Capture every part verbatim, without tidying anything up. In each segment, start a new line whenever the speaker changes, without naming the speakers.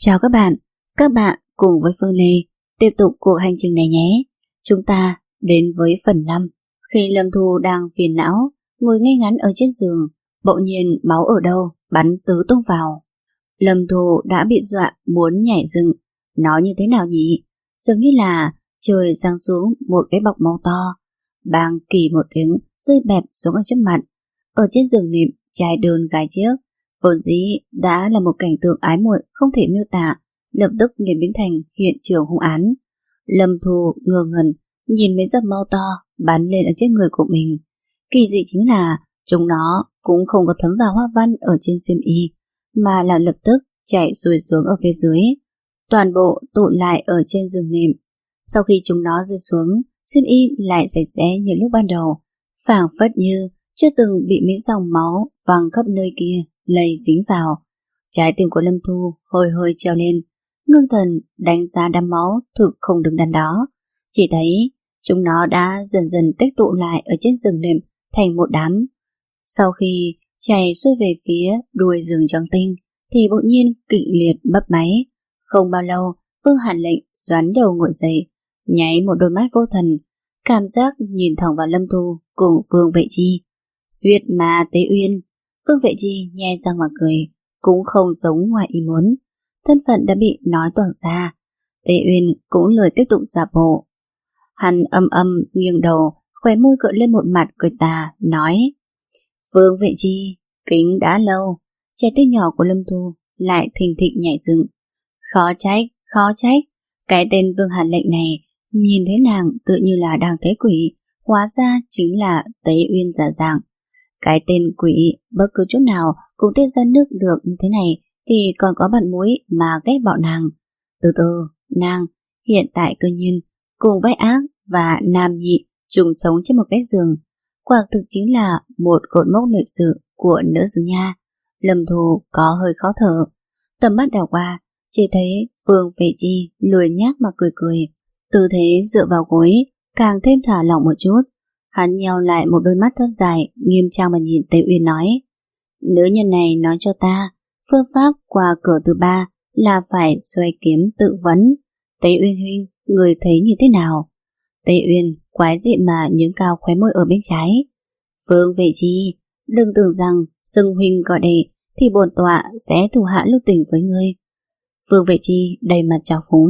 Chào các bạn, các bạn cùng với Phương Lê tiếp tục cuộc hành trình này nhé. Chúng ta đến với phần năm. Khi Lâm Thu đang phiền não, ngồi ngay ngắn ở trên giường, bỗng nhiên máu ở đâu bắn tứ tung vào. Lâm Thu đã bị dọa muốn nhảy dựng. Nó như thế nào nhỉ? Giống như là trời giáng xuống một cái bọc máu to, bang kỳ một tiếng rơi bẹp xuống ở trước mặt. Ở trên giường nệm, trai đơn gái chiếc, vốn dĩ đã là một cảnh tượng ái muội không thể miêu tả, lập tức liền biến thành hiện trường hung án. Lâm Thu ngơ ngẩn nhìn mấy giọt máu to bắn lên ở trên người của mình. Kỳ dị chính là chúng nó cũng không có thấm vào hoa văn ở trên xiêm y, mà là lập tức chảy rùi xuống ở phía dưới, toàn bộ tụ lại ở trên giường nệm. Sau khi chúng nó rơi xuống, xiêm y lại sạch sẽ như lúc ban đầu, phảng phất như chưa từng bị mấy dòng máu văng khắp nơi kia lây dính vào. Trái tim của Lâm Thu hồi hơi treo lên, ngưng thần đánh giá đám máu thực không đứng đắn đó. Chỉ thấy chúng nó đã dần dần tích tụ lại ở trên giường nệm thành một đám. Sau khi chảy xuôi về phía đuôi giường trắng tinh thì bỗng nhiên kịch liệt bấp máy. Không bao lâu, Vương Hàn Lệnh doán đầu ngồi dậy, nháy một đôi mắt vô thần, cảm giác nhìn thẳng vào Lâm Thu cùng Vương Vệ Chi. Huyết ma Tế Uyên. Vương Vệ Chi nhe răng mà cười, cũng không giống ngoài ý muốn. Thân phận đã bị nói toạc ra, Tế Uyên cũng lười tiếp tục giả bộ. Hắn âm âm nghiêng đầu, khóe môi gợi lên một mặt cười tà, nói: Vương Vệ Chi, kính đã lâu. Trái tim nhỏ của Lâm Thu lại thình thịch nhảy dựng. Khó trách, khó trách, cái tên Vương Hàn Lệnh này nhìn thấy nàng tự như là đang thấy quỷ, hóa ra chính là Tế Uyên giả dạng. Cái tên quỷ bất cứ chút nào cũng tiết ra nước được như thế này thì còn có bạn mũi mà ghét bọn nàng. Từ từ, nàng hiện tại cơ nhiên cùng vai ác và nam nhị trùng sống trên một cái giường, quả thực chính là một cột mốc lịch sử của nữ xứ nha. Lâm Thu có hơi khó thở, tầm mắt đảo qua chỉ thấy Vương Vệ Chi lười nhác mà cười cười, tư thế dựa vào gối càng thêm thả lỏng một chút. Hắn nheo lại một đôi mắt thon dài, nghiêm trang mà nhìn Tế Uyên nói: Nữ nhân này nói cho ta, phương pháp qua cửa thứ ba là phải xoay kiếm tự vấn. Tế Uyên huynh, người thấy như thế nào? Tế Uyên quái dị mà nhướng cao khóe môi ở bên trái. Vương Vệ Chi, đừng tưởng rằng xưng huynh gọi đệ thì bổn tọa sẽ thù hạ lưu tình với ngươi. Vương Vệ Chi đầy mặt trào phúng.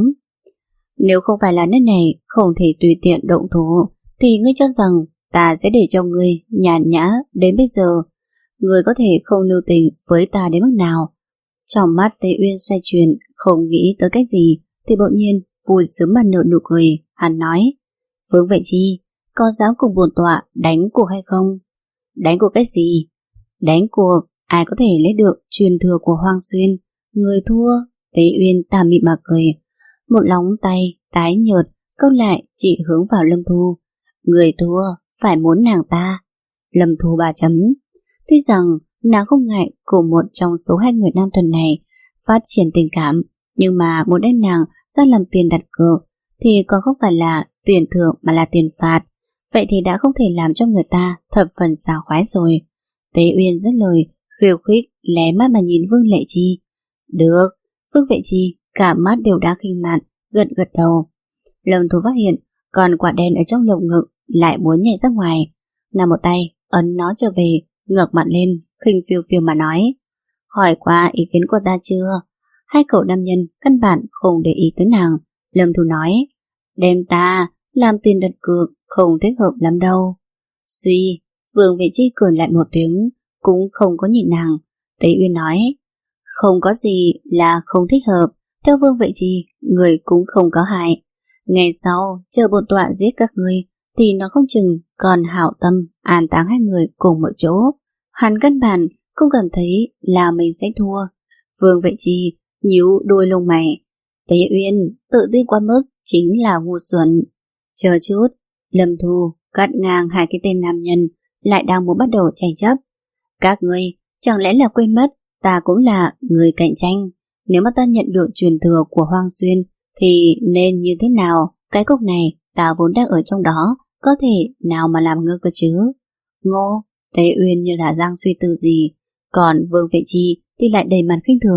Nếu không phải là nơi này không thể tùy tiện động thủ, thì ngươi cho rằng ta sẽ để cho ngươi nhàn nhã đến bây giờ? Ngươi có thể không lưu tình với ta đến mức nào? Trong mắt Tế Uyên xoay chuyển, không nghĩ tới cách gì thì bỗng nhiên vui sướng mà nở nụ cười. Hắn nói: Vương Vệ Chi, có dám cùng bổn tọa đánh cuộc hay không? Đánh cuộc cái gì? Đánh cuộc ai có thể lấy được truyền thừa của Hoang Xuyên. Người thua. Tế Uyên tà mị mà cười, một lóng tay tái nhợt câu lại chỉ hướng vào Lâm Thu. Người thua phải muốn nàng ta. Lâm Thu ba chấm. Tuy rằng nàng không ngại cùng một trong số hai người nam thần này phát triển tình cảm, nhưng mà muốn đem nàng ra làm tiền đặt cược thì còn không phải là tiền thưởng mà là tiền phạt. Vậy thì đã không thể làm cho người ta thập phần sảng khoái rồi. Tế Uyên rất lời khiêu khích, lé mắt mà nhìn Vương Lệ Chi. Được. Vương Vệ Chi cả mắt đều đã khinh mạn, gật gật đầu. Lâm Thu phát hiện còn quả đen ở trong lồng ngực lại muốn nhảy ra ngoài, nằm một tay ấn nó trở về, ngược mặt lên khinh phiêu phiêu mà nói: Hỏi qua ý kiến của ta chưa? Hai cậu nam nhân căn bản không để ý tới nàng. Lâm Thu nói: Đem ta làm tiền đặt cược không thích hợp lắm đâu. Suy. Vương Vệ Chi cười lại một tiếng, cũng không có nhịn nàng. Tế Uyên nói: Không có gì là không thích hợp. Theo Vương Vệ Chi, người cũng không có hại. Ngày sau chờ bổn tọa giết các ngươi thì nó không chừng còn hảo tâm an táng hai người cùng một chỗ. Hắn căn bản không cảm thấy là mình sẽ thua. Vương Vệ Chi nhíu đôi lông mày. Tế Uyên tự tin quá mức chính là ngu xuẩn. Chờ chút. Lâm Thu cắt ngang hai cái tên nam nhân lại đang muốn bắt đầu tranh chấp. Các ngươi chẳng lẽ là quên mất ta cũng là người cạnh tranh? Nếu mà ta nhận được truyền thừa của Hoang Xuyên thì nên như thế nào? Cái cục này ta vốn đang ở trong đó, có thể nào mà làm ngơ cơ chứ? Ngô. Tế Uyên như là đang suy tư gì, còn Vương Vệ Chi thì lại đầy mặt khinh thường.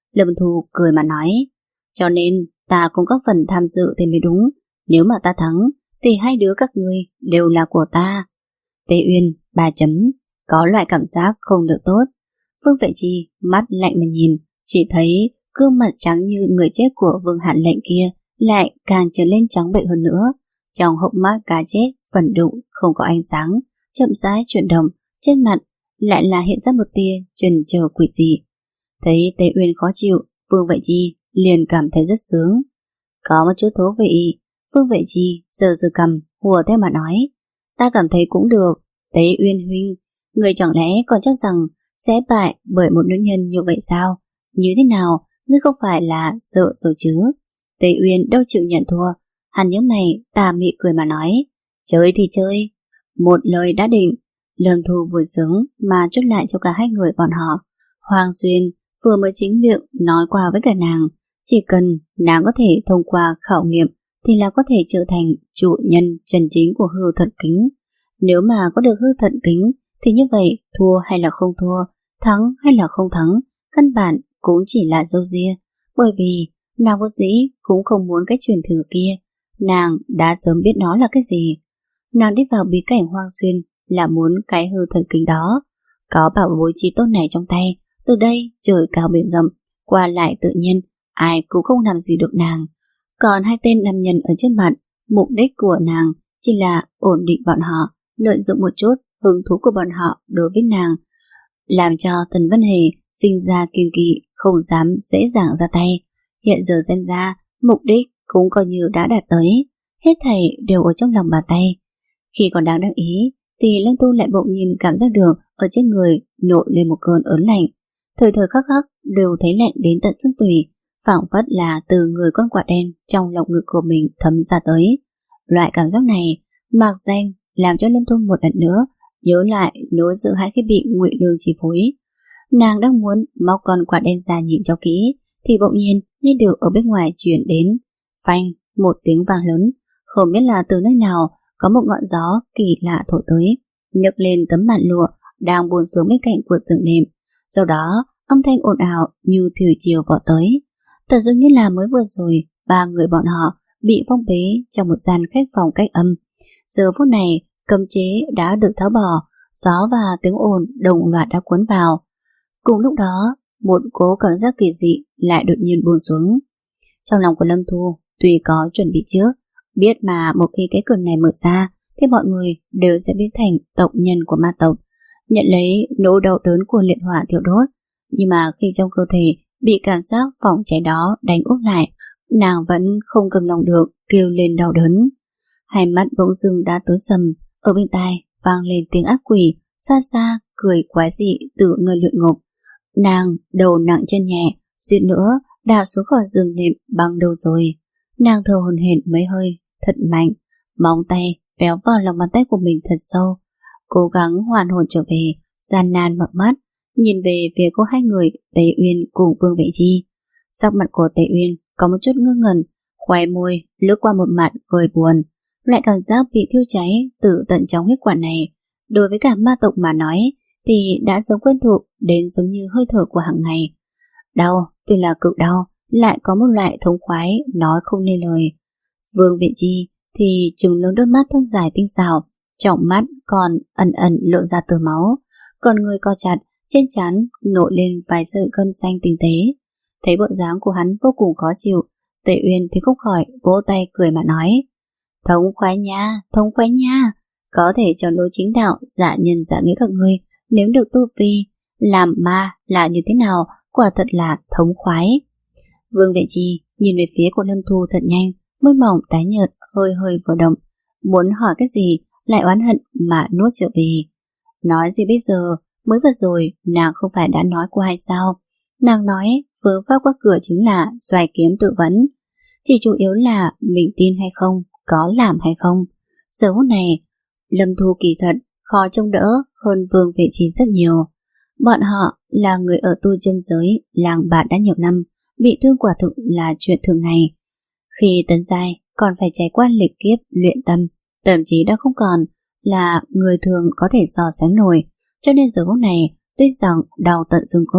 Lâm Thu cười mà nói, cho nên ta cũng có phần tham dự thì mới đúng. Nếu mà ta thắng thì hai đứa các ngươi đều là của ta. Tế Uyên, ba chấm, có loại cảm giác không được tốt. Vương Vệ Chi mắt lạnh mà nhìn, chỉ thấy gương mặt trắng như người chết của Vương Hạn Lệnh kia lại càng trở lên trắng bệch hơn nữa. Trong hốc mắt cá chết phần đụng không có ánh sáng, chậm rãi chuyển động, trên mặt lại là hiện ra một tia chần chờ quỷ dị. Thấy Tế Uyên khó chịu, Vương Vệ Chi liền cảm thấy rất sướng. Có một chút thú vị. Vương Vệ Chi sờ sờ cằm, hùa theo mà nói, ta cảm thấy cũng được. Tế Uyên huynh, người chẳng lẽ còn chắc rằng sẽ bại bởi một nữ nhân như vậy sao? Như thế nào, ngươi không phải là sợ rồi chứ? Tế Uyên đâu chịu nhận thua. Hắn nhớ mày, tà mị cười mà nói, chơi thì chơi. Một lời đã định. Lâm Thu vui sướng mà chốt lại cho cả hai người bọn họ. Hoàng Xuyên vừa mới chính miệng nói qua với cả nàng, chỉ cần nàng có thể thông qua khảo nghiệm thì là có thể trở thành chủ nhân chân chính của hư thận kính. Nếu mà có được hư thận kính thì như vậy thua hay là không thua, thắng hay là không thắng, căn bản cũng chỉ là dâu ria. Bởi vì nàng vốn dĩ cũng không muốn cái truyền thừa kia, nàng đã sớm biết nó là cái gì. Nàng đi vào bí cảnh Hoang Xuyên là muốn cái hư thần kính đó. Có bảo bối trí tôn này trong tay, từ đây trời cao biển rộng, qua lại tự nhiên, ai cũng không làm gì được nàng. Còn hai tên nam nhân ở trước mặt, mục đích của nàng chỉ là ổn định bọn họ, lợi dụng một chút hứng thú của bọn họ đối với nàng, làm cho Tần Vân Hề sinh ra kiêng kỵ, không dám dễ dàng ra tay. Hiện giờ xem ra, mục đích cũng coi như đã đạt tới, hết thảy đều ở trong lòng bà tay. Khi còn đang đắc ý, thì Lâm Tu lại bỗng nhiên cảm giác được ở trên người nổi lên một cơn ớn lạnh, thời thời khắc khắc đều thấy lạnh đến tận xương tủy, phảng phất là từ người con quạ đen trong lồng ngực của mình thấm ra tới. Loại cảm giác này mạc danh làm cho Lâm Tu một lần nữa nhớ lại nỗi sợ hãi khi bị Ngụy Lương chi phối. Nàng đang muốn móc con quạ đen ra nhìn cho kỹ, thì bỗng nhiên nghe được ở bên ngoài truyền đến phanh một tiếng vang lớn, không biết là từ nơi nào có một ngọn gió kỳ lạ thổi tới, nhấc lên tấm màn lụa đang buông xuống bên cạnh của giường nệm. Sau đó âm thanh ồn ào như thủy triều vọt tới, thật giống như là mới vừa rồi ba người bọn họ bị phong bế trong một gian khách phòng cách âm. Giờ phút này cấm chế đã được tháo bỏ, gió và tiếng ồn đồng loạt đã cuốn vào. Cùng lúc đó, một cố cảm giác kỳ dị lại đột nhiên buông xuống. Trong lòng của Lâm Thu tuy có chuẩn bị trước, biết mà một khi cái cửa này mở ra thì mọi người đều sẽ biến thành tộc nhân của ma tộc, nhận lấy nỗi đau đớn của liệt hỏa thiêu đốt. Nhưng mà khi trong cơ thể bị cảm giác phòng cháy đó đánh úp lại, nàng vẫn không cầm lòng được kêu lên đau đớn. Hai mắt bỗng dưng đã tối sầm, ở bên tai vang lên tiếng ác quỷ xa xa cười quái dị từ nơi luyện ngục. Nàng đầu nặng chân nhẹ, suýt nữa đạp xuống khỏi giường nệm bằng đầu rồi. Nàng thở hổn hển mấy hơi thật mạnh, móng tay véo vào lòng bàn tay của mình thật sâu, cố gắng hoàn hồn trở về, gian nan mở mắt nhìn về phía của hai người Tế Uyên cùng Vương Vệ Chi. Sắc mặt của Tế Uyên có một chút ngơ ngẩn, khóe môi lướt qua một mặt cười buồn. Loại cảm giác bị thiêu cháy từ tận trong huyết quản này, đối với cả ma tộc mà nói thì đã giống quen thuộc đến giống như hơi thở của hàng ngày. Đau, tuy là cực đau, lại có một loại thống khoái nói không nên lời. Vương Vệ Chi thì trừng lớn đôi mắt thon dài tinh xảo, trong mắt còn ẩn ẩn lộ ra tơ máu, còn người co chặt, trên trán nổi lên vài sợi gân xanh tinh tế. Thấy bộ dáng của hắn vô cùng khó chịu, Tề Uyên thì không khỏi vỗ tay cười mà nói, thống khoái nha, thống khoái nha, có thể cho lối chính đạo dạ nhân dạ nghĩa các ngươi nếm được tu vi làm ma là như thế nào, quả thật là thống khoái. Vương Vệ Chi nhìn về phía của Lâm Thu thật nhanh, môi mỏng tái nhợt hơi hơi vừa động, muốn hỏi cái gì lại oán hận mà nuốt trở về. Nói gì bây giờ, mới vừa rồi nàng không phải đã nói qua hay sao? Nàng nói phương pháp qua cửa chính là xoay kiếm tự vấn, chỉ chủ yếu là mình tin hay không, có làm hay không. Giờ phút này Lâm Thu kỳ thật khó trông đỡ hơn Vương Vệ Chi rất nhiều. Bọn họ là người ở tu chân giới làng bạt đã nhiều năm, bị thương quả thực là chuyện thường ngày. Khi tấn giai còn phải trải qua lịch kiếp luyện tâm, thậm chí đã không còn là người thường có thể so sánh nổi. Cho nên giờ phút này tuy rằng đau tận xương cốt,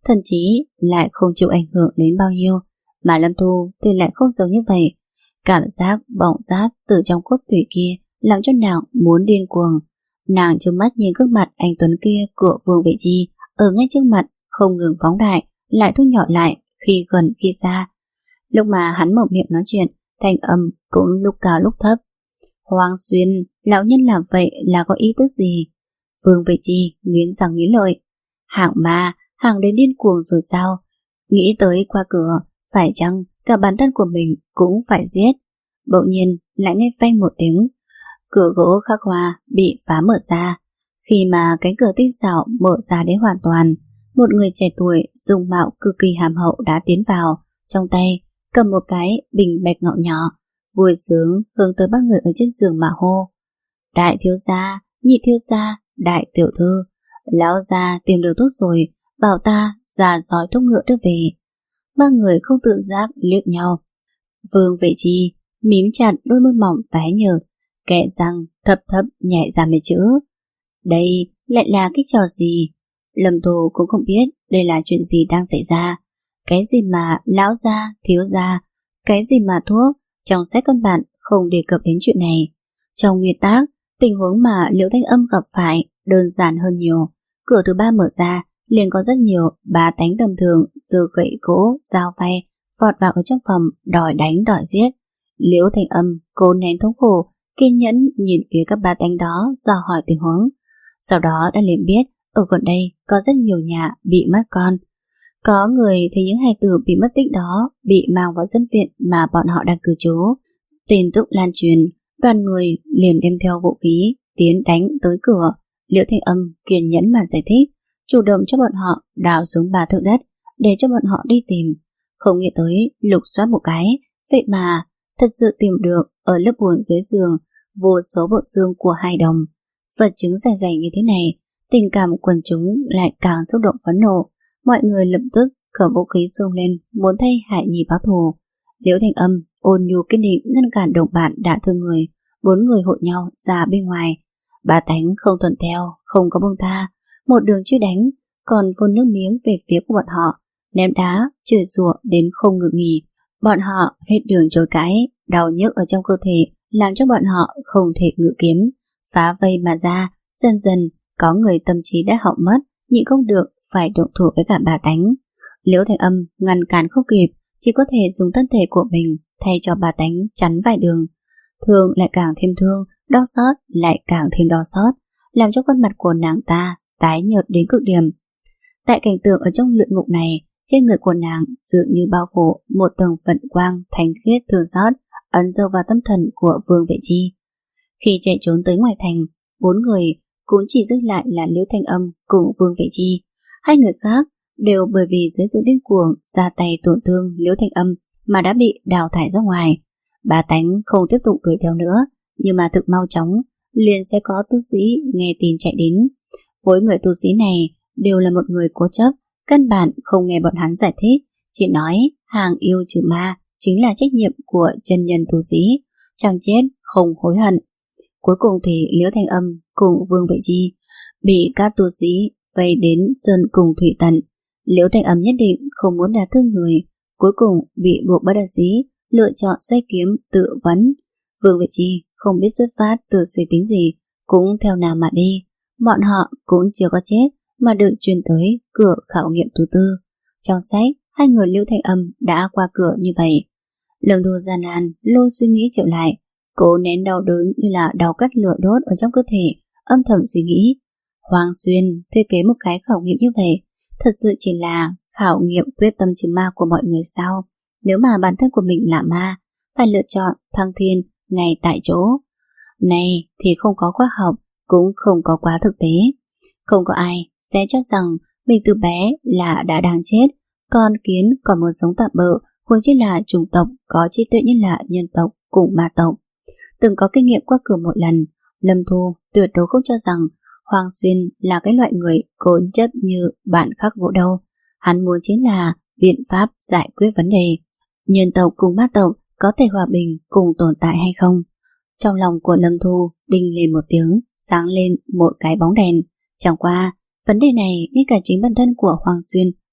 thần trí lại không chịu ảnh hưởng đến bao nhiêu, mà Lâm Thu thì lại không giống như vậy. Cảm giác bỏng rát từ trong cốt tủy kia làm cho nàng muốn điên cuồng. Nàng trừng mắt nhìn gương mặt anh tuấn kia của Vương Vệ Chi ở ngay trước mặt, không ngừng phóng đại, lại thu nhỏ lại khi gần khi xa. Lúc mà hắn mở miệng nói chuyện, thanh âm cũng lúc cao lúc thấp. Hoàng Xuyên, lão nhân làm vậy là có ý tức gì? Vương Vệ Chi nghiến răng nghiến lợi. Hạng ma, hàng đến điên cuồng rồi sao? Nghĩ tới qua cửa, phải chăng cả bản thân của mình cũng phải giết? Bỗng nhiên lại nghe phanh một tiếng, cửa gỗ khắc hoa bị phá mở ra. Khi mà cánh cửa tinh xảo mở ra đến hoàn toàn, một người trẻ tuổi dung mạo cực kỳ hàm hậu đã tiến vào, trong tay cầm một cái bình bạch ngọc nhỏ, vui sướng hướng tới ba người ở trên giường mà hô. Đại thiếu gia, nhị thiếu gia, đại tiểu thư, lão gia tìm được thuốc rồi, bảo ta ra dòi thuốc ngựa đưa về. Ba người không tự giác liếc nhau. Vương Vệ Chi mím chặt đôi môi mỏng tái nhợt, kẽ răng thấp thấp nhảy ra mấy chữ. Đây lại là cái trò gì? Lâm Thu cũng không biết đây là chuyện gì đang xảy ra. Cái gì mà lão gia, thiếu gia, cái gì mà thuốc, trong sách căn bản không đề cập đến chuyện này. Trong nguyên tắc, tình huống mà Liễu Thanh Âm gặp phải đơn giản hơn nhiều. Cửa thứ ba mở ra, liền có rất nhiều bá tánh tầm thường giơ gậy gỗ, dao phay vọt vào ở trong phòng đòi đánh đòi giết. Liễu Thanh Âm cố nén thống khổ, kiên nhẫn nhìn phía các bá tánh đó dò hỏi tình huống. Sau đó đã liền biết ở gần đây có rất nhiều nhà bị mất con. Có người thấy những hài tử bị mất tích đó bị mang vào dân viện mà bọn họ đang cư trú. Tin tức lan truyền, đoàn người liền đem theo vũ khí tiến đánh tới cửa. Liễu Thanh Âm kiên nhẫn mà giải thích, chủ động cho bọn họ đào xuống bà thượng đất để cho bọn họ đi tìm. Không nghĩ tới lục soát một cái, vậy mà thật sự tìm được ở lớp bùn dưới giường vô số bộ xương của hai đồng. Vật chứng dày dày như thế này, tình cảm quần chúng lại càng xúc động phẫn nộ. Mọi người lập tức cầm vũ khí xông lên, muốn thay Hải Nhi báo thù. Liễu Thanh Âm ôn nhu kiên định ngăn cản đồng bạn đã thương người. Bốn người hội nhau ra bên ngoài. Bà tánh không thuận theo, không có buông tha, một đường truy đánh, còn phun nước miếng về phía của bọn họ, ném đá, chửi rủa đến không ngừng nghỉ. Bọn họ hết đường chối cãi, đau nhức ở trong cơ thể làm cho bọn họ không thể ngự kiếm, phá vây mà ra. Dần dần có người tâm trí đã hỏng mất, nhịn không được phải động thủ với cả bà tánh. Liễu Thanh Âm ngăn cản không kịp, chỉ có thể dùng thân thể của mình thay cho bà tánh chắn vài đường. Thương lại càng thêm thương, đau xót lại càng thêm đau xót, làm cho khuôn mặt của nàng ta tái nhợt đến cực điểm. Tại cảnh tượng ở trong luyện ngục này, trên người của nàng dường như bao phủ một tầng vận quang thánh khiết thương xót, ấn sâu vào tâm thần của Vương Vệ Chi. Khi chạy trốn tới ngoài thành, bốn người cũng chỉ dứt lại là Liễu Thanh Âm cùng Vương Vệ Chi. Hai người khác đều bởi vì dưới sự điên cuồng ra tay tổn thương Liễu Thanh Âm mà đã bị đào thải ra ngoài. Bà tánh không tiếp tục đuổi theo nữa, nhưng mà thực mau chóng liền sẽ có tu sĩ nghe tin chạy đến. Mỗi người tu sĩ này đều là một người cố chấp, căn bản không nghe bọn hắn giải thích, chỉ nói hàng yêu trừ ma chính là trách nhiệm của chân nhân tu sĩ, chẳng chết không hối hận. Cuối cùng thì Liễu Thanh Âm cùng Vương Vệ Chi bị các tu sĩ vây đến sơn cùng thủy tận. Liễu Thanh Âm nhất định không muốn đả thương người, cuối cùng bị buộc bất đắc dĩ lựa chọn xoay kiếm tự vấn. Vương Vệ Chi không biết xuất phát từ suy tính gì, cũng theo nào mà đi. Bọn họ cũng chưa có chết mà được truyền tới cửa khảo nghiệm thứ tư. Trong sách, hai người Liễu Thanh Âm đã qua cửa như vậy. Lâm Thu gian nan lôi suy nghĩ trở lại, cố nén đau đớn như là đau cắt lửa đốt ở trong cơ thể, âm thầm suy nghĩ. Hoàng Xuyên thiết kế một cái khảo nghiệm như vậy, thật sự chỉ là khảo nghiệm quyết tâm trừ ma của mọi người sao? Nếu mà bản thân của mình là ma, phải lựa chọn thăng thiên ngay tại chỗ. Này thì không có khoa học, cũng không có quá thực tế. Không có ai sẽ cho rằng mình từ bé là đã đang chết, con kiến còn muốn sống tạm bợ, huống chi là chủng tộc có trí tuệ như là nhân tộc cùng ma tộc. Từng có kinh nghiệm qua cửa một lần, Lâm Thu tuyệt đối không cho rằng Hoàng Xuyên là cái loại người cố chấp như bạn khắc gỗ đâu. Hắn muốn chính là biện pháp giải quyết vấn đề. Nhân tộc cùng ma tộc có thể hòa bình cùng tồn tại hay không? Trong lòng của Lâm Thu đinh lên một tiếng, sáng lên một cái bóng đèn. Chẳng qua, vấn đề này ngay cả chính bản thân của Hoàng Xuyên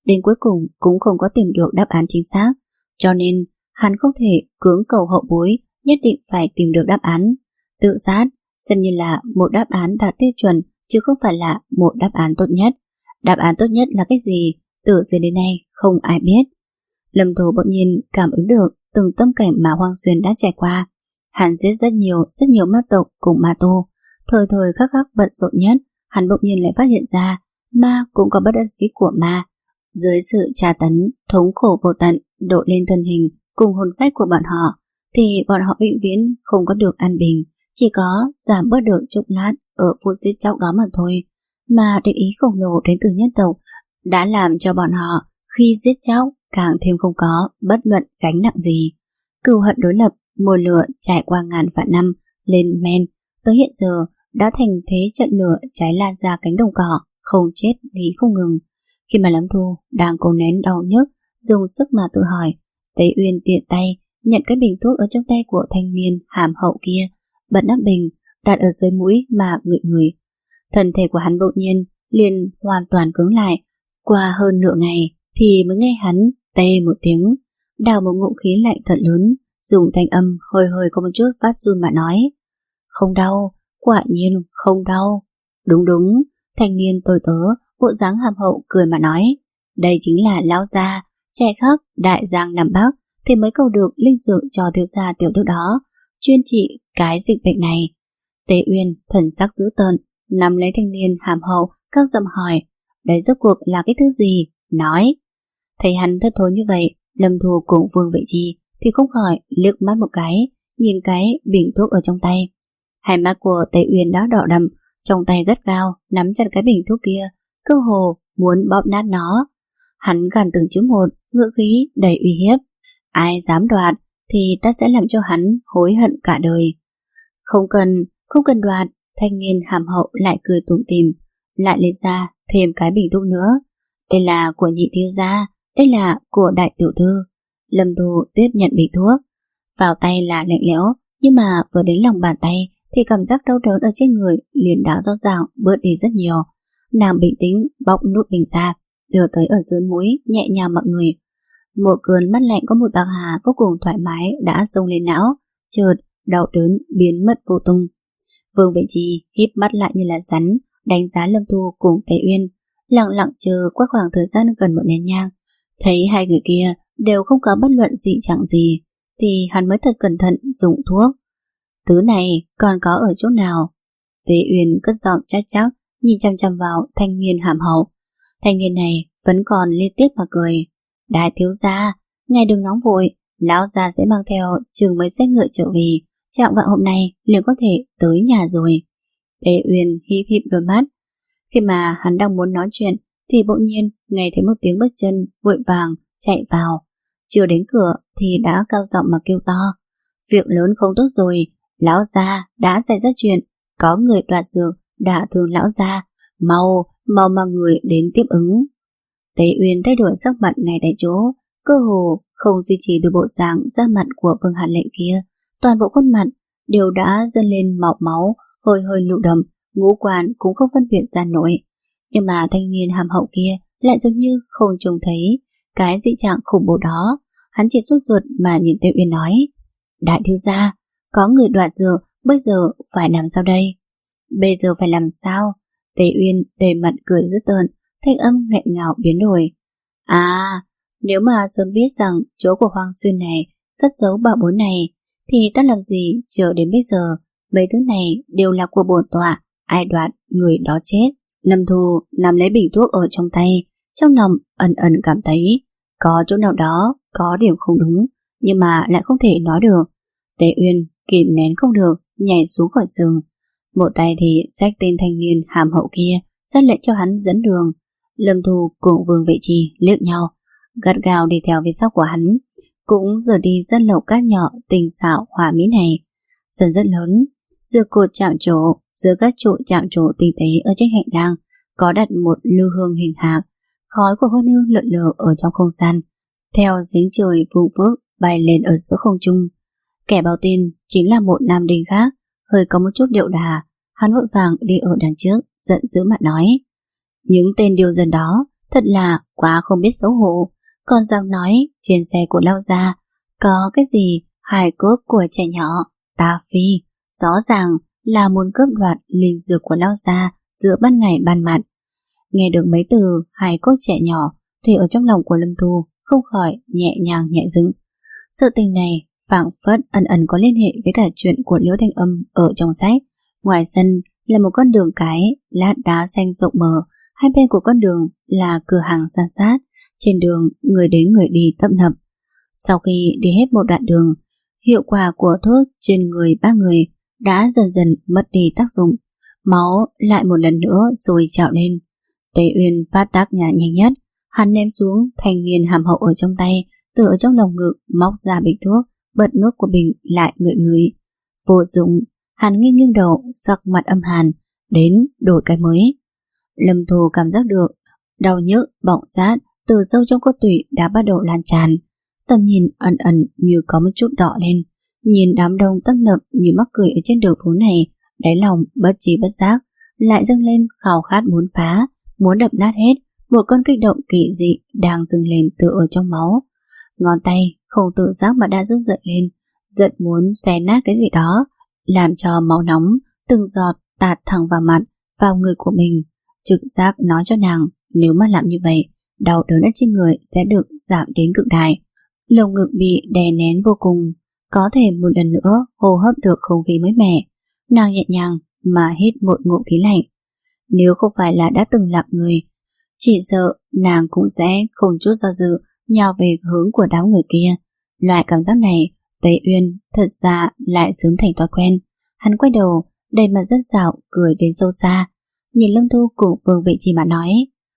đến cuối cùng cũng không có tìm được đáp án chính xác, cho nên hắn không thể cưỡng cầu hậu bối nhất định phải tìm được đáp án. Tự sát xem như là một đáp án đạt tiêu chuẩn chứ không phải là một đáp án tốt nhất. Đáp án tốt nhất là cái gì? Từ giờ đến nay không ai biết. Lâm Thu bỗng nhiên cảm ứng được từng tâm cảnh mà Hoang Xuyên đã trải qua. Hắn giết rất nhiều, rất nhiều ma tộc cùng ma tu. Thời thời khắc khắc bận rộn nhất, hắn bỗng nhiên lại phát hiện ra ma cũng có bất đắc dĩ của ma. Dưới sự tra tấn, thống khổ vô tận đổ lên thân hình cùng hồn phách của bọn họ, thì bọn họ vĩnh viễn không có được an bình, chỉ có giảm bớt được chốc lát ở phút giết chóc đó mà thôi. Mà địch ý khổng lồ đến từ nhân tộc đã làm cho bọn họ khi giết chóc càng thêm không có bất luận gánh nặng gì. Cừu hận đối lập mùa lửa trải qua ngàn vạn năm lên men, tới hiện giờ đã thành thế trận lửa cháy lan ra cánh đồng cỏ, không chết đi không ngừng. Khi mà Lâm Thu đang cố nén đau nhức, dùng sức mà tự hỏi, Tế Uyên tiện tay nhận cái bình thuốc ở trong tay của thanh niên hàm hậu kia, bật nắp bình đặt ở dưới mũi mà ngửi ngửi. Thân thể của hắn bỗng nhiên liền hoàn toàn cứng lại. Qua hơn nửa ngày thì mới nghe hắn tê một tiếng, đào một ngụm khí lạnh thật lớn, dùng thanh âm hơi hơi có một chút phát run mà nói: "Không đau, quả nhiên không đau." Đúng đúng, thanh niên tôi tớ bộ dáng hàm hậu cười mà nói: "Đây chính là lão gia, trẻ khắc đại giang nam bắc thì mới cầu được linh dược cho thiếu gia tiểu thư đó, chuyên trị cái dịch bệnh này." Tế Uyên thần sắc dữ tợn nắm lấy thanh niên hàm hậu, cao giọng hỏi: "Đấy rốt cuộc là cái thứ gì? Nói." Thấy hắn thất thố như vậy, Lâm Thu cùng Vương Vệ Chi thì không khỏi liếc mắt một cái, nhìn cái bình thuốc ở trong tay. Hai mắt của Tế Uyên đã đỏ đậm, trong tay gắt gao nắm chặt cái bình thuốc kia, cơ hồ muốn bóp nát nó. Hắn gằn từng chữ một, ngữ khí đầy uy hiếp: "Ai dám đoạt thì ta sẽ làm cho hắn hối hận cả đời." "Không cần, không cần đoạt." Thanh niên hàm hậu lại cười tủm tỉm, lại lấy ra thêm cái bình thuốc nữa. "Đây là của nhị thiếu gia, đây là của đại tiểu thư." Lâm Thu tiếp nhận bình thuốc, vào tay là lạnh lẽo, nhưng mà vừa đến lòng bàn tay thì cảm giác đau đớn ở trên người liền đã rõ ràng bớt đi rất nhiều. Nàng bình tĩnh bóc nút bình ra, đưa tới ở dưới mũi, nhẹ nhàng mọi người. Một cơn mát lạnh có mùi bạc hà vô cùng thoải mái đã xông lên não, chợt đau đớn biến mất vô tung. Vương Vệ Chi híp mắt lại như là rắn, đánh giá Lâm Thu cùng Tế Uyên, lặng lặng chờ qua khoảng thời gian gần một nén nhang. Thấy hai người kia đều không có bất luận gì chẳng gì, thì hắn mới thật cẩn thận dùng thuốc. "Thứ này còn có ở chỗ nào?" Tế Uyên cất giọng chắc chắc, nhìn chăm chăm vào thanh niên hàm hậu. Thanh niên này vẫn còn liên tiếp mà cười: "Đại thiếu gia, ngài đừng nóng vội, lão gia sẽ mang theo chừng mấy xe ngựa trở về, chạng vạng hôm nay liền có thể tới nhà rồi." Tế Uyên híp híp đôi mắt. Khi mà hắn đang muốn nói chuyện thì bỗng nhiên nghe thấy một tiếng bước chân vội vàng chạy vào. Chưa đến cửa thì đã cao giọng mà kêu to: "Việc lớn không tốt rồi, lão gia đã xảy ra chuyện, có người đoạt dược đả thương lão gia, mau mau mang người đến tiếp ứng." Tế Uyên thay đổi sắc mặt ngay tại chỗ, cơ hồ không duy trì được bộ dạng da mặt của Vương Hàn Lệnh kia, toàn bộ khuôn mặt đều đã dâng lên màu máu, hơi hơi nụ đậm, ngũ quan cũng không phân biệt ra nổi. Nhưng mà thanh niên hàm hậu kia lại giống như không trông thấy cái dị trạng khủng bố đó. Hắn chỉ sốt ruột mà nhìn Tế Uyên nói: "Đại thiếu gia, có người đoạt dược, bây giờ phải làm sao đây?" "Bây giờ phải làm sao?" Tế Uyên đầy mặt cười dữ tợn, thanh âm nghẹn ngào biến đổi: "À, nếu mà sớm biết rằng chỗ của Hoang Xuyên này cất giấu bảo bối này, thì ta làm gì chờ đến bây giờ? Mấy thứ này đều là của bổn tọa, ai đoạt người đó chết." Lâm Thu nắm lấy bình thuốc ở trong tay, trong lòng ẩn ẩn cảm thấy có chỗ nào đó có điểm không đúng, nhưng mà lại không thể nói được. Tế Uyên kìm nén không được, nhảy xuống khỏi giường, một tay thì xách tên thanh niên hàm hậu kia ra lệnh cho hắn dẫn đường. Lâm Thu cùng Vương Vệ Chi liếc nhau, gắt gao đi theo phía sau của hắn, cũng rời đi dân lầu cát nhỏ tình xảo hòa mỹ này. Sân rất lớn, giữa cột chạm trổ, giữa các trụ chạm trổ tinh tế ở trên hành lang có đặt một lư hương hình hạc, khói của hương hương lượn lờ ở trong không gian, theo giếng trời vù vước bay lên ở giữa không trung. Kẻ báo tin chính là một nam đinh khác, hơi có một chút điệu đà. Hắn vội vàng đi ở đằng trước, giận dữ mà nói: "Những tên điều dân đó thật là quá không biết xấu hổ, còn dám nói trên xe của Lao Gia có cái gì hài cốt của trẻ nhỏ. Ta phi, rõ ràng là muốn cướp đoạt linh dược của Lao Gia giữa ban ngày ban mặt. Nghe được mấy từ hài cốt trẻ nhỏ thì ở trong lòng của Lâm Thu không khỏi nhẹ nhàng nhẹ dựng. Sự tình này phảng phất ẩn ẩn có liên hệ với cả chuyện của Liễu Thanh Âm ở trong sách. Ngoài sân là một con đường cái lát đá xanh rộng mở, hai bên của con đường là cửa hàng san sát, trên đường người đến người đi tấp nập. Sau khi đi hết một đoạn đường, hiệu quả của thuốc trên người ba người đã dần dần mất đi tác dụng, máu lại một lần nữa rồi trào lên. Tề Uyên phát tác nhà nhanh nhất, hắn ném xuống thanh niên hàm hậu ở trong tay, từ ở trong lồng ngực móc ra bình thuốc, bật nút của bình lại ngửi ngửi. Vô dụng, hắn nghiêng nghiêng đầu, sắc mặt âm hàn, đến đổi cái mới. Lâm Thu cảm giác được đau nhức bỏng rát từ sâu trong cốt tủy đã bắt đầu lan tràn, tầm nhìn ẩn ẩn như có một chút đỏ lên. Nhìn đám đông tấp nập như mắc cười ở trên đường phố này, đáy lòng bất trí bất giác lại dâng lên khao khát muốn phá, muốn đập nát hết một con kích động kỳ dị đang dâng lên từ ở trong máu. Ngón tay không tự giác mà đã run rẩy lên, giật muốn xé nát cái gì đó, làm cho máu nóng từng giọt tạt thẳng vào mặt, vào người của mình. Trực giác nói cho nàng nếu mà làm như vậy, đau đớn ở trên người sẽ được giảm đến cực đại. Lồng ngực bị đè nén vô cùng, có thể một lần nữa hô hấp được không khí mới mẻ. Nàng nhẹ nhàng mà hít một ngụm khí lạnh. Nếu không phải là đã từng lạc người, chỉ sợ nàng cũng sẽ không chút do dự nhào về hướng của đám người kia. Loại cảm giác này Tề Uyên thật ra lại sớm thành thói quen. Hắn quay đầu, đầy mặt rất dạo, cười đến sâu xa, nhìn Lâm Thu cùng Vương Vị Chi mà nói: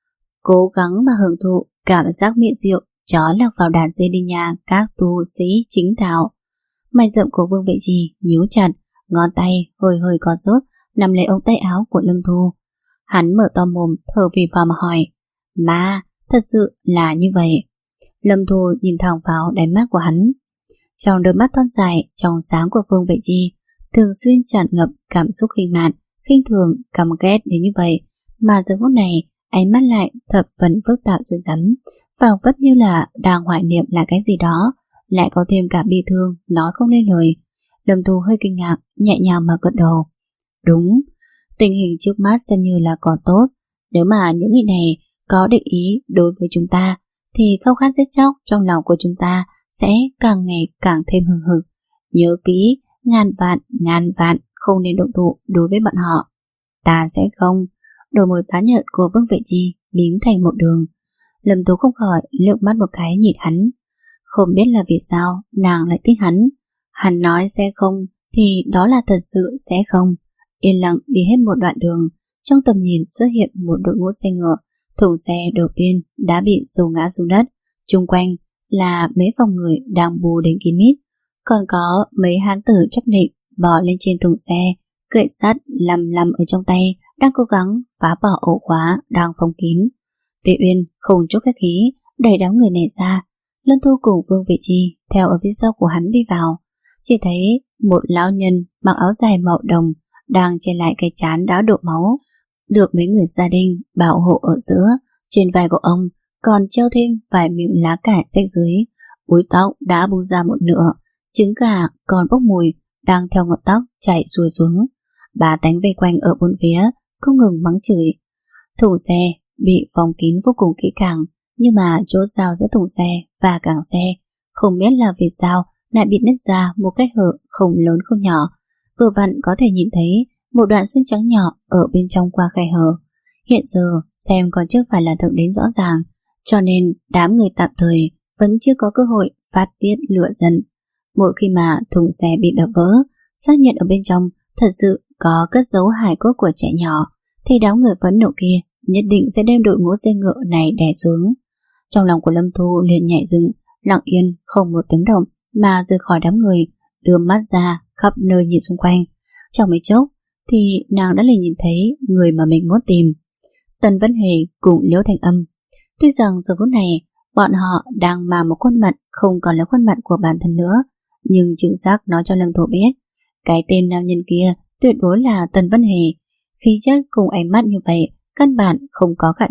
cố gắng mà hưởng thụ cảm giác mỹ diệu chó lạc vào đàn dê đi nhà các tu sĩ chính đạo. Mày rậm của Vương Vị Chi nhíu chặt, ngón tay hơi hơi co rút nắm lấy ống tay áo của Lâm Thu. Hắn mở to mồm thở phì phò mà hỏi: mà thật sự là như vậy? Lâm Thu nhìn thẳng vào đáy mắt của hắn. Trong đôi mắt thon dài trong sáng của Vương Vị Chi thường xuyên tràn ngập cảm xúc khinh mạn, khinh thường, căm ghét đến như vậy, mà giờ phút này ánh mắt lại thập phần phức tạp rồi rắn, phảng phất như là đang hoài niệm lại cái gì đó, lại có thêm cả bi thương nói không nên lời. Lâm Thu hơi kinh ngạc, nhẹ nhàng mà gật đầu. Đúng, tình hình trước mắt xem như là còn tốt. Nếu mà những người này có định ý đối với chúng ta, thì khao khát giết chóc trong lòng của chúng ta sẽ càng ngày càng thêm hừng hực. Nhớ kỹ, ngàn vạn, ngàn vạn không nên động thủ đối với bọn họ. Ta sẽ không. Đôi môi tái nhợt của Vương Vệ Chi biến thành một đường. Lâm Tú không khỏi lướt mắt một cái nhìn hắn. Không biết là vì sao nàng lại thích hắn. Hắn nói sẽ không thì đó là thật sự sẽ không. Yên lặng đi hết một đoạn đường, trong tầm nhìn xuất hiện một đội ngũ xe ngựa. Thùng xe đầu tiên đã bị dầu ngã xuống đất, chung quanh là mấy phòng người đang bù đến kín mít, còn có mấy hán tử chắc nịch bò lên trên thùng xe, gậy sắt lầm lầm ở trong tay, đang cố gắng phá bỏ ổ khóa đang phong kín. Tề Uyên không chút khách khí đẩy đám người này ra. Lâm Thu cùng Vương Vị Chi theo ở phía sau của hắn đi vào, chỉ thấy một lão nhân mặc áo dài màu đồng đang che lại cái trán đã đổ máu, được mấy người gia đình bảo hộ ở giữa. Trên vai của ông còn treo thêm vài miếng lá cải rách dưới, búi tóc đã bung ra một nửa, trứng gà còn bốc mùi đang theo ngọn tóc chảy xuôi xuống. Bà tánh vây quanh ở bốn phía không ngừng mắng chửi. Thùng xe bị phòng kín vô cùng kỹ càng, nhưng mà chỗ giao giữa thùng xe và càng xe không biết là vì sao lại bị nứt ra một cái hở không lớn không nhỏ, vừa vặn có thể nhìn thấy một đoạn xương trắng nhỏ ở bên trong qua khe hở. Hiện giờ xem còn chưa phải là thực đến rõ ràng, cho nên đám người tạm thời vẫn chưa có cơ hội phát tiết lửa giận. Một khi mà thùng xe bị đập vỡ, xác nhận ở bên trong thật sự có cất giấu hài cốt của trẻ nhỏ, thì đám người phẫn nộ kia nhất định sẽ đem đội ngũ xe ngựa này đè xuống. Trong lòng của Lâm Thu liền nhảy dựng, lặng yên không một tiếng động mà rời khỏi đám người, đưa mắt ra khắp nơi nhìn xung quanh. Trong mấy chốc thì nàng đã liền nhìn thấy người mà mình muốn tìm, Tần Vân Hề cùng Liễu Thanh Âm. Tuy rằng giờ phút này bọn họ đang mang một khuôn mặt không còn là khuôn mặt của bản thân nữa, nhưng trực giác nói cho Lâm Thu biết cái tên nam nhân kia tuyệt đối là Tần Vân Hề. Khí chất cùng ánh mắt như vậy căn bản không có khả năng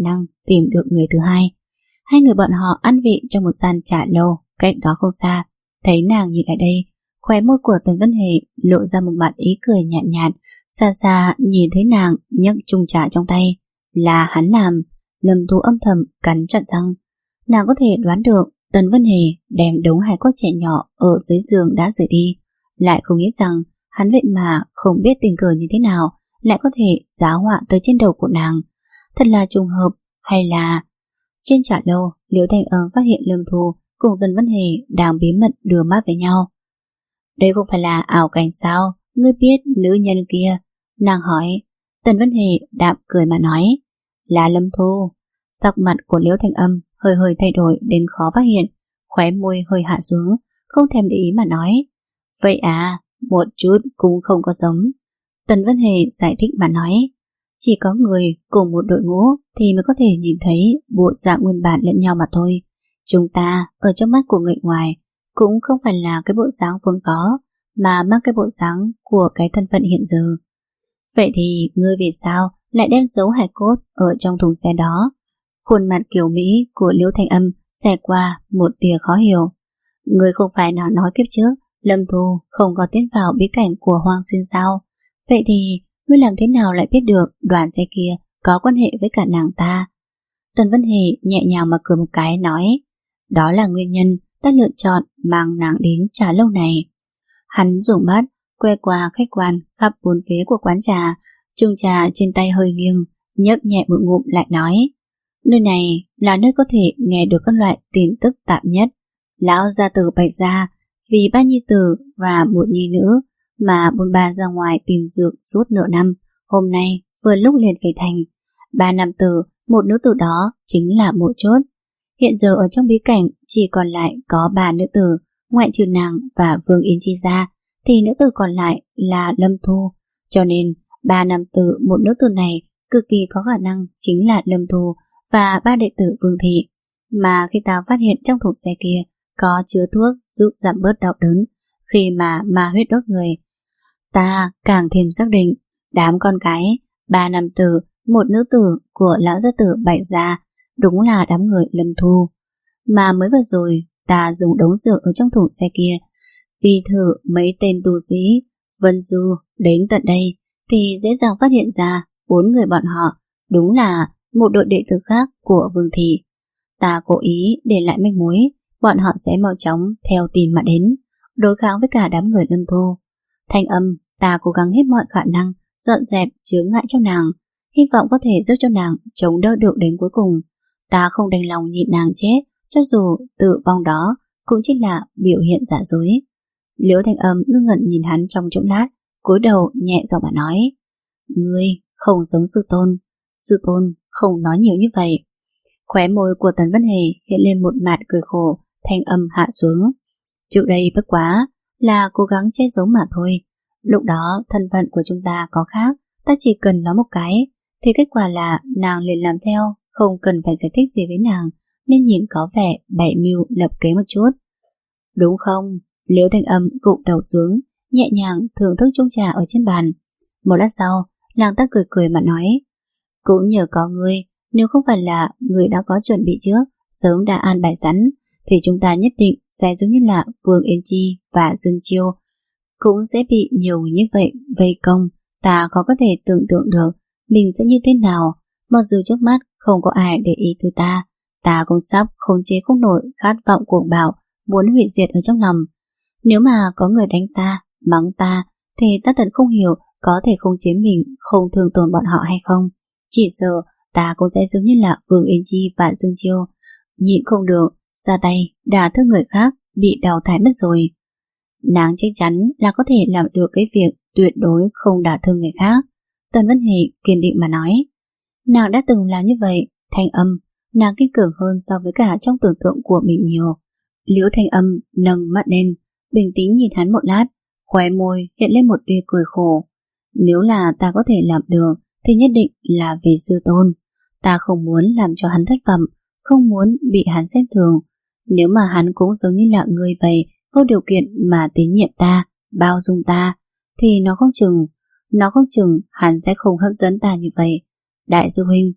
tìm được người thứ hai. Hai người bọn họ ăn vị trong một gian trà lâu cách đó không xa. Thấy nàng nhìn lại đây, khóe môi của Tần Vân Hề lộ ra một mặt ý cười nhạt nhạt. Xa xa nhìn thấy nàng nhấc chung trà trong tay là hắn làm. Lâm Thu âm thầm cắn chặt răng. Nàng có thể đoán được Tần Vân Hề đem đống hài cốt trẻ nhỏ ở dưới giường đã rời đi, lại không nghĩ rằng hắn vậy mà không biết tình cờ như thế nào lại có thể giá họa tới trên đầu của nàng. Thật là trùng hợp. Hay là trên trà lâu, Liễu Thanh Âm phát hiện Lâm Thu cùng Tần Vân Hề đang bí mật đưa mắt với nhau. Đây không phải là ảo cảnh sao? Ngươi biết nữ nhân kia? Nàng hỏi. Tần Vân Hề đạm cười mà nói, là Lâm Thu. Sắc mặt của Liễu Thanh Âm hơi hơi thay đổi đến khó phát hiện, khóe môi hơi hạ xuống, không thèm để ý mà nói, vậy à, một chút cũng không có giống. Tần Vân Hề giải thích mà nói, chỉ có người cùng một đội ngũ thì mới có thể nhìn thấy bộ dạng nguyên bản lẫn nhau mà thôi. Chúng ta ở trong mắt của người ngoài cũng không phải là cái bộ dáng vốn có, mà mang cái bộ dáng của cái thân phận hiện giờ. Vậy thì ngươi vì sao lại đem giấu hài cốt ở trong thùng xe đó? Khuôn mặt kiều mỹ của Liễu Thanh Âm xẹt qua một tia khó hiểu. Ngươi không phải nào nói kiếp trước Lâm Thu không có tiến vào bí cảnh của Hoang Xuyên sao? Vậy thì ngươi làm thế nào lại biết được đoàn xe kia có quan hệ với cả nàng ta? Tần Vân Hề nhẹ nhàng mà cười một cái nói, đó là nguyên nhân ta lựa chọn mang nàng đến trà lâu này. Hắn dùng mắt quay qua khách quan khắp bốn phía của quán trà, chung trà trên tay hơi nghiêng, nhấp nhẹ một ngụm lại nói, nơi này là nơi có thể nghe được các loại tin tức tạm nhất. Lão gia tử bày ra vì ba nhi tử và một nhi nữ mà bôn ba ra ngoài tìm dược suốt nửa năm, hôm nay vừa lúc liền về thành. Ba nam tử, một nữ tử đó chính là một chốt. Hiện giờ ở trong bí cảnh chỉ còn lại có ba nữ tử, ngoại trừ nàng và Vương Yến Chi ra, thì nữ tử còn lại là Lâm Thu. Cho nên ba nam tử, một nữ tử này cực kỳ có khả năng chính là Lâm Thu và ba đệ tử Vương Thị. Mà khi ta phát hiện trong thùng xe kia có chứa thuốc giúp giảm bớt đau đớn khi mà ma huyết đốt người, ta càng thêm xác định đám con cái ba nam tử, một nữ tử của lão gia tử bày ra đúng là đám người Lâm Thu. Mà mới vừa rồi ta dùng đống dược ở trong thùng xe kia đi thử mấy tên tu sĩ Vân Du đến tận đây thì dễ dàng phát hiện ra bốn người bọn họ đúng là một đội đệ tử khác của Vương Thị. Ta cố ý để lại manh mối, bọn họ sẽ mau chóng theo tin mà đến, đối kháng với cả đám người Lâm Thu. Thanh Âm, ta cố gắng hết mọi khả năng dọn dẹp chướng ngại cho nàng, hy vọng có thể giúp cho nàng chống đỡ được đến cuối cùng. Ta không đành lòng nhịn nàng chết, cho dù tự vong đó cũng chỉ là biểu hiện giả dối. Liễu Thanh Âm ngơ ngẩn nhìn hắn trong chốc lát, cúi đầu nhẹ giọng mà nói, ngươi không giống sư tôn, sư tôn không nói nhiều như vậy. Khóe môi của Tần Vân Hề hiện lên một mặt cười khổ, Thanh Âm hạ xuống. Trước đây bất quá là cố gắng che giấu mà thôi. Lúc đó thân phận của chúng ta có khác, ta chỉ cần nói một cái thì kết quả là nàng liền làm theo, không cần phải giải thích gì với nàng, nên nhìn có vẻ bày mưu lập kế một chút. Đúng không? Liễu Thanh Âm gục đầu xuống, nhẹ nhàng thưởng thức chung trà ở trên bàn. Một lát sau, nàng ta cười cười mà nói, cũng nhờ có ngươi, nếu không phải là ngươi đã có chuẩn bị trước, sớm đã an bài sẵn, thì chúng ta nhất định sẽ giống như là Vương Yên Chi và Dương Chiêu, cũng sẽ bị nhiều người như vậy vây công. Ta khó có thể tưởng tượng được mình sẽ như thế nào. Mặc dù trước mắt không có ai để ý tới ta, ta cũng sắp khống chế không nổi khát vọng cuồng bạo muốn hủy diệt ở trong lòng. Nếu mà có người đánh ta, mắng ta, thì ta thật không hiểu có thể khống chế mình không thương tổn bọn họ hay không. Chỉ sợ ta cũng sẽ giống như là Vương Yên Chi và Dương Chiêu, nhịn không được ra tay đả thương người khác, bị đào thải mất rồi. Nàng chắc chắn là có thể làm được cái việc tuyệt đối không đả thương người khác. Tần Vân Hề kiên định mà nói, nàng đã từng làm như vậy. Thanh Âm, nàng kiên cường hơn so với cả trong tưởng tượng của mình nhiều. Liễu Thanh Âm nâng mắt lên, bình tĩnh nhìn hắn một lát, khóe môi hiện lên một tia cười khổ. Nếu là ta có thể làm được thì nhất định là vì sư tôn. Ta không muốn làm cho hắn thất vọng, không muốn bị hắn xem thường. Nếu mà hắn cũng giống như là người vậy, vô điều kiện mà tín nhiệm ta, bao dung ta, thì nó không chừng, nó không chừng hắn sẽ không hấp dẫn ta như vậy. Đại sư huynh,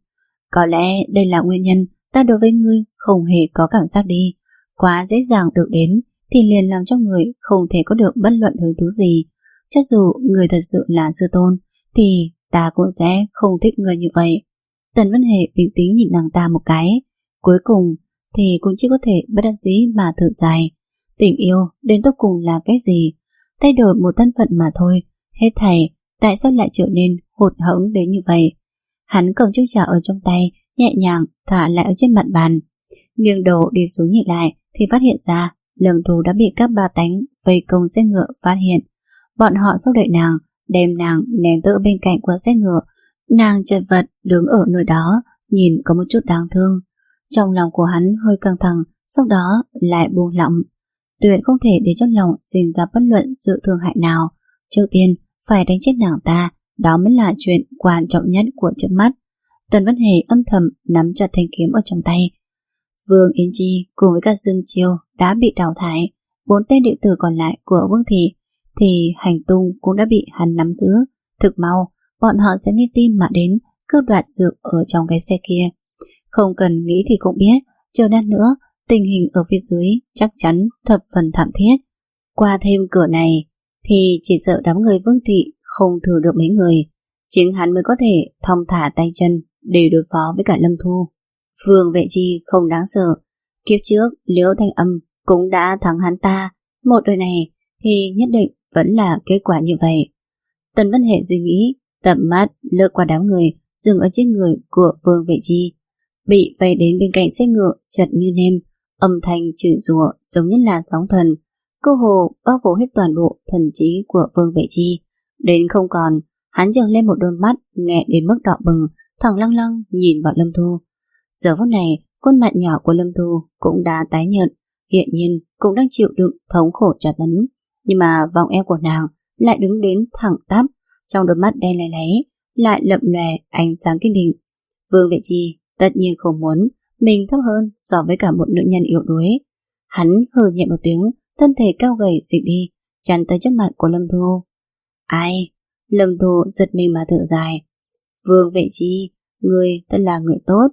Có lẽ đây là nguyên nhân ta đối với ngươi không hề có cảm giác đi. Quá dễ dàng được đến thì liền làm cho người không thể có được bất luận hứng thú gì. Cho dù người thật sự là sư tôn thì ta cũng sẽ không thích người như vậy. Tần Vân Hề bình tĩnh nhìn nàng ta một cái. Cuối cùng thì cũng chỉ có thể bất đắc dĩ mà thở dài. Tình yêu đến cuối cùng là cái gì? Thay đổi một thân phận mà thôi. Hết thảy tại sao lại trở nên hụt hẫng đến như vậy? Hắn cầm chiếc trà ở trong tay, nhẹ nhàng thả lại ở trên mặt bàn. Nghiêng đầu đi xuống nhìn lại thì phát hiện ra Lâm Thu đã bị các ba tánh vây công xe ngựa phát hiện. Bọn họ xô đẩy nàng, đem nàng ném tới bên cạnh của xe ngựa. Nàng chật vật đứng ở nơi đó, nhìn có một chút đáng thương. Trong lòng của hắn hơi căng thẳng, sau đó lại buông lỏng. Tuyệt không thể để trong lòng sinh ra bất luận sự thương hại nào. Trước tiên phải đánh chết nàng ta, đó mới là chuyện quan trọng nhất của trước mắt. Tần Vân Hề âm thầm nắm chặt thanh kiếm ở trong tay. Vương Yên Chi cùng với các Dương Chiêu đã bị đào thải. Bốn tên đệ tử còn lại của Vương Thị thì hành tung cũng đã bị hắn nắm giữ. Thực mau bọn họ sẽ nghe tin mà đến cướp đoạt dược ở trong cái xe kia. Không cần nghĩ thì cũng biết, chờ lát nữa tình hình ở phía dưới chắc chắn thập phần thảm thiết. Qua thêm cửa này thì chỉ sợ đám người Vương Thị không thừa được mấy người. Chính hắn mới có thể thong thả tay chân để đối phó với cả Lâm Thu. Vương Vệ Chi không đáng sợ. Kiếp trước Liễu Thanh Âm cũng đã thắng hắn ta. Một đời này thì nhất định vẫn là kết quả như vậy. Tần Vân Hệ suy nghĩ, tầm mắt lướt qua đám người dừng ở trên người của Vương Vệ Chi. Bị vây đến bên cạnh xe ngựa chật như nêm, âm thanh chửi rủa giống như là sóng thần, cơ hồ bao phủ hết toàn bộ thần trí của Vương Vệ Chi. Đến không còn, hắn trợn lên một đôi mắt nghẹn đến mức đỏ bừng, thẳng lăng lăng nhìn vào Lâm Thu. Giờ phút này, khuôn mặt nhỏ của Lâm Thu cũng đã tái nhợt, hiện nhiên cũng đang chịu đựng thống khổ tra tấn, nhưng mà vòng eo của nàng lại đứng đến thẳng tắp, trong đôi mắt đen láy láy lại lậm lòe ánh sáng kiên định. Vương Vệ Chi tất nhiên không muốn mình thấp hơn so với cả một nữ nhân yếu đuối. Hắn hừ nhẹ một tiếng, thân thể cao gầy dịch đi, chắn tới trước mặt của Lâm Thu. Ai? Lâm Thu giật mình mà thở dài. Vương Vệ Chi, ngươi thật là người tốt.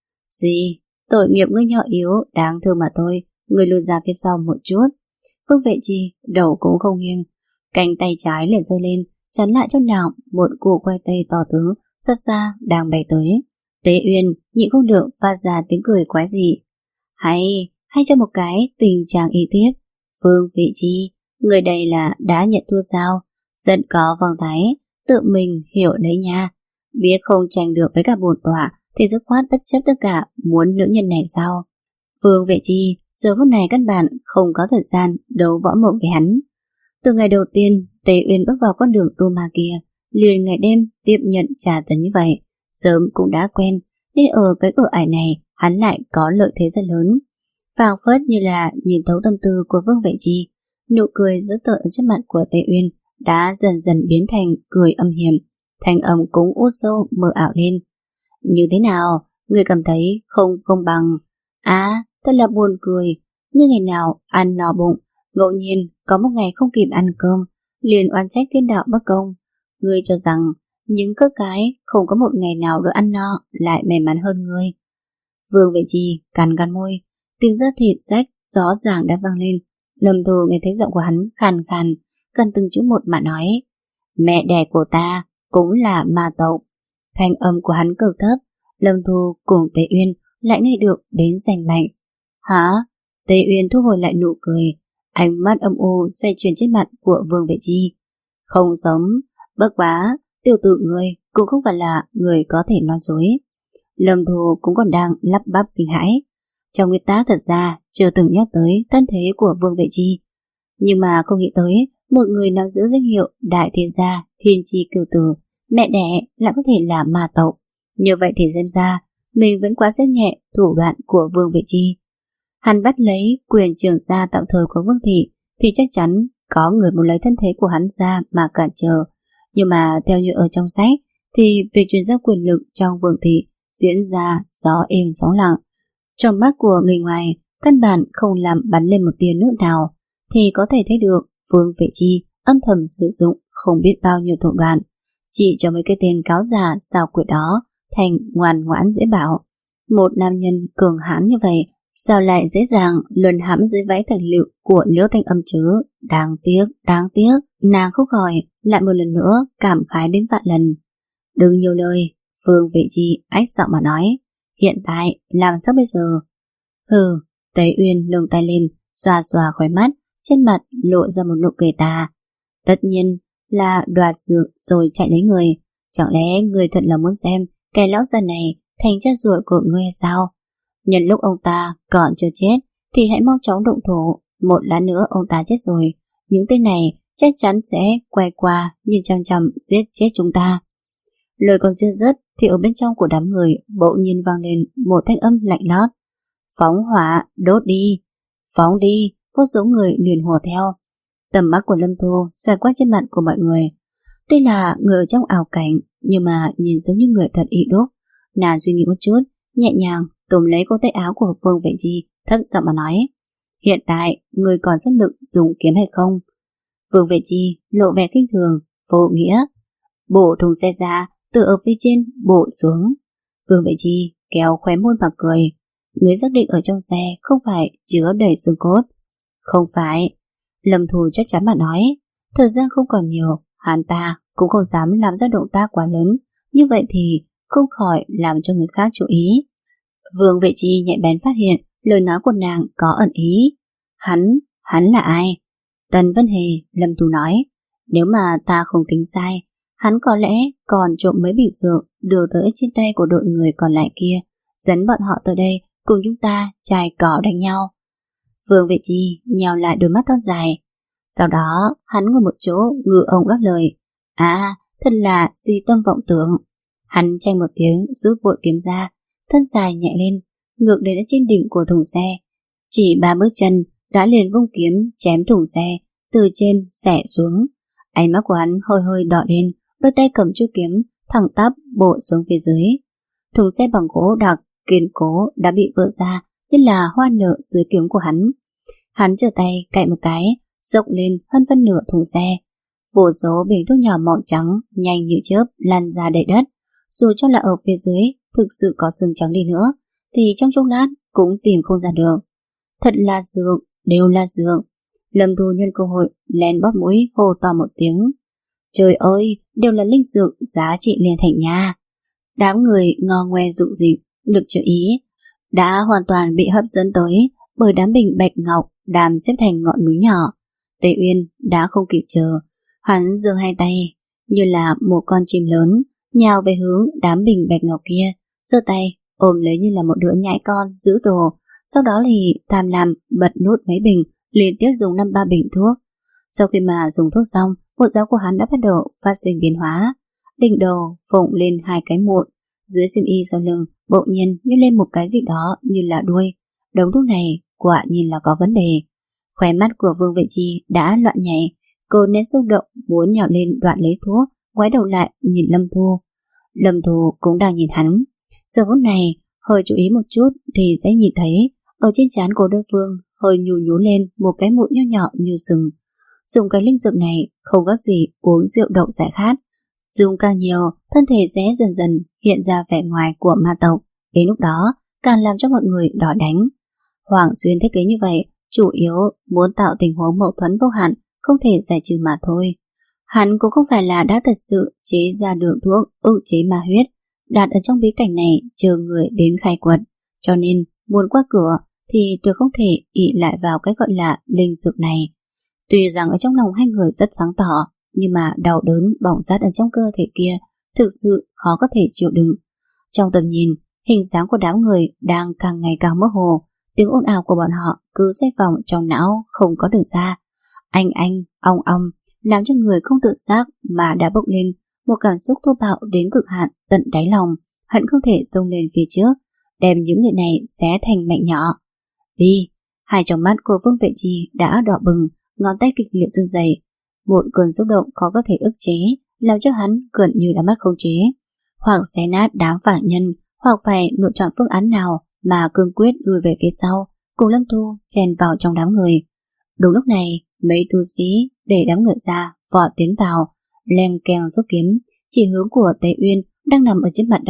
Gì? Tội nghiệp ngươi nhỏ yếu, đáng thương mà thôi, ngươi lùi ra phía sau một chút. Vương Vệ Chi đầu cũng không nghiêng, cánh tay trái liền giơ lên, chắn lại cho nàng một củ khoai tây to tướng, xa xa đang bay tới. Tế Uyên nhịn không được phát ra tiếng cười quái dị. Hay, hay cho một cái tình trạng y tiếp. Vương Vệ Chi, người đây là đã nhận thua sao? Rất có vòng thái, tự mình hiểu đấy nha. Biết không tranh được với cả bổn tọa thì dứt khoát bất chấp tất cả muốn nữ nhân này sao? Vương Vệ Chi giờ phút này căn bản không có thời gian đấu võ mộng với hắn. Từ ngày đầu tiên Tế Uyên bước vào con đường tu ma kia, liền ngày đêm tiếp nhận trả tấn như vậy, sớm cũng đã quen, nên ở cái cửa ải này hắn lại có lợi thế rất lớn. Phảng phất như là nhìn thấu tâm tư của Vương Vệ Chi, nụ cười dữ tợn trước mặt của Tế Uyên đã dần dần biến thành cười âm hiểm, thanh âm cũng út sâu mờ ảo lên. Như thế nào, người cảm thấy không công bằng? À, thật là buồn cười. Như ngày nào ăn no bụng, ngẫu nhiên có một ngày không kịp ăn cơm, liền oán trách thiên đạo bất công. Ngươi cho rằng những cơ cái không có một ngày nào được ăn no lại may mắn hơn ngươi. Vương Vệ Chi cắn cắn môi, tiếng da thịt rách rõ ràng đã vang lên. Lâm Thu nghe thấy giọng của hắn khàn khàn, cần từng chữ một mà nói. Mẹ đẻ của ta cũng là ma tộc. Thanh âm của hắn cực thấp. Lâm Thu cùng Tế Uyên lại nghe được đến rành mạnh. Hả? Tế Uyên thu hồi lại nụ cười, ánh mắt âm u xoay chuyển trên mặt của Vương Vệ Chi. Không giống, bất quá tiểu tử ngươi cũng không phải là người có thể nói dối. Lâm Thu cũng còn đang lắp bắp kinh hãi. Trong nguyên tắc thật ra chưa từng nhắc tới thân thế của Vương Vệ Chi, nhưng mà không nghĩ tới một người nắm giữ danh hiệu đại thiên gia thiên chi cửu tử, mẹ đẻ lại có thể là ma tộc. Như vậy thì xem ra mình vẫn quá xem nhẹ thủ đoạn của Vương Vệ Chi. Hắn bắt lấy quyền trưởng gia tạm thời của Vương Thị thì chắc chắn có người muốn lấy thân thế của hắn ra mà cản trở. Nhưng mà theo như ở trong sách thì việc truyền giao quyền lực trong Vương Thị diễn ra gió êm sóng lặng. Trong mắt của người ngoài căn bản không làm bắn lên một tia nước nào, thì có thể thấy được Vương Vệ Chi âm thầm sử dụng không biết bao nhiêu thủ đoạn chỉ cho mấy cái tên cáo già xào quyệt đó thành ngoan ngoãn dễ bảo. Một nam nhân cường hãn như vậy sao lại dễ dàng luồn hãm dưới váy thành lựu của Liễu Thanh Âm chứ? Đáng tiếc, đáng tiếc. Nàng không khỏi lại một lần nữa cảm khái đến vạn lần. Đừng nhiều lời, Phương Vệ Chi ách giọng mà nói. Hiện tại làm sao bây giờ? Hừ, Tế Uyên nâng tay lên, xoa xoa khóe mắt, trên mặt lộ ra một nụ cười tà. Tất nhiên là đoạt dược rồi chạy lấy người. Chẳng lẽ người thật là muốn xem cái lão già này thành cha ruột của ngươi hay sao? Nhân lúc ông ta còn chưa chết thì hãy mau chóng động thủ. Một lát nữa ông ta chết rồi, những tên này chắc chắn sẽ quay qua nhìn chằm chằm giết chết chúng ta. Lời còn chưa dứt thì ở bên trong của đám người bỗng nhiên vang lên một thanh âm lạnh lót. Phóng hỏa, đốt đi, phóng đi. Vô số người liền hùa theo. Tầm mắt của Lâm Thu xoay qua trên mặt của mọi người. Đây là người ở trong ảo cảnh, nhưng mà nhìn giống như người thật ý đúc. Nàng suy nghĩ một chút, nhẹ nhàng túm lấy cô tay áo của Phương Vệ Chi, thấp giọng mà nói: hiện tại người còn rất lực dùng kiếm hay không? Phương Vệ Chi lộ vẻ kinh thường, vô nghĩa. Bổ thùng xe ra, từ ở phía trên bổ xuống. Phương Vệ Chi kéo khóe môi mà cười. Người xác định ở trong xe không phải chứa đầy xương cốt? Không phải. Lâm Thu chắc chắn mà nói. Thời gian không còn nhiều, hắn ta cũng không dám làm ra động tác quá lớn, như vậy thì không khỏi làm cho người khác chú ý. Vương Vệ Chi nhạy bén phát hiện lời nói của nàng có ẩn ý. Hắn, hắn là ai? Tần Vân Hề, Lâm Thu nói. Nếu mà ta không tính sai, hắn có lẽ còn trộm mấy bịch rượu đưa tới trên tay của đội người còn lại kia, dẫn bọn họ tới đây cùng chúng ta chài cỏ đánh nhau. Vương Vệ Chi nhào lại đôi mắt thon dài. Sau đó hắn ngồi một chỗ ngự ông đáp lời. À, thật là si tâm vọng tưởng. Hắn tranh một tiếng rút bội kiếm ra, thân dài nhẹ lên, ngược đến trên đỉnh của thùng xe. Chỉ ba bước chân đã liền vung kiếm chém thùng xe từ trên xẻ xuống. Ánh mắt của hắn hơi hơi đỏ lên, đôi tay cầm chuôi kiếm thẳng tắp bổ xuống phía dưới. Thùng xe bằng gỗ đặc kiên cố đã bị vỡ ra, như là hoa nở dưới kiếm của hắn. Hắn trở tay cạy một cái, dốc lên hơn phân nửa thùng xe. Vô số bình thuốc nhỏ màu trắng nhanh như chớp lan ra đầy đất. Dù cho là ở phía dưới thực sự có xương trắng đi nữa, thì trong chốc lát cũng tìm không ra được. Thật là dược, đều là dược. Lâm Thu nhân cơ hội lén bóp mũi hô to một tiếng. Trời ơi, đều là linh dược giá trị liên thành nha. Đám người ngò ngoe rụng rịt, lực chú ý đã hoàn toàn bị hấp dẫn tới bởi đám bình bạch ngọc đàm xếp thành ngọn núi nhỏ. Tề Uyên đã không kịp chờ, hắn giương hai tay như là một con chim lớn nhào về hướng đám bình bạch ngọc kia, giơ tay ôm lấy như là một đứa nhãi con giữ đồ. Sau đó thì tham lam bật nút mấy bình, liên tiếp dùng năm ba bình thuốc. Sau khi mà dùng thuốc xong, bộ dáng của hắn đã bắt đầu phát sinh biến hóa. Đỉnh đầu phồng lên hai cái mụn, dưới xiêm y sau lưng bỗng nhiên như lên một cái gì đó như là đuôi. Đống thuốc này quả nhiên là có vấn đề. Khóe mắt của Vương Vệ Chi đã loạn nhảy, cô nén xúc động muốn nhào lên đoạn lấy thuốc, ngoái đầu lại nhìn Lâm Thu. Lâm Thu cũng đang nhìn hắn. Giờ phút này hơi chú ý một chút thì sẽ nhìn thấy ở trên trán của đối phương hơi nhú nhú lên một cái mụn nho nhỏ như sừng. Dùng cái linh dược này không khác gì uống rượu đậu giải khát. Dùng càng nhiều, thân thể sẽ dần dần hiện ra vẻ ngoài của ma tộc. Đến lúc đó càng làm cho mọi người đỏ đánh. Hoàng Xuyên thiết kế như vậy chủ yếu muốn tạo tình huống mâu thuẫn vô hạn, không thể giải trừ mà thôi. Hắn cũng không phải là đã thật sự chế ra được thuốc ức chế ma huyết đặt ở trong bí cảnh này chờ người đến khai quật, cho nên muốn qua cửa thì tôi không thể ỷ lại vào cái gọi là linh dược này. Tuy rằng ở trong lòng hai người rất sáng tỏ, nhưng mà đau đớn bỏng rát ở trong cơ thể kia thực sự khó có thể chịu đựng. Trong tầm nhìn, hình dáng của đám người đang càng ngày càng mơ hồ, tiếng ồn ào của bọn họ cứ xoay vòng trong não không có đường ra. Anh anh, ong ong, làm cho người không tự giác mà đã bốc lên một cảm xúc thô bạo đến cực hạn tận đáy lòng, hận không thể xông lên phía trước, đem những người này xé thành mảnh nhỏ. Đi! Hai tròng mắt của Vương Vệ Chi đã đỏ bừng, ngón tay kịch liệt run rẩy. Một cơn xúc động khó có thể ức chế, làm cho hắn gần như đã mất khống chế. Hoặc xé nát đám phản nhân, hoặc phải lựa chọn phương án nào mà cương quyết lùi về phía sau, cùng Lâm Thu chèn vào trong đám người. Đúng lúc này, mấy tu sĩ để đám người ra, vọt tiến vào, len keng rút kiếm, chỉ hướng của Tế Uyên đang nằm ở trên mặt đất,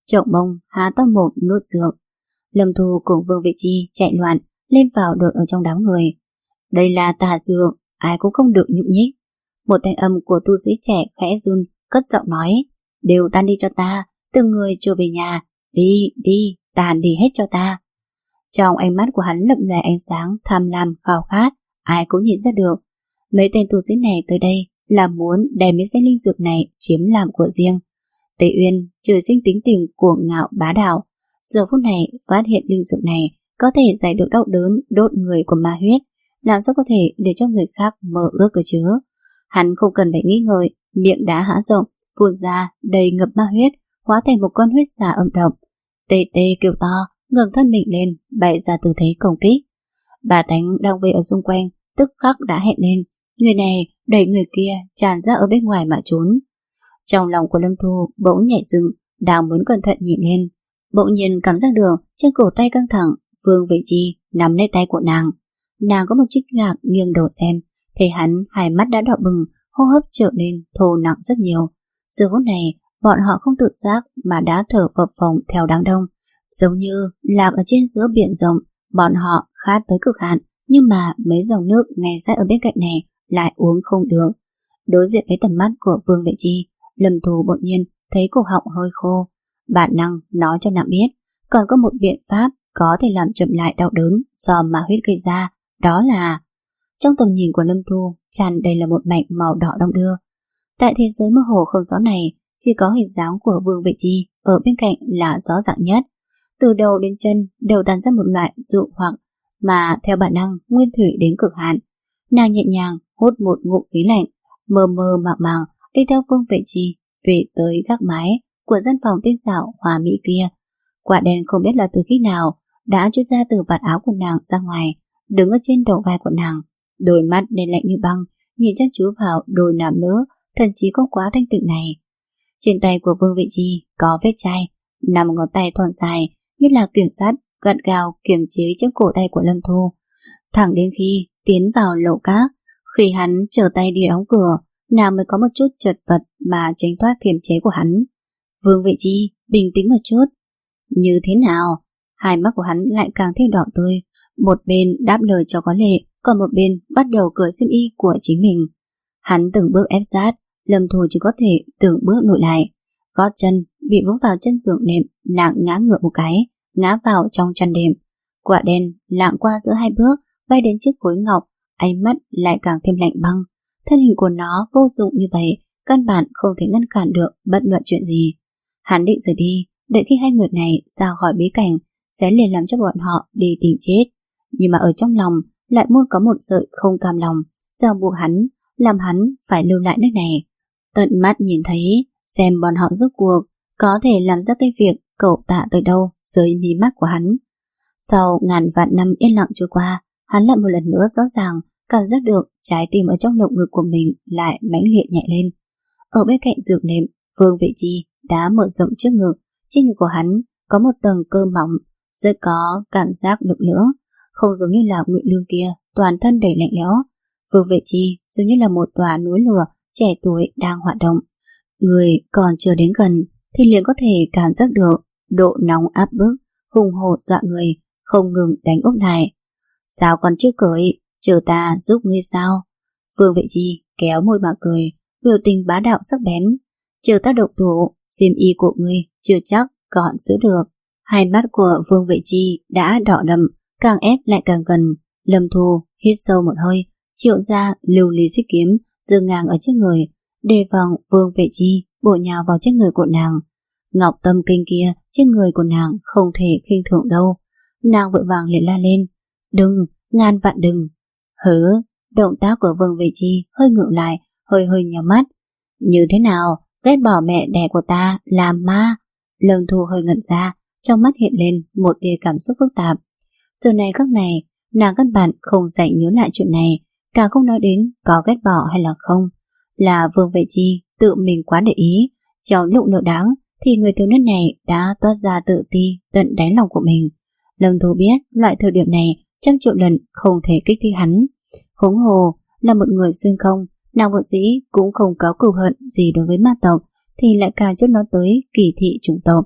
trợn mông, há to mồm nuốt dược. Lâm Thu cùng Vương Vị Chi chạy loạn lên vào được ở trong đám người. Đây là tà dược, ai cũng không được nhúc nhích. Một thanh âm của tu sĩ trẻ khẽ run, cất giọng nói, đều tan đi cho ta, từng người trở về nhà, đi, đi, tàn đi hết cho ta. Trong ánh mắt của hắn lập lòe ánh sáng tham lam khao khát, ai cũng nhìn ra được. Mấy tên tu sĩ này tới đây là muốn đem mấy danh linh dược này chiếm làm của riêng. Tề Uyên trời sinh tính tình cuồng ngạo bá đạo, giờ phút này phát hiện linh dược này có thể giải được đau đớn đốt người của ma huyết, làm sao có thể để cho người khác mơ ước cơ chứ? Hắn không cần phải nghĩ ngợi, miệng đá há rộng, phun ra đầy ngập ma huyết, hóa thành một con huyết xà âm độc. Tê tê kêu to, ngẩng thân mình lên, bày ra tư thế công kích. Bà Tánh đang vây ở xung quanh, tức khắc đã hẹn lên, người này đẩy người kia tràn ra ở bên ngoài mà trốn. Trong lòng của Lâm Thu bỗng nhảy dựng, đang muốn cẩn thận nhìn lên, bỗng nhiên cảm giác được trên cổ tay căng thẳng, Vương Vị Chi nắm lấy tay của nàng. Nàng có một chút ngạc nghiêng đầu xem, thấy hắn hai mắt đã đỏ bừng, hô hấp trở nên thô nặng rất nhiều. Giờ phút này bọn họ không tự giác mà đã thở phập phồng theo đám đông, giống như lạc ở trên giữa biển rộng. Bọn họ khát tới cực hạn, nhưng mà mấy dòng nước ngay sát ở bên cạnh này lại uống không được. Đối diện với tầm mắt của Vương Vị Chi, Lâm Thu bỗng nhiên thấy cổ họng hơi khô. Bản năng nói cho nàng biết còn có một biện pháp có thể làm chậm lại đau đớn do ma huyết gây ra, đó là... Trong tầm nhìn của Lâm Thu tràn đầy là một mảnh màu đỏ đong đưa. Tại thế giới mơ hồ không rõ này, chỉ có hình dáng của Vương Vị Chi ở bên cạnh là rõ ràng nhất. Từ đầu đến chân đều tàn ra một loại dụ hoặc mà theo bản năng nguyên thủy đến cực hạn. Nàng nhẹ nhàng hút một ngụm khí lạnh, mơ mơ màng màng đi theo Vương Vị Chi về tới gác mái của gian phòng tinh xảo hòa mỹ kia. Quả đen không biết là từ khi nào đã trút ra từ vạt áo của nàng ra ngoài, đứng ở trên đầu vai của nàng, đôi mắt đen lạnh như băng, nhìn chăm chú vào đôi nam nữ thần trí không quá thanh tịnh này. Trên tay của Vương Vị Chi có vết chai, năm ngón tay thon dài như là kiểm sát gắt gao kiềm chế chiếc cổ tay của Lâm Thu, thẳng đến khi tiến vào lầu cát. Khi hắn trở tay đi đóng cửa, nàng mới có một chút chật vật mà tránh thoát kiềm chế của hắn. Vương Vị Chi bình tĩnh một chút. Như thế nào? Hai mắt của hắn lại càng thêm đỏ tươi. Một bên đáp lời cho có lệ, còn một bên bắt đầu cởi xiêm y của chính mình. Hắn từng bước ép sát, Lâm Thu chỉ có thể từng bước lùi lại. Gót chân bị vướng vào chân giường nệm, nàng ngã ngửa một cái, ngã vào trong chăn đệm. Quả đen lạng qua giữa hai bước, bay đến chiếc khối ngọc, ánh mắt lại càng thêm lạnh băng. Thân hình của nó vô dụng như vậy, căn bản không thể ngăn cản được bất luận chuyện gì. Hắn định rời đi, đợi khi hai người này ra khỏi bí cảnh, sẽ liền làm cho bọn họ đi tìm chết. Nhưng mà ở trong lòng lại muốn có một sợi không cam lòng, ràng buộc hắn, làm hắn phải lưu lại nơi này. Tận mắt nhìn thấy, xem bọn họ rốt cuộc có thể làm ra cái việc cẩu tạ tới đâu dưới mí mắt của hắn. Sau ngàn vạn năm yên lặng trôi qua, hắn lại một lần nữa rõ ràng cảm giác được trái tim ở trong lồng ngực của mình lại mãnh liệt nhẹ lên. Ở bên cạnh giường nệm, Vương Vị Chi đã mở rộng trước ngực, trên ngực của hắn có một tầng cơ mỏng, rất có cảm giác lực lưỡng, không giống như là Ngụy Lương kia toàn thân đầy lạnh lẽo. Vương Vị Chi giống như là một tòa núi lửa trẻ tuổi đang hoạt động. Người còn chưa đến gần thì liền có thể cảm giác được độ nóng áp bức, hùng hổ dọa người, không ngừng đánh úp lại. Sao còn chưa cởi, chờ ta giúp ngươi sao? Vương Vị Chi kéo môi mà cười, biểu tình bá đạo sắc bén. Chờ ta động thủ, xiêm y của ngươi chưa chắc còn giữ được. Hai mắt của Vương Vị Chi đã đỏ đậm, càng ép lại càng gần. Lâm Thu hít sâu một hơi, triệu ra lưu ly xích kiếm dừng ngang ở trước người, đề phòng Vương Vị Chi bổ nhào vào trên người của nàng. Ngọc tâm kinh kia trên người của nàng không thể khinh thường đâu. Nàng vội vàng liền la lên, đừng, ngàn vạn đừng. Hứ, động tác của Vương Vị Chi hơi ngượng lại, hơi hơi nhắm mắt. Như thế nào, ghét bỏ mẹ đẻ của ta làm ma? Lâm Thu hơi ngẩn ra, trong mắt hiện lên một tia cảm xúc phức tạp. Giờ này khắc này, nàng căn bản không dạy nhớ lại chuyện này, càng không nói đến có ghét bỏ hay là không. Là Vương Vị Chi tự mình quá để ý, trong lúc nợ đáng thì người thiếu niên này đã toát ra tự ti tận đáy lòng của mình. Lâm Thu biết loại thời điểm này trăm triệu lần không thể kích thích hắn. Huống hồ là một người xuyên không, nàng vợ dĩ cũng không có cừu hận gì đối với ma tộc, thì lại càng chút nói tới kỳ thị chủng tộc.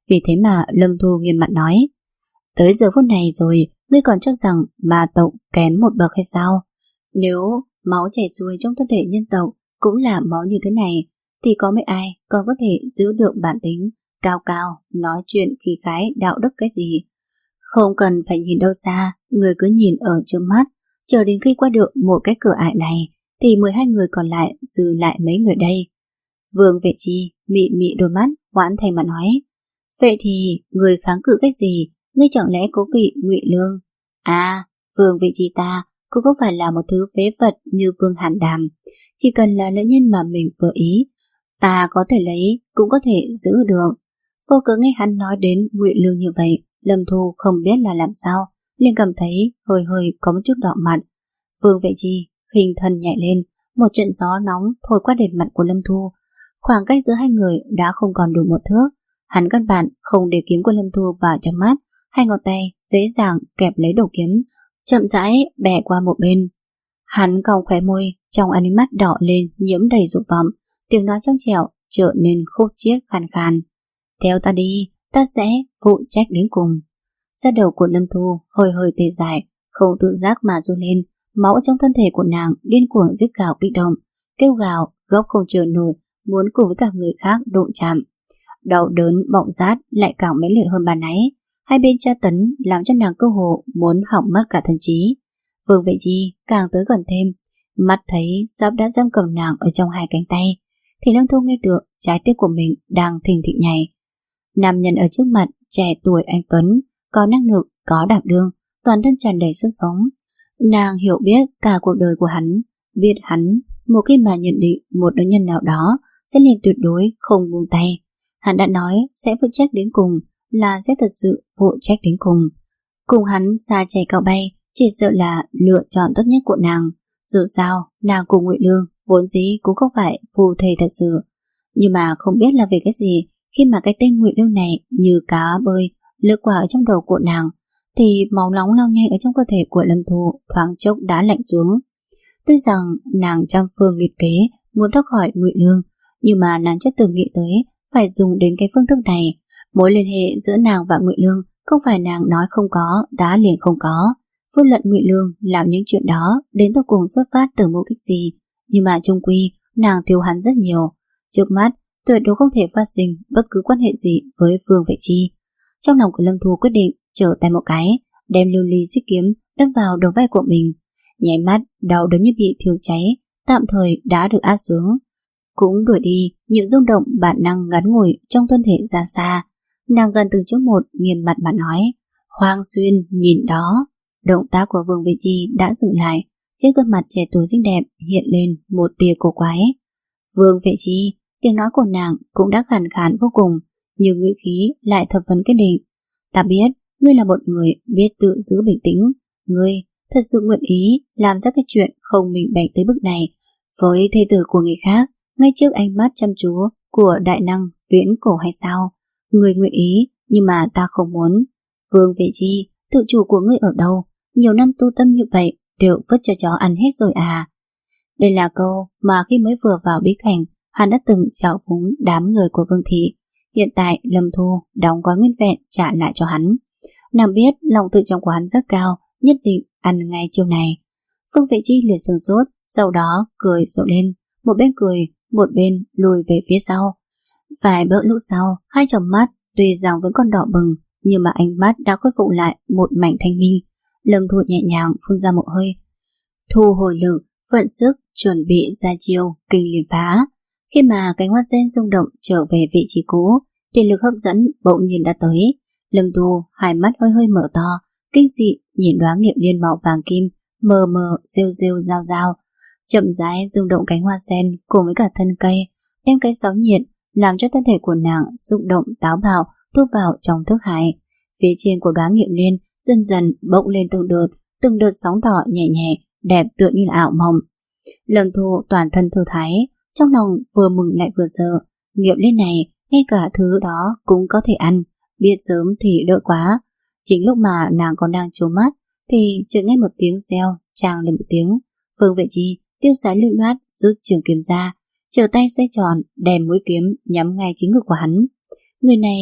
Vì thế mà Lâm Thu nghiêm mặt nói: Tới giờ phút này rồi, ngươi còn cho rằng ma tộc kém một bậc hay sao? Nếu máu chảy xuôi trong thân thể nhân tộc cũng là máu như thế này, thì có mấy ai còn có thể giữ được bản tính cao cao, nói chuyện khí khái đạo đức cái gì? Không cần phải nhìn đâu xa, người cứ nhìn ở trước mắt, chờ đến khi qua được một cái cửa ải này, thì mười hai người còn lại dư lại mấy người đây. Vương Vệ Chi mị mị đôi mắt, hoãn thành mà nói: Vậy thì người kháng cự cái gì? Ngươi chẳng lẽ cố kỵ Ngụy Lương? À, Vương Vệ Chi ta cũng không phải là một thứ phế vật như Vương Hàn Đàm. Chỉ cần là nữ nhân mà mình vừa ý, ta có thể lấy, cũng có thể giữ được. Vô cớ nghe hắn nói đến Ngụy Lương như vậy, Lâm Thu không biết là làm sao, liền cảm thấy hơi hơi có một chút đỏ mặt. Vương Vệ Chi khinh thân nhảy lên, một trận gió nóng thổi qua đền mặt của Lâm Thu. Khoảng cách giữa hai người đã không còn đủ một thước. Hắn căn bản không để kiếm của Lâm Thu vào trong mắt, hai ngón tay dễ dàng kẹp lấy đầu kiếm, chậm rãi bẻ qua một bên. Hắn cong khóe môi, trong ánh mắt đỏ lên nhiễm đầy dục vọng, tiếng nói trong trẻo trở nên khúc chiết khàn khàn. Theo ta đi, ta sẽ phụ trách đến cùng. Da đầu của Lâm Thu hơi hơi tê dại, không tự giác mà run lên, máu trong thân thể của nàng điên cuồng rít gào kích động, kêu gào góc không chờ nổi, muốn cùng với cả người khác đụng chạm. Đau đớn bọng rát lại càng mãnh liệt hơn ban nãy, hai bên tra tấn làm cho nàng cơ hồ muốn hỏng mất cả thần trí. Vương Vệ Chi càng tới gần thêm, mắt thấy sắp đã giam cầm nàng ở trong hai cánh tay, thì Lâm Thu nghe được trái tim của mình đang thình thịch nhảy. Nam nhân ở trước mặt trẻ tuổi anh tuấn, có năng lực, có đảm đương, toàn thân tràn đầy sức sống. Nàng hiểu biết cả cuộc đời của hắn, biết hắn một khi mà nhận định một nữ nhân nào đó sẽ liền tuyệt đối không buông tay. Hắn đã nói sẽ phụ trách đến cùng, là sẽ thật sự phụ trách đến cùng. Cùng hắn xa chạy cao bay, chỉ sợ là lựa chọn tốt nhất của nàng. Dù sao, nàng cùng Ngụy Lương vốn dĩ cũng không phải phù thề thật sự. Nhưng mà không biết là về cái gì, khi mà cái tên Ngụy Lương này như cá bơi lướt qua ở trong đầu của nàng, thì máu nóng lao nhanh ở trong cơ thể của Lâm Thu thoáng chốc đã lạnh xuống. Tuy rằng nàng trăm phương nghịch kế muốn thoát khỏi Ngụy Lương, nhưng mà nàng chưa từng nghĩ tới phải dùng đến cái phương thức này. Mối liên hệ giữa nàng và Ngụy Lương không phải nàng nói không có đã liền không có. Vô luận Ngụy Lương làm những chuyện đó đến tận cùng xuất phát từ mục đích gì, nhưng mà chung quy nàng thiếu hắn rất nhiều. Trước mắt tuyệt đối không thể phát sinh bất cứ quan hệ gì với Vương Vệ Chi. Trong lòng của Lâm Thu quyết định trở tay một cái, đem lưu ly xích kiếm đâm vào đầu vai của mình. Nháy mắt đau đớn như bị thiêu cháy tạm thời đã được áp xuống, cũng đuổi đi những rung động bản năng ngắn ngủi trong thân thể ra xa. Nàng gần từng chút một nghiêm mặt mà nói: Hoàng Xuyên, nhìn đó. Động tác của Vương Vệ Chi đã dừng lại, trên gương mặt trẻ tuổi xinh đẹp hiện lên một tia cổ quái. Vương Vệ Chi, tiếng nói của nàng cũng đã khàn khàn vô cùng, nhưng ngữ khí lại thập phần kiên định. Ta biết ngươi là một người biết tự giữ bình tĩnh, ngươi thật sự nguyện ý làm ra cái chuyện không minh bạch tới bước này với thê tử của người khác, ngay trước ánh mắt chăm chú của đại năng viễn cổ hay sao? Ngươi nguyện ý, nhưng mà ta không muốn. Vương Vệ Chi, tự chủ của ngươi ở đâu? Nhiều năm tu tâm như vậy đều vứt cho chó ăn hết rồi à? Đây là câu mà khi mới vừa vào bí cảnh hắn đã từng trào phúng đám người của Vương Thị. Hiện tại Lâm Thu đóng gói nguyên vẹn trả lại cho hắn. Nàng biết lòng tự trọng của hắn rất cao, nhất định ăn ngay chiêu này. Vương Vệ Chi liền sừng sốt, sau đó cười rộ lên, một bên cười, một bên lùi về phía sau. Vài bước lúc sau, hai tròng mắt tuy rằng vẫn còn đỏ bừng, nhưng mà ánh mắt đã khôi phục lại một mảnh thanh minh. Lâm Thu nhẹ nhàng phun ra một hơi, thu hồi lực, vận sức chuẩn bị ra chiêu kinh liền phá. Khi mà cánh hoa sen rung động trở về vị trí cũ, thì lực hấp dẫn bỗng nhiên đã tới. Lâm Thu hai mắt hơi hơi mở to, kinh dị nhìn đóa nghiệp liên màu vàng kim mờ mờ rêu rêu rao rao, chậm rãi rung động cánh hoa sen cùng với cả thân cây, đem cái sóng nhiệt làm cho thân thể của nàng rung động táo bạo thu vào trong thức hải. Phía trên của đóa nghiệp liên dần dần bốc lên từng đợt, từng đợt sóng đỏ nhẹ nhẹ, đẹp tựa như là ảo mộng. Lâm Thu toàn thân thư thái, trong lòng vừa mừng lại vừa sợ. Nghiệp liên này ngay cả thứ đó cũng có thể ăn, biết sớm thì đỡ quá. Chính lúc mà nàng còn đang trố mắt thì chợt nghe một tiếng reo tràng lên một tiếng. Vương Vệ Chi tiêu sái lưu loát rút trường kiếm ra, trở tay xoay tròn đem mũi kiếm nhắm ngay chính ngực của hắn. Người này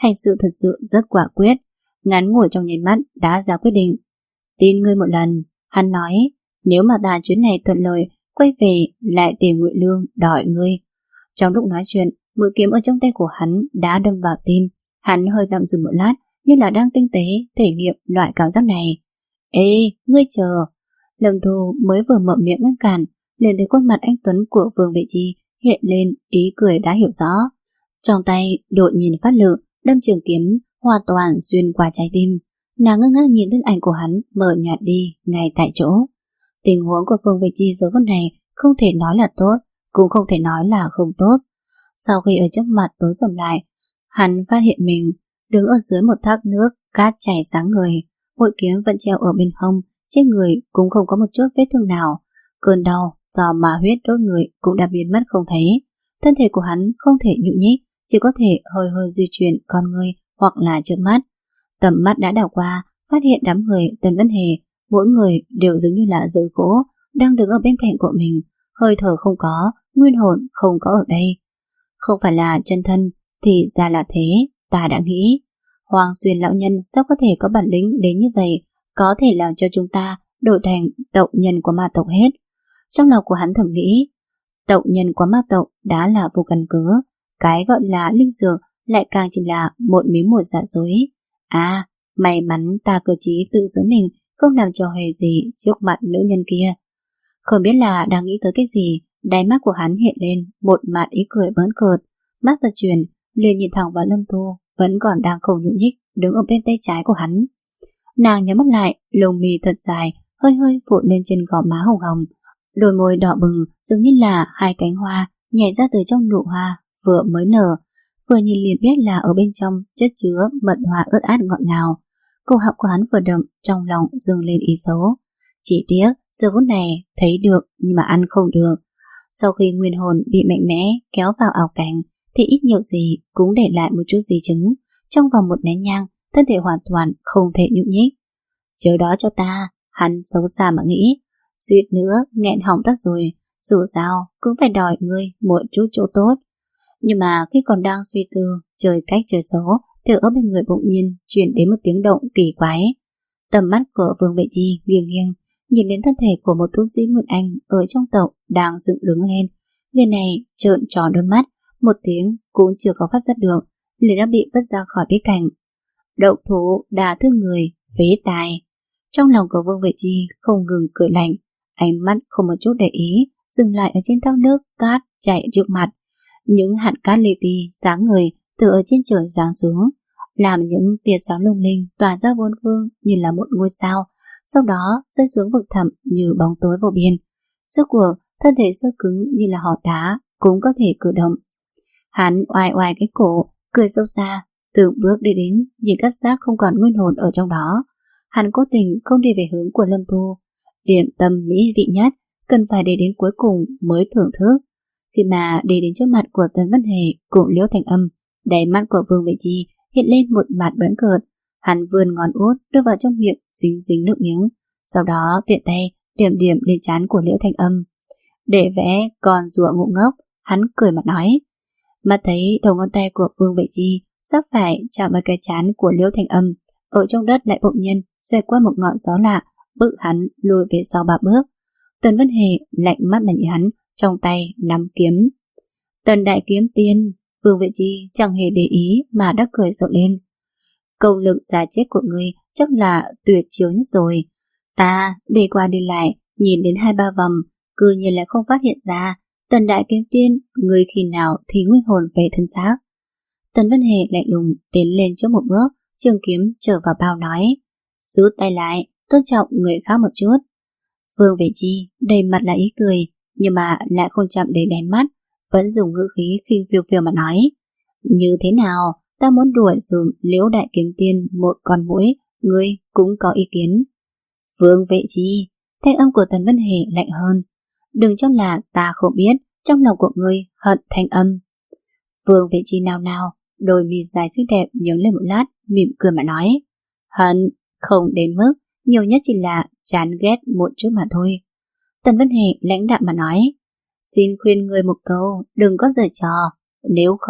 hành sự thật sự rất quả quyết, ngắn ngủi trong nháy mắt đã ra quyết định. Tin ngươi một lần, hắn nói, nếu mà ta chuyến này thuận lợi, quay về lại tìm Ngụy Lương đòi ngươi. Trong lúc nói chuyện, mũi kiếm ở trong tay của hắn đã đâm vào tim. Hắn hơi tạm dừng một lát, như là đang tinh tế thể nghiệm loại cảm giác này. Ê, ngươi chờ. Lâm Thu mới vừa mở miệng ngăn cản, liền thấy khuôn mặt anh tuấn của Vương Vệ Chi hiện lên ý cười đã hiểu rõ. Trong tay đột nhiên phát lực, đâm trường kiếm hoàn toàn xuyên qua trái tim. Nàng ngơ ngác nhìn thân ảnh của hắn mờ nhạt đi ngay tại chỗ. Tình huống của Vương Vệ Chi giờ phút này không thể nói là tốt, cũng không thể nói là không tốt. Sau khi ở trước mặt tối sầm lại, hắn phát hiện mình đứng ở dưới một thác nước cát chảy sáng người, mũi kiếm vẫn treo ở bên hông, trên người cũng không có một chút vết thương nào. Cơn đau do mà huyết đốt người cũng đã biến mất không thấy. Thân thể của hắn không thể nhúc nhích, chỉ có thể hơi hơi di chuyển con người hoặc là chớp mắt. Tầm mắt đã đảo qua, phát hiện đám người Tần Vân Hề, mỗi người đều giống như là rơi gỗ, đang đứng ở bên cạnh của mình, hơi thở không có, nguyên hồn không có ở đây. Không phải là chân thân, thì ra là thế, ta đã nghĩ. Hoàng Xuyên lão nhân sao có thể có bản lĩnh đến như vậy, có thể làm cho chúng ta đổi thành tộc nhân của ma tộc hết. Trong lòng của hắn thầm nghĩ, tộc nhân của ma tộc đã là vô căn cứ, cái gọi là linh dược lại càng chỉ là một miếng một giả dối. À, may mắn ta cơ trí tự giữ mình, không làm trò hề gì trước mặt nữ nhân kia. Không biết là đang nghĩ tới cái gì, đáy mắt của hắn hiện lên một mặt ý cười bỡn cợt. Mắt ta truyền liền nhìn thẳng vào Lâm Thu, vẫn còn đang không nhúc nhích đứng ở bên tay trái của hắn. Nàng nhắm mắt lại, lông mi thật dài hơi hơi phủ lên trên gò má hồng hồng, đôi môi đỏ bừng giống như là hai cánh hoa nhảy ra từ trong nụ hoa vừa mới nở, vừa nhìn liền biết là ở bên trong chất chứa mật hoa ướt át ngọt ngào. Cổ họng của hắn vừa đậm, trong lòng dâng lên ý xấu. Chỉ tiếc giờ phút này thấy được nhưng mà ăn không được. Sau khi nguyên hồn bị mạnh mẽ kéo vào ảo cảnh thì ít nhiều gì cũng để lại một chút di chứng. Trong vòng một nén nhang, thân thể hoàn toàn không thể nhúc nhích. Chờ đó cho ta, hắn xấu xa mà nghĩ. Suýt nữa nghẹn họng tắt rồi, dù sao cũng phải đòi ngươi một chút chỗ tốt. Nhưng mà khi còn đang suy tư trời cách trời xấu thì ở bên người bỗng nhiên truyền đến một tiếng động kỳ quái. Tầm mắt của Vương Vệ Chi nghiêng nghiêng nhìn đến thân thể của một tu sĩ Nguyên Anh ở trong tộc đang dựng đứng lên. Người này trợn tròn đôi mắt, một tiếng cũng chưa có phát ra được, liền đã bị vứt ra khỏi bí cảnh. Động thủ đả thương người, phế tài. Trong lòng của Vương Vệ Chi không ngừng cười lạnh, ánh mắt không một chút để ý dừng lại ở trên thác nước cát chảy trước mặt. Những hạt cát li ti sáng người từ ở trên trời giáng xuống, làm những tia sáng lung linh tỏa ra bốn phương như là một ngôi sao, sau đó rơi xuống vực thẳm như bóng tối vô biên. Rốt cuộc thân thể sơ cứng như là hòn đá cũng có thể cử động. Hắn oai oai cái cổ, cười sâu xa, từng bước đi đến nhìn các xác không còn nguyên hồn ở trong đó. Hắn cố tình không đi về hướng của Lâm Thu, điểm tâm mỹ vị nhất cần phải đi đến cuối cùng mới thưởng thức. Khi mà đi đến trước mặt của Tần Vân Hề cùng Liễu Thành Âm, đáy mắt của Vương Vệ Chi hiện lên một mặt bỡn cợt. Hắn vươn ngón út đưa vào trong miệng dính dính nước miếng, sau đó tiện tay điểm điểm lên trán của Liễu Thành Âm. Để vẽ con rùa ngụ ngốc, hắn cười mà nói. Mà thấy đầu ngón tay của Vương Vệ Chi sắp phải chạm vào cái trán của Liễu Thành Âm, ở trong đất lại bỗng nhiên xoay qua một ngọn gió lạ, bự hắn lùi về sau ba bước. Tần Vân Hề lạnh mắt mà nhìn hắn, trong tay nắm kiếm. Tần đại kiếm tiên. Vương Vệ Chi chẳng hề để ý mà đã cười rộ lên. Công lực giả chết của ngươi chắc là tuyệt chiêu nhất rồi. Ta đi qua đi lại, nhìn đến hai ba vòng, cứ nhiên lại không phát hiện ra. Tần đại kiếm tiên, ngươi khi nào thì nguyên hồn về thân xác? Tần Vân Hề lạnh lùng tiến lên trước một bước, trường kiếm trở vào bao nói. Rút tay lại, tôn trọng người khác một chút. Vương Vệ Chi đầy mặt là ý cười, nhưng mà lại không chạm đến đáy mắt, vẫn dùng ngữ khí khinh phiêu phiêu mà nói. Như thế nào, ta muốn đuổi dùm Liễu đại kiếm tiên một con muỗi, ngươi cũng có ý kiến. Vương Vệ Chi, thanh âm của Tần Vân Hề lạnh hơn. Đừng cho là ta không biết, trong lòng của ngươi hận thanh âm. Vương Vệ Chi nào nào, đôi mi dài xinh đẹp nhướng lên một lát, mỉm cười mà nói. Hận, không đến mức, nhiều nhất chỉ là chán ghét một chút mà thôi. Tần Vân Hề lãnh đạm mà nói. Xin khuyên ngươi một câu, đừng có giở trò, nếu không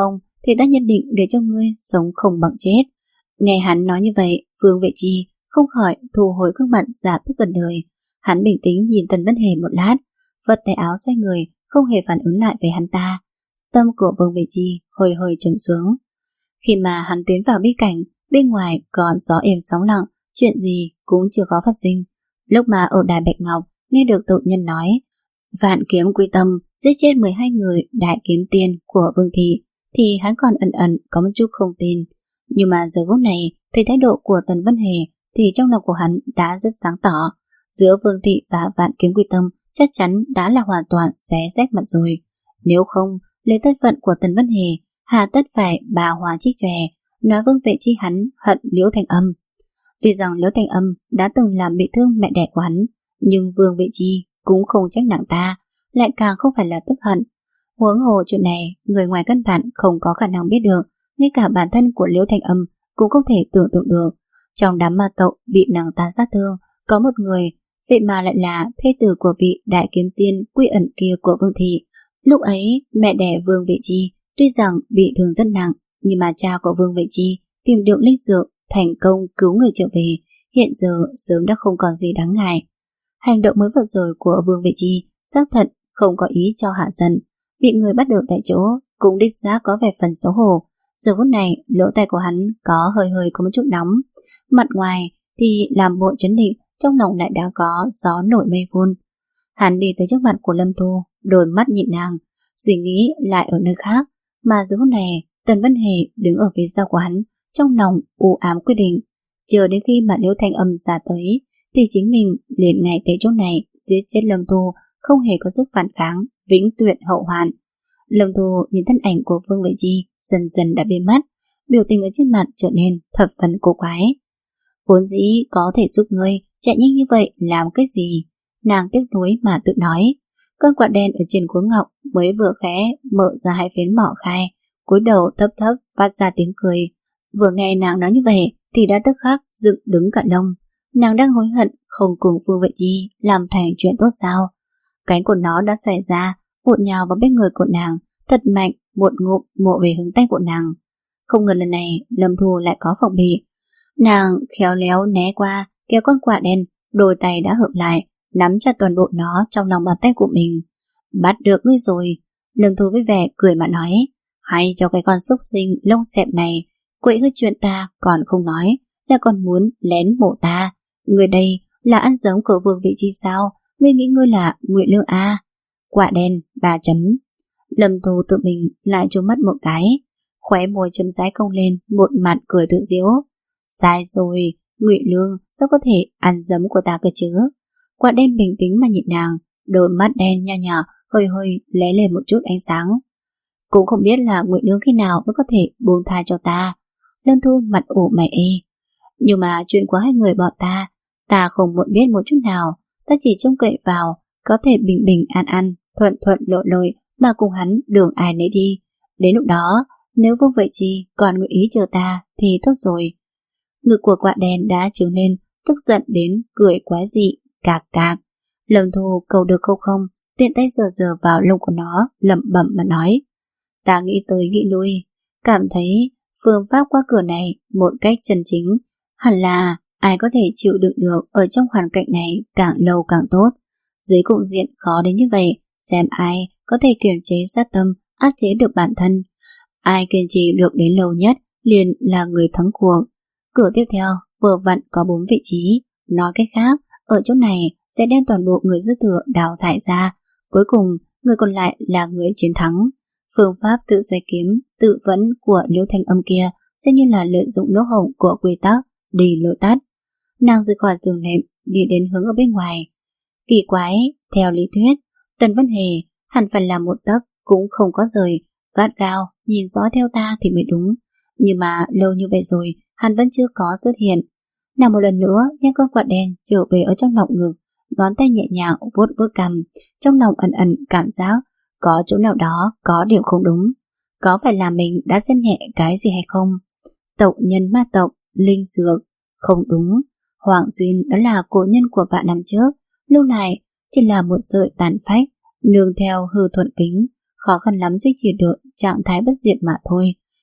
thì ta nhất định để cho ngươi sống không bằng chết. Nghe hắn nói như vậy, Vương Vệ Chi không khỏi thu hồi gương mặt giả tức gần đời. Hắn bình tĩnh nhìn Tần Vân Hề một lát, vất tay áo xoay người, không hề phản ứng lại về hắn ta. Tâm của Vương Vệ Chi hơi hơi trầm xuống. Khi mà hắn tiến vào bi cảnh, bên ngoài còn gió êm sóng lặng, chuyện gì cũng chưa có phát sinh. Lúc mà ở Đài Bạch Ngọc nghe được tội nhân nói vạn kiếm quy tâm giết chết mười hai người đại kiếm tiên của Vương Thị, thì hắn còn ẩn ẩn có một chút không tin. Nhưng mà giờ phút này thấy thái độ của Tần Vân Hề thì trong lòng của hắn đã rất sáng tỏ. Giữa Vương Thị và vạn kiếm quy tâm chắc chắn đã là hoàn toàn xé rách mặt rồi. Nếu không, lấy thân phận của Tần Vân Hề, hà tất phải bà hòa chiếc chòe nói Vương Vệ Chi hắn hận Liễu Thanh Âm. Tuy rằng Liễu Thanh Âm đã từng làm bị thương mẹ đẻ của hắn, nhưng Vương Vệ Chi cũng không trách nặng ta, lại càng không phải là tức hận. Huống hồ chuyện này người ngoài căn bản không có khả năng biết được, ngay cả bản thân của Liễu Thanh Âm cũng không thể tưởng tượng được. Trong đám ma tộc bị nàng ta sát thương, có một người vậy mà lại là thê tử của vị đại kiếm tiên quy ẩn kia của Vương Thị. Lúc ấy mẹ đẻ Vương Vệ Chi tuy rằng bị thương rất nặng, nhưng mà cha của Vương Vệ Chi tìm được linh dược, thành công cứu người trở về, hiện giờ sớm đã không còn gì đáng ngại. Hành động mới vừa rồi của Vương Vệ Chi xác thật không có ý cho hạ giận, bị người bắt được tại chỗ cũng đích xác có vẻ phần xấu hổ. Giờ phút này lỗ tai của hắn có hơi hơi có một chút nóng, mặt ngoài thì làm bộ trấn định, trong lòng lại đã có gió nổi mây phun. Hắn đi tới trước mặt của Lâm Thu, đôi mắt nhìn nàng, suy nghĩ lại ở nơi khác, mà giờ phút này Tần Vân Hề đứng ở phía sau của hắn, trong lòng u ám quyết định, chờ đến khi mà Liễu Thanh Âm ra tới thì chính mình liền ngay tới chỗ này giết chết Lâm Thu, không hề có sức phản kháng, vĩnh tuyệt hậu hoạn. Lâm Thu nhìn thân ảnh của Vương Vệ Chi dần dần đã biến mất, biểu tình ở trên mặt trở nên thập phần cổ quái. Vốn dĩ có thể giúp ngươi chạy nhanh như vậy làm cái gì? Nàng tiếc nuối mà tự nói. Con quạ đen ở trên cuống ngọc mới vừa khẽ mở ra hai phiến mỏ khai, cúi đầu thấp thấp phát ra tiếng cười. Vừa nghe nàng nói như vậy thì đã tức khắc dựng đứng cả lông. Nàng đang hối hận không cùng Vương Vệ Chi làm thành chuyện tốt sao? Cánh của nó đã xòe ra, vụt nhào vào bên người của nàng, thật mạnh, một ngụm mộ về hướng tay của nàng. Không ngờ lần này Lâm Thu lại có phòng bị. Nàng khéo léo né qua, kéo con quạ đen, đôi tay đã hợp lại, nắm chặt toàn bộ nó trong lòng bàn tay của mình. Bắt được ngươi rồi. Lâm Thu với vẻ cười mà nói, hay cho cái con xúc sinh lông xẹp này, quậy hơi chuyện ta còn không nói, đã còn muốn lén mổ ta. Người đây là ăn giống của Vương Vệ Chi sao? Ngươi nghĩ ngươi là Ngụy Lương A? Quạ đen ba chấm. Lâm Thu tự mình lại trố mắt một cái, khóe môi chấm rãi cong lên, một mặt cười tự giễu. Sai rồi, Ngụy Lương sao có thể ăn giấm của ta cơ chứ? Quạ đen bình tĩnh mà nhìn nàng, đôi mắt đen nho nhỏ hơi hơi lóe lên một chút ánh sáng. Cũng không biết là Ngụy Lương khi nào mới có thể buông tha cho ta. Lâm Thu mặt ủ mày ê. Nhưng mà chuyện của hai người bọn ta, ta không muốn biết một chút nào. Ta chỉ trông cậy vào có thể bình bình an an, thuận thuận lộ lội mà cùng hắn đường ai nấy đi. Đến lúc đó, nếu Vương Vệ Chi còn nguyện ý chờ ta thì tốt rồi. Ngực của quạ đen đã trướng lên, tức giận đến cười quái dị, cạc cạc. Lâm Thu cầu được câu không, tiện tay sờ sờ vào lông của nó, lẩm bẩm mà nói. Ta nghĩ tới nghĩ lui, cảm thấy phương pháp qua cửa này một cách chân chính, hẳn là ai có thể chịu đựng được ở trong hoàn cảnh này càng lâu càng tốt. Dưới cục diện khó đến như vậy, xem ai có thể kiềm chế sát tâm, áp chế được bản thân. Ai kiên trì được đến lâu nhất liền là người thắng cuộc. Cửa tiếp theo vừa vặn có bốn vị trí, nói cách khác, ở chỗ này sẽ đem toàn bộ người dư thừa đào thải ra, cuối cùng người còn lại là người chiến thắng. Phương pháp tự xoay kiếm, tự vấn của Liễu Thanh Âm kia sẽ như là lợi dụng lỗ hổng của quy tắc đi lối tắt. Nàng rời khỏi giường nệm, đi đến hướng ở bên ngoài. Kỳ quái, theo lý thuyết, Tần Vân Hề hẳn phải là một tấc cũng không có rời, gắt gao nhìn dõi theo ta thì mới đúng. Nhưng mà lâu như vậy rồi, hắn vẫn chưa có xuất hiện. Nàng một lần nữa nhắc con quạ đen trở về ở trong lòng ngực, ngón tay nhẹ nhàng vuốt vuốt cằm, trong lòng ẩn ẩn cảm giác có chỗ nào đó có điểm không đúng. Có phải là mình đã xem nhẹ cái gì hay không? Tộc nhân ma tộc, linh dược, không đúng. Hoàng Duyên đó là cố nhân của vạn năm trước, lúc này chỉ là một sợi tàn phách, nương theo hư thuận kính, khó khăn lắm duy trì được trạng thái bất diệt mà thôi.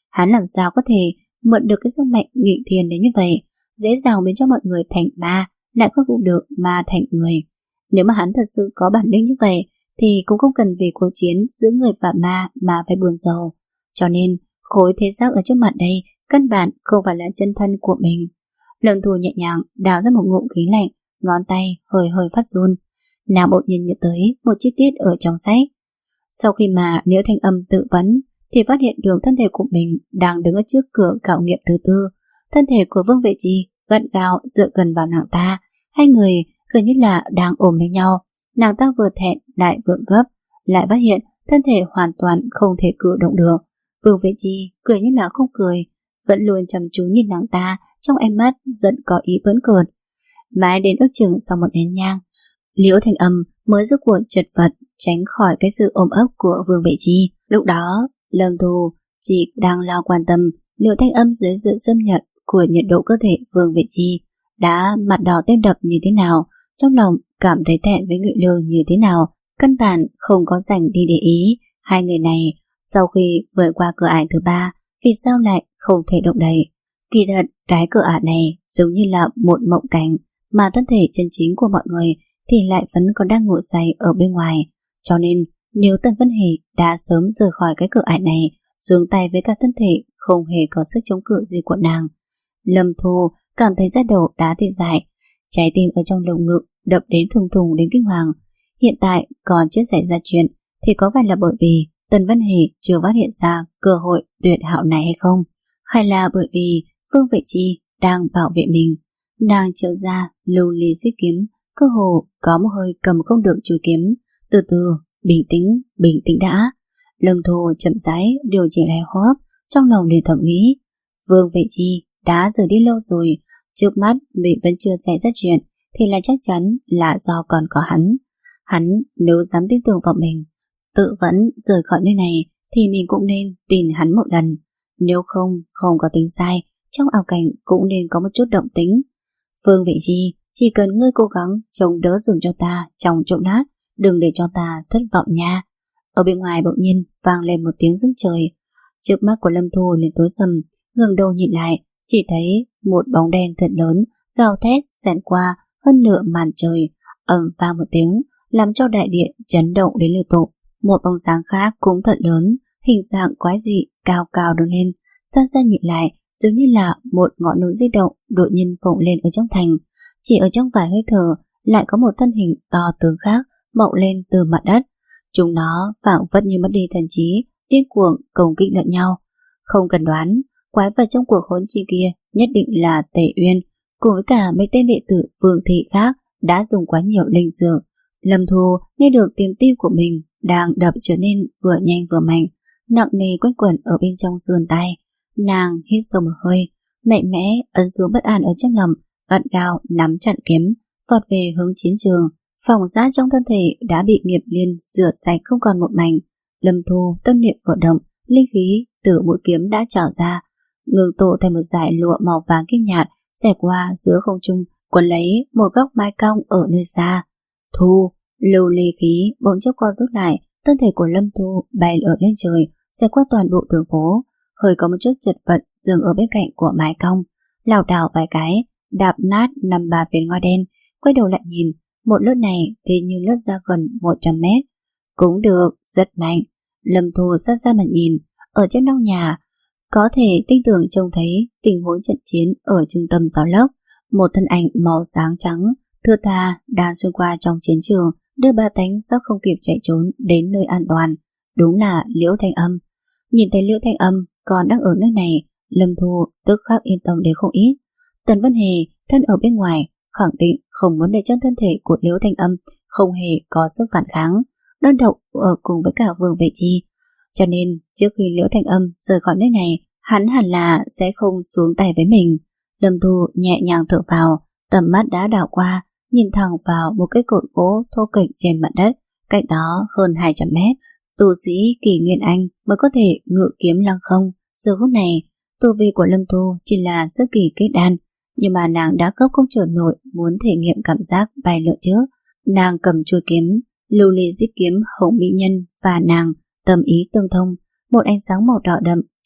Hắn làm sao có thể mượn được cái sức mạnh nghịch thiên đến như vậy, dễ dàng biến cho mọi người thành ma, lại khôi phục được ma thành người. Nếu mà hắn thật sự có bản lĩnh như vậy thì cũng không cần vì cuộc chiến giữa người và ma mà phải buồn rầu. Cho nên khối thế xác ở trước mặt đây căn bản không phải là chân thân của mình. Lâm Thu nhẹ nhàng đào ra một ngụm khí lạnh, ngón tay hơi hơi phát run. Nàng bỗng nhiên nhớ tới một chi tiết ở trong sách. Sau khi mà Liễu Thanh Âm tự vấn thì phát hiện được thân thể của mình đang đứng ở trước cửa khảo nghiệm thứ tư. Thân thể của Vương Vệ Chi gắt gao dựa gần vào nàng ta, hai người gần như là đang ôm lấy nhau. Nàng ta vừa thẹn lại vừa gấp, lại phát hiện thân thể hoàn toàn không thể cử động được. Vương Vệ Chi cười như là không cười, vẫn luôn chăm chú nhìn nàng ta, trong ánh mắt giận có ý bỡn cợt. Mãi đến ước chừng sau một nén nhang, Liễu Thanh Âm mới rốt cuộc chật vật tránh khỏi cái sự ôm ấp của Vương Vệ Chi. Lúc đó Lâm Thu chỉ đang lo quan tâm Liễu Thanh Âm dưới sự xâm nhập của nhiệt độ cơ thể Vương Vệ Chi đã mặt đỏ tim đập như thế nào, trong lòng cảm thấy thẹn với Ngụy Lương như thế nào, căn bản không có dành đi để ý. Hai người này sau khi vượt qua cửa ải thứ ba, vì sao lại không thể động đậy? Kỳ thật cái cửa ải này giống như là một mộng cảnh, mà thân thể chân chính của mọi người thì lại vẫn còn đang ngủ say ở bên ngoài. Cho nên nếu Tần Vân Hỷ đã sớm rời khỏi cái cửa ải này, xuống tay với cả thân thể không hề có sức chống cự gì của nàng. Lâm Thu cảm thấy da đầu đá tê dại, trái tim ở trong lồng ngực đập đến thùng thùng đến kinh hoàng. Hiện tại còn chưa xảy ra chuyện thì có phải là bởi vì Tần Vân Hỷ chưa phát hiện ra cơ hội tuyệt hảo này hay không? Hay là bởi vì Vương Vệ Chi đang bảo vệ mình? Nàng triệu ra lưu ly xích kiếm, cơ hồ có một hơi cầm không được chuôi kiếm. Từ từ, bình tĩnh, bình tĩnh đã. Lâm Thu chậm rãi điều chỉnh lại hô hấp, trong lòng liền thầm nghĩ, Vương Vệ Chi đã rời đi lâu rồi, trước mắt mình vẫn chưa xảy ra chuyện thì là chắc chắn là do còn có hắn. Hắn nếu dám tin tưởng vào mình, tự vẫn rời khỏi nơi này thì mình cũng nên tin hắn một lần. Nếu không, không có tính sai, trong ảo cảnh cũng nên có một chút động tính. Vương Vệ Chi, chỉ cần ngươi cố gắng chống đỡ dùng cho ta trong chỗ nát, đừng để cho ta thất vọng nha. Ở bên ngoài bỗng nhiên vang lên một tiếng rung trời. Trước mắt của Lâm Thu liền tối sầm, ngẩng đầu nhìn lại, chỉ thấy một bóng đen thật lớn gào thét xẹt qua hơn nửa màn trời, ầm vang một tiếng, làm cho đại địa chấn động đến liên tục. Một bóng dáng khác cũng thật lớn, hình dạng quái dị, cao cao đứng lên, xa xa nhìn lại, giống như là một ngọn núi di động đột nhiên phồng lên ở trong thành. Chỉ ở trong vài hơi thở, lại có một thân hình to tướng khác mọc lên từ mặt đất. Chúng nó phảng phất như mất đi thần trí, điên cuồng công kích lẫn nhau. Không cần đoán, quái vật trong cuộc hỗn chiến kia nhất định là Tề Uyên, cùng với cả mấy tên đệ tử Vương thị khác đã dùng quá nhiều linh dược. Lâm Thu nghe được tiếng tim của mình đang đập trở nên vừa nhanh vừa mạnh, nặng nề quanh quẩn ở bên trong sườn tay. Nàng hít sâu một hơi, mạnh mẽ ấn xuống bất an ở trong lòng, gắt gao nắm chặt kiếm, vọt về hướng chiến trường. Phòng giá trong thân thể đã bị nghiệp liên rửa sạch không còn một mảnh. Lâm Thu tâm niệm vận động, linh khí từ mũi kiếm đã trào ra, ngưng tụ thành một dải lụa màu vàng kim nhạt, xẹt qua giữa không trung, quấn lấy một góc mái cong ở nơi xa. Thu, lưu ly khí bỗng chốc co rút lại, thân thể của Lâm Thu bay lượn lên trời, xẹt qua toàn bộ đường phố, hơi có một chút chật vật dừng ở bên cạnh của mái cong, lảo đảo vài cái, đạp nát năm ba viên ngói đen, quay đầu lại nhìn, một lướt này thì như lướt ra gần một trăm mét. Cũng được, rất mạnh. Lâm Thu sát ra mà nhìn, ở trên nóc nhà, có thể tinh tường trông thấy tình huống trận chiến ở trung tâm gió lốc. Một thân ảnh màu sáng trắng, thưa tha đang xuyên qua trong chiến trường, đưa ba tánh sắp không kịp chạy trốn đến nơi an toàn. Đúng là Liễu Thanh Âm. Nhìn thấy Liễu Thanh Âm còn đang ở nơi này, Lâm Thu tức khắc yên tâm đến không ít. Tần Vân Hề thân ở bên ngoài, khẳng định không muốn để cho thân thể của Liễu Thanh Âm không hề có sức phản kháng, đơn độc ở cùng với cả Vương Vệ Chi. Cho nên trước khi Liễu Thanh Âm rời khỏi nơi này, hắn hẳn là sẽ không xuống tay với mình. Lâm Thu nhẹ nhàng thở vào, tầm mắt đã đảo qua, nhìn thẳng vào một cái cột gỗ thô kệch trên mặt đất, cách đó hơn hai trăm mét. Tu sĩ Kỳ Nguyên Anh mới có thể ngự kiếm lăng không. Giờ phút này, tu vi của Lâm Thu chỉ là sơ kỳ kết đan, nhưng mà nàng đã cấp không trở nổi, muốn thể nghiệm cảm giác bay lượn trước. Nàng cầm chuôi kiếm, lưu ly giết kiếm Hồng Mỹ Nhân và nàng tâm ý tương thông, một ánh sáng màu đỏ đậm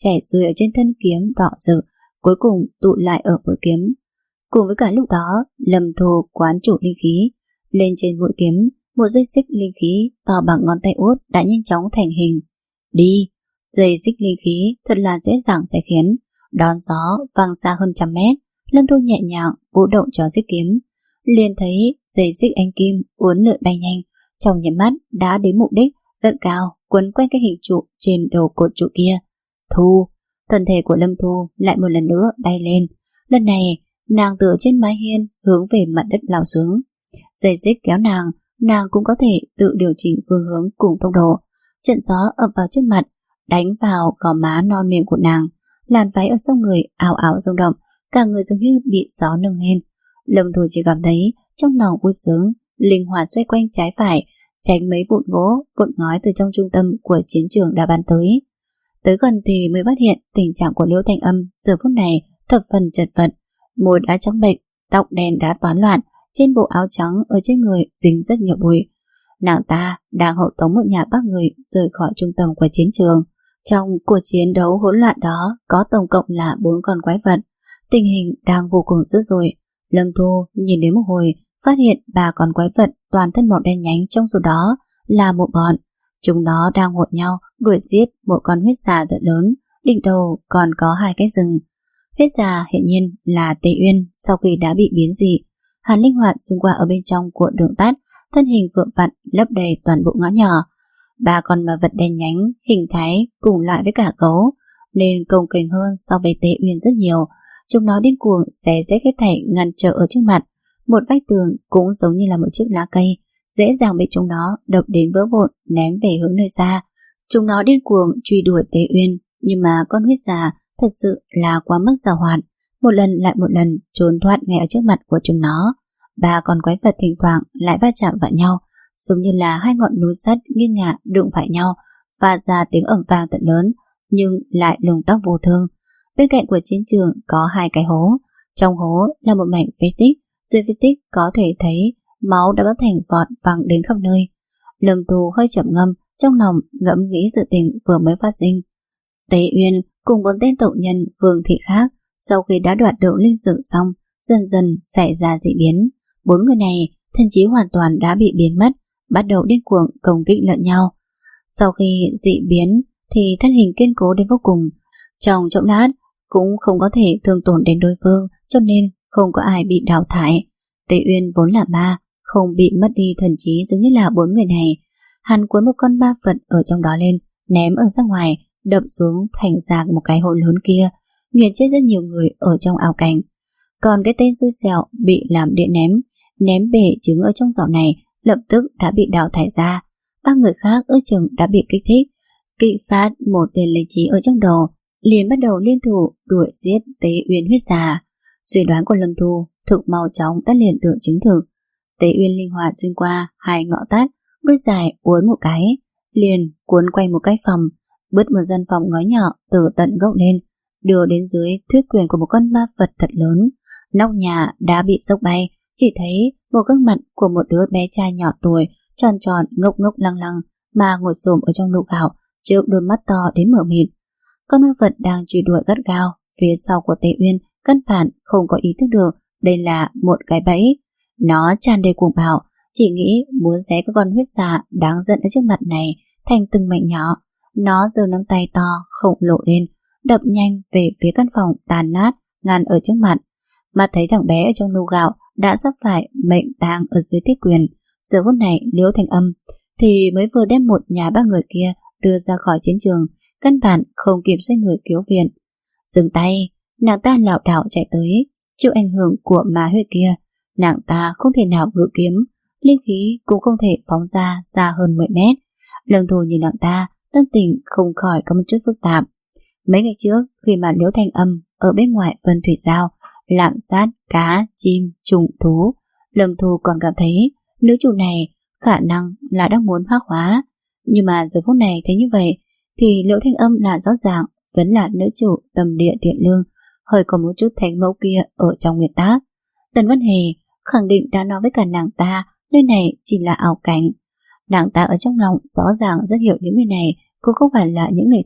chảy xuôi ở trên thân kiếm đỏ rực, cuối cùng tụ lại ở mũi kiếm. Cùng với cả lúc đó, Lâm Thu quán chủ linh khí, lên trên mũi kiếm, một dây xích linh khí to bằng ngón tay út đã nhanh chóng thành hình. Đi! Dây xích linh khí thật là dễ dàng sẽ khiến, đón gió văng xa hơn trăm mét. Lâm Thu nhẹ nhàng vũ động cho xích kiếm, liền thấy dây xích anh kim uốn lượn bay nhanh, trong nháy mắt đã đến mục đích, gật cao quấn quanh cái hình trụ trên đầu cột trụ kia. Thu! Thân thể của Lâm Thu lại một lần nữa bay lên. Lần này nàng từ trên mái hiên hướng về mặt đất lao xuống. Dây xích kéo nàng, nàng cũng có thể tự điều chỉnh phương hướng cùng tốc độ. Trận gió ập vào trước mặt, đánh vào gò má non mềm của nàng, làn váy ở sau người ảo ảo rung động, cả người giống như bị gió nâng lên. Lâm Thu chỉ cảm thấy trong lòng vui sướng, linh hoạt xoay quanh trái phải, tránh mấy vụn gỗ, vụn ngói từ trong trung tâm của chiến trường đã bắn tới. Tới gần thì mới phát hiện tình trạng của Liễu Thanh Âm giờ phút này thập phần chật vật, môi đã trắng bệch, tóc đen đã toán loạn, trên bộ áo trắng ở trên người dính rất nhiều bụi. Nàng ta đang hộ tống một nhà bác người rời khỏi trung tâm của chiến trường. Trong cuộc chiến đấu hỗn loạn đó có tổng cộng là bốn con quái vật. Tình hình đang vô cùng dữ dội. Lâm Thu nhìn đến một hồi, phát hiện ba con quái vật toàn thân màu đen nhánh, trong số đó là một bọn. Chúng nó đang hỗn nhau đuổi giết một con huyết xà rất lớn, đỉnh đầu còn có hai cái rừng. Huyết xà hiện nhiên là Tề Uyên sau khi đã bị biến dị. Hắn linh hoạt xuyên qua ở bên trong của đường tắt, thân hình vượng vặn lấp đầy toàn bộ ngõ nhỏ. Ba con ma vật đen nhánh hình thái cùng lại với cả gấu nên công kềnh hơn so với Tề Uyên rất nhiều. Chúng nó điên cuồng xé rách hết thảy ngăn trở ở trước mặt. Một vách tường cũng giống như là một chiếc lá cây, dễ dàng bị chúng nó đập đến vỡ vụn, ném về hướng nơi xa. Chúng nó điên cuồng truy đuổi Tề Uyên, nhưng mà con huyết xà thật sự là quá mức giàu hoạt, một lần lại một lần trốn thoát ngay ở trước mặt của chúng nó. Ba con quái vật thỉnh thoảng lại va chạm vào nhau, giống như là hai ngọn núi sắt nghiêng ngả đụng phải nhau, phát ra tiếng ầm vang thật lớn, nhưng lại lông tóc vô thương. Bên cạnh của chiến trường có hai cái hố, trong hố là một mảnh phế tích, dưới phế tích có thể thấy máu đã bắt thành vọt văng đến khắp nơi. Lâm Thu hơi chậm ngâm, trong lòng ngẫm nghĩ sự tình vừa mới phát sinh. Tề Uyên cùng bốn tên tộc nhân Vương Thị khác sau khi đã đoạt được linh dược xong, dần dần xảy ra dị biến. Bốn người này thần trí hoàn toàn đã bị biến mất, bắt đầu điên cuồng công kích lẫn nhau. Sau khi dị biến thì thân hình kiên cố đến vô cùng, trong chốc lát cũng không có thể thương tổn đến đối phương, cho nên không có ai bị đào thải. Tề Uyên vốn là ma, không bị mất đi thần trí giống như là bốn người này. Hắn cuốn một con ma vật ở trong đó lên, ném ở ra ngoài, đập xuống thành ra một cái hồ lớn kia, nghiền chết rất nhiều người ở trong ảo cảnh. Còn cái tên xui xẻo bị làm điện ném, ném bể trứng ở trong giỏ này, lập tức đã bị đào thải ra. Ba người khác ước chừng đã bị kích thích, kích phát một tên lý trí ở trong đầu, liền bắt đầu liên thủ đuổi giết Tề Uyên huyết xà. Suy đoán của Lâm Thu thực mau chóng đã liền được chứng thực. Tề Uyên linh hoạt xuyên qua hai ngõ tắt, bước dài uốn một cái, liền cuốn quanh một cái phòng, bứt một gian phòng ngói nhỏ từ tận gốc lên, đưa đến dưới thuyết quyền của một con ma vật thật lớn. Nóc nhà đã bị dốc bay, chỉ thấy một gương mặt của một đứa bé trai nhỏ tuổi, tròn tròn ngốc ngốc lăng lăng mà ngồi xổm ở trong nụ gạo, chớp đôi mắt to đến mở mịt. Con ma vật đang truy đuổi gắt gao phía sau của Tề Uyên, căn bản không có ý thức được đây là một cái bẫy. Nó tràn đầy cuồng bạo, chỉ nghĩ muốn xé các con huyết xà đáng giận ở trước mặt này thành từng mảnh nhỏ. Nó giơ nắm tay to khổng lồ lên, đập nhanh về phía căn phòng tàn nát ngăn ở trước mặt. Mà thấy thằng bé ở trong nụ gạo đã sắp phải mệnh tang ở dưới thiết quyền. Giờ phút này Liễu Thanh Âm thì mới vừa đem một nhà ba người kia đưa ra khỏi chiến trường, căn bản không kịp xoay người cứu viện. Dừng tay, nàng ta lảo đảo chạy tới, chịu ảnh hưởng của ma huyết kia, nàng ta không thể nào ngự kiếm, linh khí cũng không thể phóng ra xa hơn mười mét. Lâm Thu nhìn nàng ta, tâm tình không khỏi có một chút phức tạp. Mấy ngày trước, khi mà Liễu Thanh Âm ở bên ngoài Vân Thủy Giao lạm sát cá, chim, trùng, thú, Lâm Thu còn cảm thấy nữ chủ này khả năng là đang muốn hắc hóa. Nhưng mà giờ phút này thấy như vậy thì Liễu Thanh Âm là rõ ràng vẫn là nữ chủ tâm địa thiện lương, hơi có một chút thánh mẫu kia ở trong nguyên tác. Tần Văn Hề khẳng định đã nói với cả nàng ta nơi này chỉ là ảo cảnh. Nàng ta ở trong lòng rõ ràng rất hiểu những người này cũng không phải là những người thật,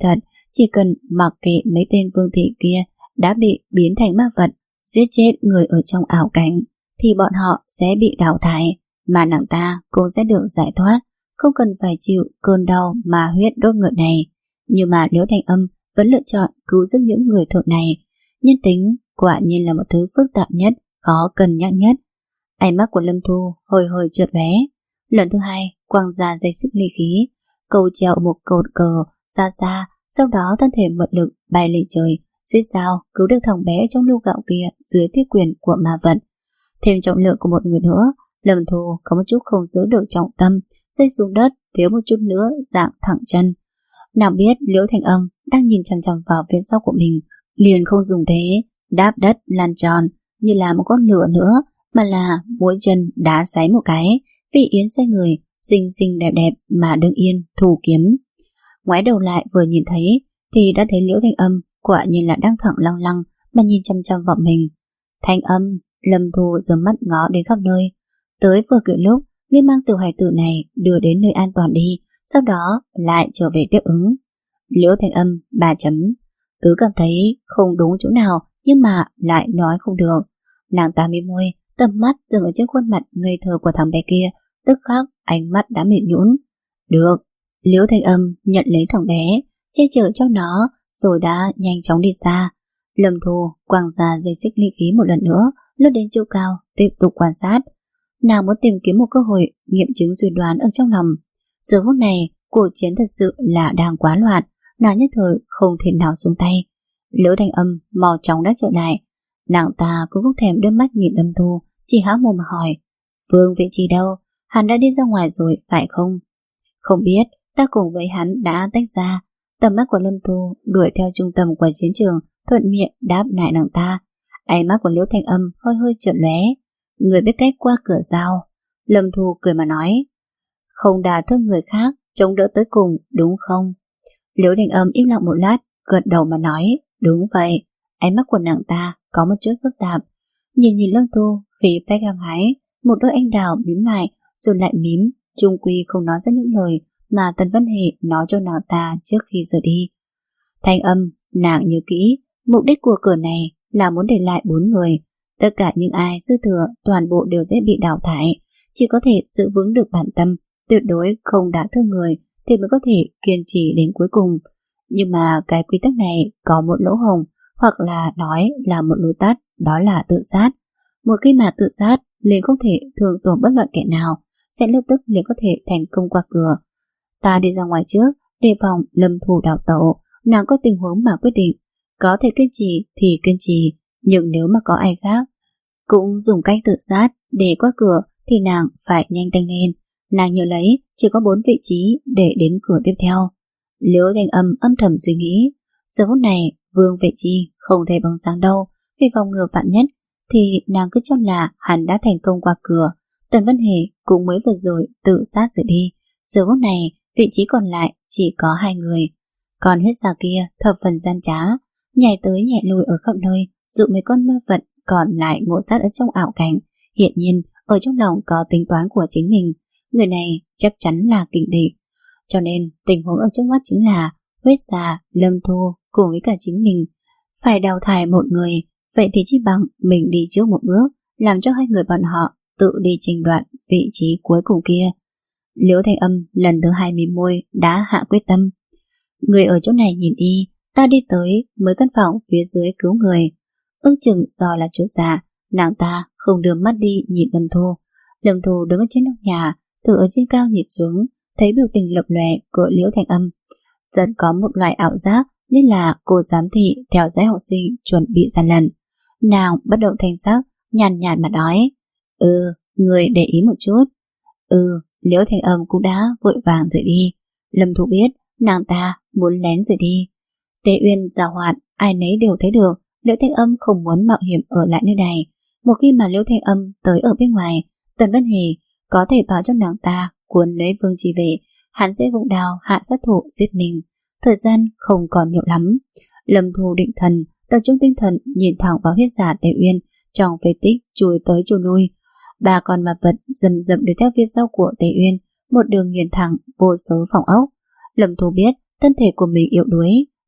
chỉ cần mặc kệ mấy tên vương thị kia đã bị biến thành ma vật, giết chết người ở trong ảo cảnh, thì bọn họ sẽ bị đào thải, mà nàng ta cũng sẽ được giải thoát, không cần phải chịu cơn đau mà huyết đốt ngược này. Nhưng mà Liễu Thanh Âm vẫn lựa chọn cứu giúp những người thượng này. Nhân tính quả nhiên là một thứ phức tạp nhất, khó cân nhắc nhất. Ánh mắt của Lâm Thu hơi hơi trượt lóe. Lần thứ hai, quăng ra dây xích ly khí, cầu treo một cột cờ xa xa, sau đó thân thể mượn lực bay lên trời, suýt sao cứu được thằng bé trong lưu gạo kia dưới thiết quyền của ma vật. Thêm trọng lượng của một người nữa, Lâm Thu có một chút không giữ được trọng tâm, rơi xuống đất, thiếu một chút nữa dạng thẳng chân. Nàng biết Liễu Thanh Âm đang nhìn chằm chằm vào phía sau của mình, liền không dùng thế đáp đất lăn tròn như là một con lửa nữa, mà là mỗi chân đá xoáy một cái. Vị Yến xoay người, xinh xinh đẹp đẹp mà đứng yên thủ kiếm. Ngoái đầu lại vừa nhìn thấy thì đã thấy Liễu Thanh Âm quả nhiên là đang thẳng lăng lăng mà nhìn chăm chăm vào mình. Thanh Âm, Lâm Thu giơ mắt ngó đến khắp nơi. Tới vừa kịp lúc, ngươi mang tiểu hài tử này đưa đến nơi an toàn đi, sau đó lại trở về tiếp ứng. Liễu Thanh Âm ba chấm. Tứ cảm thấy không đúng chỗ nào, nhưng mà lại nói không được. Nàng ta mím môi, tầm mắt dừng ở trên khuôn mặt ngây thơ của thằng bé kia, tức khắc ánh mắt đã mịn nhũn. Được. Liễu Thanh Âm nhận lấy thằng bé, che chở cho nó, rồi đã nhanh chóng đi xa. Lâm Thu quăng ra dây xích ly khí một lần nữa, lướt đến chỗ cao, tiếp tục quan sát. Nàng muốn tìm kiếm một cơ hội nghiệm chứng suy đoán ở trong lòng. Giờ phút này, cuộc chiến thật sự là đang quá loạn, nàng nhất thời không thể nào xuống tay. Liễu Thanh Âm mau chóng đã trở lại. Nàng ta cũng không thèm đưa mắt nhìn Lâm Thu, chỉ há mồm mà hỏi: Vương Vị Chi đâu? Hắn đã đi ra ngoài rồi, phải không? Không biết, ta cùng với hắn đã tách ra. Tầm mắt của Lâm Thu đuổi theo trung tâm của chiến trường, thuận miệng đáp lại nàng ta. Ánh mắt của Liễu Thanh Âm hơi hơi trợn lóe. Người biết cách qua cửa sao? Lâm Thu cười mà nói: Không đả thương người khác, chống đỡ tới cùng, đúng không? Liễu Thanh Âm im lặng một lát, gật đầu mà nói: Đúng vậy. Ánh mắt của nàng ta có một chút phức tạp. Nhìn nhìn Lâm Thu, khí phách hăng hái, một đôi anh đào mím lại, rồi lại mím, chung quy không nói ra những lời mà Tần Văn Hề nói cho nàng ta trước khi rời đi. Thanh Âm, nàng nhớ kỹ, mục đích của cửa này là muốn để lại bốn người. Tất cả những ai dư thừa toàn bộ đều sẽ bị đào thải. Chỉ có thể giữ vững được bản tâm, tuyệt đối không đả thương người thì mới có thể kiên trì đến cuối cùng. Nhưng mà cái quy tắc này có một lỗ hổng, hoặc là nói là một lối tắt, đó là tự sát. Một khi mà tự sát, liền không thể thương tổn bất luận kẻ nào, sẽ lập tức liền có thể thành công qua cửa. Ta đi ra ngoài trước, đề phòng Lâm Thu đào tẩu, nàng có tình huống mà quyết định. Có thể kiên trì thì kiên trì, nhưng nếu mà có ai khác cũng dùng cách tự sát để qua cửa thì nàng phải nhanh tay lên. Nàng nhớ lấy chỉ có bốn vị trí để đến cửa tiếp theo. Liễu Thanh Âm âm thầm suy nghĩ, giờ phút này Vương Vệ Chi không thể bằng sáng đâu, vì phòng ngừa vạn nhất thì nàng cứ cho là hắn đã thành công qua cửa. Tần Văn Hề cũng mới vừa rồi tự sát rời đi. Giờ phút này vị trí còn lại chỉ có hai người. Còn hết già kia thập phần gian trá, nhảy tới nhảy lui ở khắp nơi, dụ mấy con ma vật còn lại ngộ sát ở trong ảo cảnh. Hiện nhiên ở trong lòng có tính toán của chính mình, người này chắc chắn là kình địch. Cho nên tình huống ở trước mắt chính là huyết già, Lâm Thu cùng với cả chính mình phải đào thải một người. Vậy thì chỉ bằng mình đi trước một bước, làm cho hai người bọn họ tự đi tranh đoạt vị trí cuối cùng kia. Liễu Thanh Âm lần thứ hai mím môi đã hạ quyết tâm. Người ở chỗ này nhìn đi, ta đi tới mấy căn phòng phía dưới cứu người. Ước chừng do là chỗ già, nàng ta không đưa mắt đi nhìn Lâm Thu. Lâm Thu đứng ở trên nóc nhà, từ ở trên cao nhìn xuống, thấy biểu tình lập lòe của Liễu Thanh Âm, dần có một loại ảo giác như là cô giám thị theo dõi học sinh chuẩn bị gian lận. Nàng bất động thanh sắc, nhàn nhạt mà nói: Ừ, người để ý một chút. Ừ, Liễu Thanh Âm cũng đã vội vàng rời đi. Lâm Thu biết nàng ta muốn lén rời đi. Tế Uyên giàu hoạt, ai nấy đều thấy được Liễu Thanh Âm không muốn mạo hiểm ở lại nơi này. Một khi mà Liễu Thanh Âm tới ở bên ngoài, Tần Văn Hề có thể báo cho nàng ta cuốn lấy Vương Chi về, hắn sẽ vụng đao hạ sát thủ giết mình. Thời gian không còn nhiều lắm. Lâm Thu định thần, tập trung tinh thần nhìn thẳng vào huyết giả Tế Uyên trong phế tích chui tới chui lui. Ba con ma vật dầm dầm đi theo phía sau của Tế Uyên, một đường nghiền thẳng vô số phòng ốc. Lâm Thu biết thân thể của mình yếu đuối,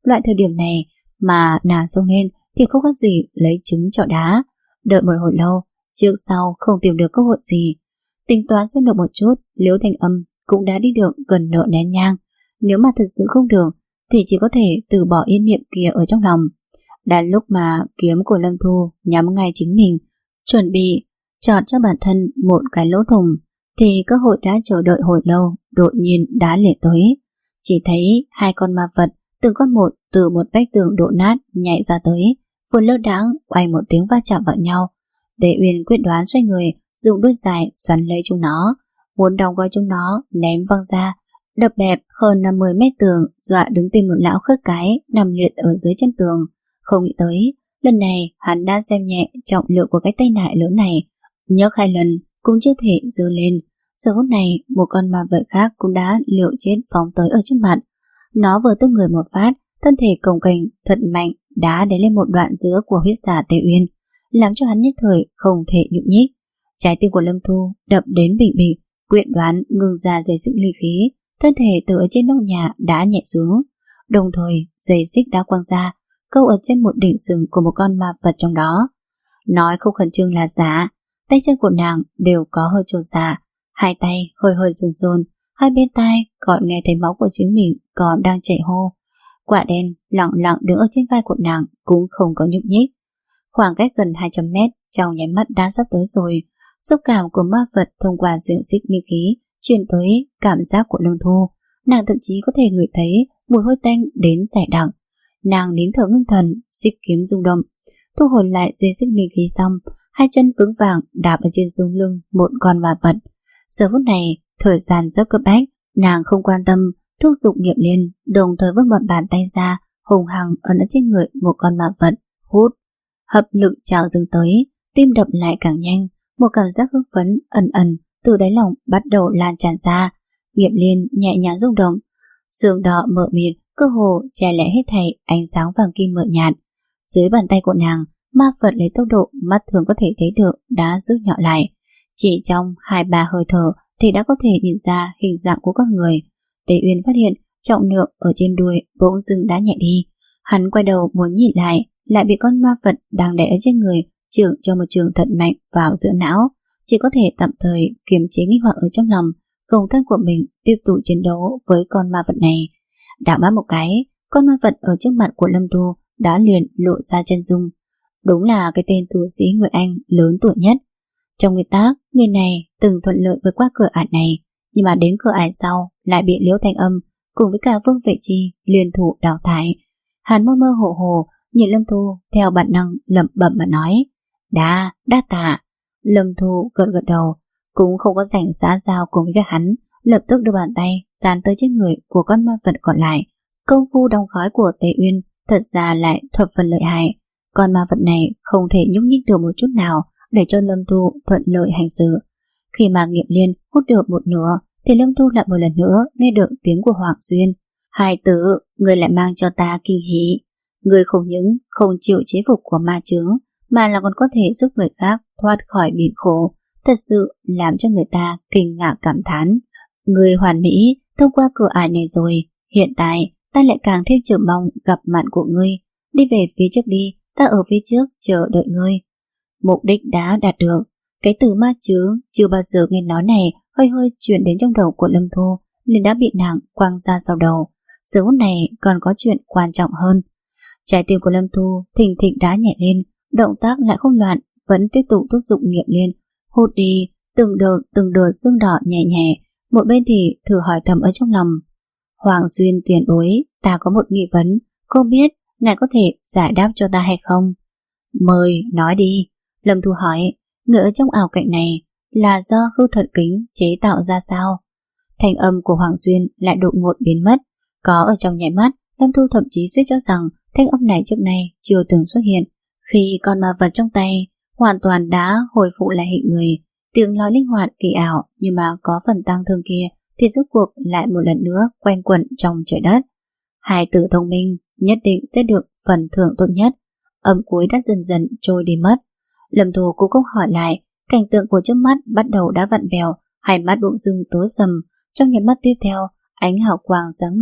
loại thời điểm này mà nàng xông lên thì không khác gì lấy trứng trọi đá. Đợi một hồi lâu, trước sau không tìm được cơ hội gì. Tính toán xem được một chút, Liễu Thanh Âm cũng đã đi được gần nửa nén nhang. Nếu mà thật sự không được thì chỉ có thể từ bỏ ý niệm kia ở trong lòng. Đã lúc mà kiếm của Lâm Thu nhắm ngay chính mình, chuẩn bị chọn cho bản thân một cái lỗ thủng, thì cơ hội đã chờ đợi hồi lâu đột nhiên đã liền tới. Chỉ thấy hai con ma vật từng con một từ một vách tường đổ nát nhảy ra tới, vừa lơ đãng oanh một tiếng va chạm vào nhau. Tề Uyên quyết đoán xoay người, dùng đuôi dài xoắn lấy chúng nó, muốn đong gói chúng nó ném văng ra, đập bẹp hơn năm mươi mét tường, dọa đứng tên một lão khất cái nằm liệt ở dưới chân tường. Không nghĩ tới, lần này hắn đã xem nhẹ trọng lượng của cái tay nại lớn này, nhấc hai lần cũng chưa thể giơ lên. Giờ phút này, một con ma vật khác cũng đã liều chết phóng tới ở trước mặt. Nó vừa tung người một phát, thân thể cồng kềnh thật mạnh đá đè lên một đoạn giữa của huyết giả Tề Uyên, làm cho hắn nhất thời không thể nhúc nhích. Trái tim của Lâm Thu đập đến bình bịch, quyết đoán ngừng ra dây xích ly khí, thân thể từ ở trên nóc nhà đã nhẹ xuống, đồng thời dây xích đã quăng ra, câu ở trên một đỉnh sừng của một con ma vật trong đó. Nói không khẩn trương là giả, tay chân của nàng đều có hơi trột dạ, hai tay hơi hơi run run, hai bên tai còn nghe thấy máu của chính mình còn đang chảy hô. Quả đen lặng lặng đứng ở trên vai của nàng cũng không có nhúc nhích. Khoảng cách gần hai trăm mét trong nháy mắt đã sắp tới rồi. Xúc cảm của ma vật thông qua xiềng xích ly khí truyền tới cảm giác của Lâm Thu. Nàng thậm chí có thể ngửi thấy mùi hôi tanh đến dày đặc. Nàng nín thở ngưng thần, xích kiếm rung động, thu hồi lại dây xích ly khí xong, hai chân vững vàng đạp ở trên sống lưng một con ma vật. Giờ phút này, thời gian rất cấp bách, nàng không quan tâm, thúc giục nghiệp liên, đồng thời vươn một bàn tay ra, hùng hằng ấn ở trên người một con ma vật, hút, hấp lực trào dâng tới, tim đập lại càng nhanh, một cảm giác hưng phấn ẩn ẩn từ đáy lòng bắt đầu lan tràn ra. Nghiệp liên nhẹ nhàng rung động, sương đỏ mờ mịt, cơ hồ che lẽ hết thảy ánh sáng vàng kim mờ nhạt. Dưới bàn tay của nàng, ma vật lấy tốc độ mắt thường có thể thấy được đã rút nhỏ lại. Chỉ trong hai ba hơi thở thì đã có thể nhìn ra hình dạng của con người. Tề Uyên phát hiện trọng lượng ở trên đuôi bỗng dưng đã nhẹ đi. Hắn quay đầu muốn nhìn lại, lại bị con ma vật đang đè ở trên người chưởng cho một trường thật mạnh vào giữa não. Chỉ có thể tạm thời kiềm chế nghi hoặc ở trong lòng, cùng thân của mình tiếp tục chiến đấu với con ma vật này. Đảo mắt một cái, con ma vật ở trước mặt của Lâm Thu đã liền lộ ra chân dung. Đúng là cái tên tu sĩ Nguyệt Anh lớn tuổi nhất. Trong nguyên tắc, người này từng thuận lợi vượt qua cửa ải này, nhưng mà đến cửa ải sau lại bị Liễu Thanh Âm cùng với cả Vương Vệ Chi liên thủ đào thải. Hắn mơ mơ hồ hồ nhìn Lâm Thu theo bản năng lẩm bẩm mà nói: "Đa, đa tạ." Lâm Thu gật gật đầu, cũng không có rảnh xã giao cùng với cả hắn, lập tức đưa bàn tay dán tới trên người của con ma vật còn lại. Công phu đóng gói của Tề Uyên thật ra lại thập phần lợi hại. Con ma vật này không thể nhúc nhích được một chút nào để cho Lâm Thu thuận lợi hành sự. Khi mà Nghiệp Liên hút được một nửa thì Lâm Thu lại một lần nữa nghe được tiếng của Hoàng Xuyên: "Hai tử, người lại mang cho ta kinh hỉ. Người không những không chịu chế phục của ma chướng, mà là còn có thể giúp người khác thoát khỏi biển khổ, thật sự làm cho người ta kinh ngạc cảm thán. Người hoàn mỹ thông qua cửa ải này rồi, hiện tại ta lại càng thêm chờ mong gặp mặt của ngươi. Đi về phía trước đi, ta ở phía trước chờ đợi ngươi." Mục đích đã đạt được. Cái từ ma chướng chưa bao giờ nghe nói này hơi hơi chuyển đến trong đầu của Lâm Thu, nên đã bị nàng quăng ra sau đầu. Giờ phút này còn có chuyện quan trọng hơn. Trái tim của Lâm Thu thình thịch đã nhẹ lên, động tác lại không loạn, vẫn tiếp tục thúc giục Nghiệp Liên hút đi từng đợt từng đợt xương đỏ nhẹ nhẹ. Một bên thì thử hỏi thầm ở trong lòng: "Hoàng Xuyên tiền bối, ta có một nghi vấn, không biết ngài có thể giải đáp cho ta hay không?" "Mời nói đi." Lâm Thu hỏi. "Người ở trong ảo cảnh này là do hư thật kính chế tạo ra sao?" Thanh âm của Hoàng Xuyên lại đột ngột biến mất. Có ở trong nháy mắt, Lâm Thu thậm chí suýt cho rằng thanh âm này trước nay chưa từng xuất hiện. Khi con ma vật trong tay hoàn toàn đã hồi phục lại hình người, tiếng nói linh hoạt kỳ ảo nhưng mà có phần tang thương kia thì rốt cuộc lại một lần nữa quanh quẩn trong trời đất. Hai tử thông minh nhất định sẽ được phần thưởng tốt nhất. Âm cuối đã dần dần trôi đi mất. Lâm Thu cũng không hỏi lại, cảnh tượng của trước mắt bắt đầu đã vặn vẹo, hai mắt bỗng dưng tối sầm. Trong nháy mắt tiếp theo, ánh hào quang sáng ngời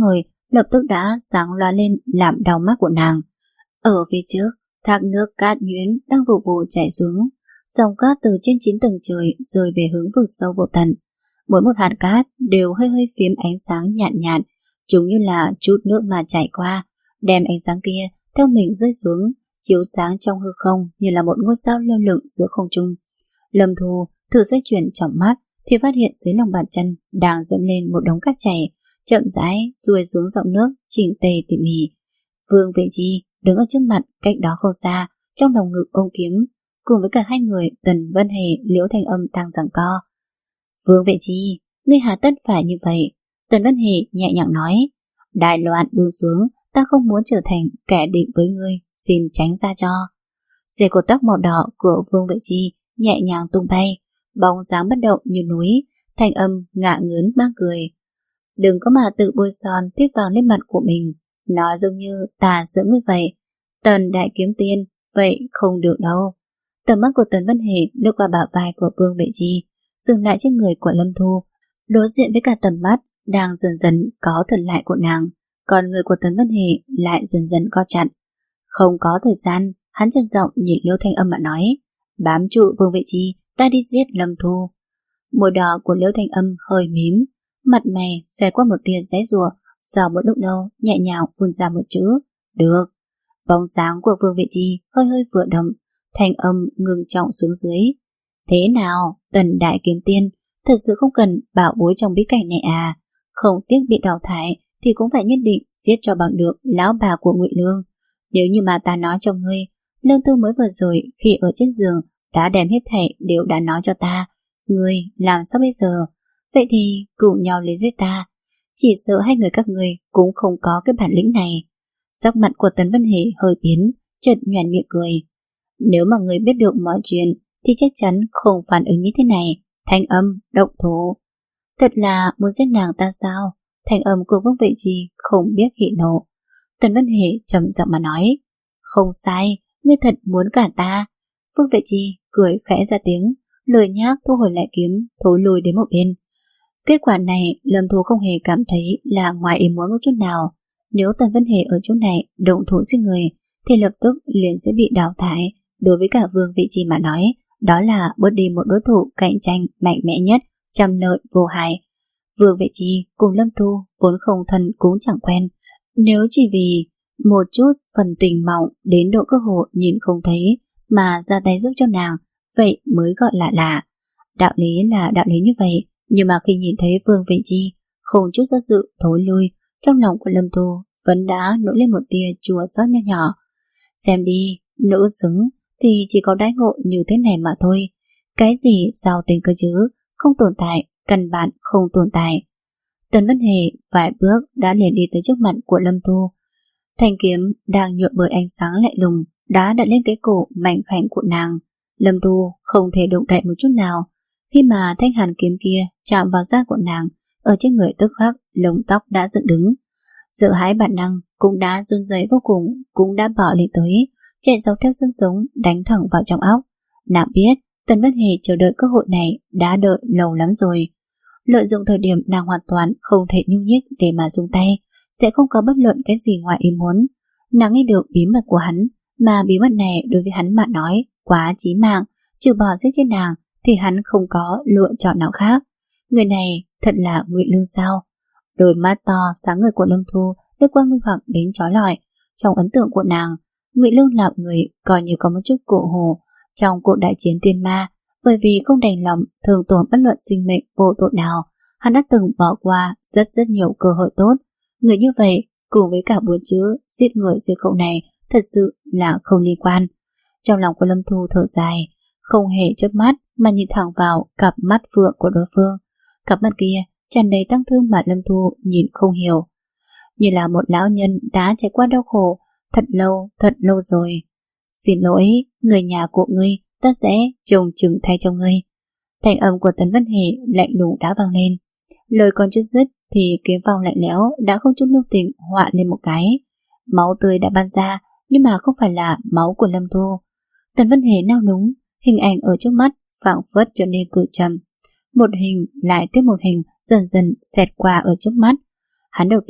lập tức đã sáng loa lên làm đau mắt của nàng. Ở phía trước, thác nước cát nhuyễn đang vù vù chảy xuống, dòng cát từ trên chín tầng trời rơi về hướng vực sâu vô tận. Mỗi một hạt cát đều hơi hơi phiếm ánh sáng nhạt nhạt, chúng như là chút nước mà chảy qua, đem ánh sáng kia theo mình rơi xuống, chiếu sáng trong hư không như là một ngôi sao lơ lửng giữa không trung. Lâm Thu thử xoay chuyển trong mắt thì phát hiện dưới lòng bàn chân đang dẫm lên một đống cát chảy, chậm rãi ruồi xuống dòng nước chỉnh tề tỉ mỉ. Vương Vệ Chi đứng ở trước mặt cách đó không xa, trong lòng ngực ôm kiếm, cùng với cả hai người Tần Vân Hề, Liễu Thanh Âm đang giằng co. Vương Vệ Chi, ngươi hà tất phải như vậy? Tần Vân Hề nhẹ nhàng nói. Đại loạn buông xuống, ta không muốn trở thành kẻ địch với ngươi, xin tránh ra cho. Dây cột tóc màu đỏ của Vương Vệ Chi nhẹ nhàng tung bay, bóng dáng bất động như núi, thanh âm ngạ ngớn mang cười. Đừng có mà tự bôi son tiếp vàng lên mặt của mình, nó giống như tà giữa ngươi vậy. Tần Đại Kiếm Tiên, vậy không được đâu. Tầm mắt của Tần Vân Hề lướt qua bả vai của Vương Vệ Chi, dừng lại trên người của Lâm Thu, đối diện với cả tầm mắt đang dần dần có thần lại của nàng, còn người của Tần Vân Hề lại dần dần co chặt. Không có thời gian, hắn trầm giọng nhìn Liễu Thanh Âm mà nói, bám trụ Vương Vệ Chi, ta đi giết Lâm Thu. Môi đỏ của Liễu Thanh Âm hơi mím, mặt mày xoay qua một tia giãy giụa, sau một lúc lâu nhẹ nhàng phun ra một chữ, được. Bóng dáng của Vương Vệ Chi hơi hơi vừa động, thanh âm ngừng trọng xuống dưới. Thế nào, Tần Đại Kiếm Tiên, thật sự không cần bảo bối trong bí cảnh này à? Không tiếc bị đào thải thì cũng phải nhất định giết cho bằng được lão bà của Ngụy Lương. Nếu như mà ta nói cho ngươi, Lương Tư mới vừa rồi khi ở trên giường đã đem hết thảy đều đã nói cho ta, ngươi làm sao bây giờ? Vậy thì cùng nhau lấy giết ta. Chỉ sợ hai người các ngươi cũng không có cái bản lĩnh này. Sắc mặt của Tần Vân Hề hơi biến, chợt nhoẻn miệng cười. Nếu mà ngươi biết được mọi chuyện thì chắc chắn không phản ứng như thế này. Thanh âm động thủ. Thật là muốn giết nàng ta sao? Thanh âm của Vương Vệ Chi không biết hỉ nộ. Tần Vân Hề trầm giọng mà nói, không sai, ngươi thật muốn cả ta. Vương Vệ Chi cười khẽ ra tiếng, lười nhác thu hồi lại kiếm, thối lùi đến một bên. Kết quả này Lâm Thu không hề cảm thấy là ngoài ý muốn một chút nào. Nếu Tần Vân Hề ở chỗ này động thủ giết người thì lập tức liền sẽ bị đào thải. Đối với cả Vương Vệ Chi mà nói, đó là bớt đi một đối thủ cạnh tranh mạnh mẽ nhất, trăm lợi vô hại. Vương Vệ Chi cùng Lâm Thu vốn không thân cũng chẳng quen, nếu chỉ vì một chút phần tình mỏng đến độ cơ hội nhìn không thấy mà ra tay giúp cho nàng, vậy mới gọi là lạ. Đạo lý là đạo lý như vậy, nhưng mà khi nhìn thấy Vương Vệ Chi không chút do dự thối lui, trong lòng của Lâm Thu vẫn đã nổi lên một tia chua xót nho nhỏ. Xem đi, nữ xứng thì chỉ có đãi ngộ như thế này mà thôi. Cái gì sao tình cơ chứ, không tồn tại, căn bản không tồn tại. Tần Vân Hề vài bước đã liền đi tới trước mặt của Lâm Thu. Thanh kiếm đang nhuộm bởi ánh sáng lạnh lùng đã đặt lên cái cổ mảnh khảnh của nàng. Lâm Thu không thể động đậy một chút nào. Khi mà thanh hàn kiếm kia chạm vào da của nàng, ở trên người tức khắc lông tóc đã dựng đứng. Sợ hãi bản năng cũng đã run rẩy vô cùng, cũng đã bỏ lên tới, chạy dọc theo xương sống đánh thẳng vào trong óc. Nàng biết Tần Vân Hề chờ đợi cơ hội này đã đợi lâu lắm rồi. Lợi dụng thời điểm nàng hoàn toàn không thể nhúc nhích để mà dùng tay, sẽ không có bất luận cái gì ngoài ý muốn. Nàng nghe được bí mật của hắn, mà bí mật này đối với hắn mà nói quá chí mạng, trừ bỏ giết chết nàng thì hắn không có lựa chọn nào khác. Người này thật là Ngụy Lương sao? Đôi mắt to sáng ngời của Lâm Thu lướt qua nguy hoặc đến chói lọi. Trong ấn tượng của nàng, Ngụy Lương là người coi như có một chút cổ hủ trong cuộc đại chiến tiên ma, bởi vì không đành lòng thường tổn bất luận sinh mệnh vô tội nào, hắn đã từng bỏ qua rất rất nhiều cơ hội tốt. Người như vậy cùng với cả bốn chữ giết người diệt khẩu này thật sự là không liên quan. Trong lòng của Lâm Thu thở dài, không hề chớp mắt mà nhìn thẳng vào cặp mắt phượng của đối phương. Cặp mắt kia tràn đầy tăng thương mà Lâm Thu nhìn không hiểu, như là một lão nhân đã trải qua đau khổ thật lâu, thật lâu rồi. Xin lỗi, người nhà của ngươi, ta sẽ trông chừng thay cho ngươi. Thanh âm của Tần Vân Hề lạnh lùng đã vang lên. Lời còn chưa dứt thì kiếm phong lạnh lẽo đã không chút lưu tình họa lên một cái. Máu tươi đã ban ra, nhưng mà không phải là máu của Lâm Thu. Tần Vân Hề nao núng, hình ảnh ở trước mắt phảng phất trở nên cực trầm. Một hình lại tiếp một hình dần dần xẹt qua ở trước mắt. Hắn đầu tiên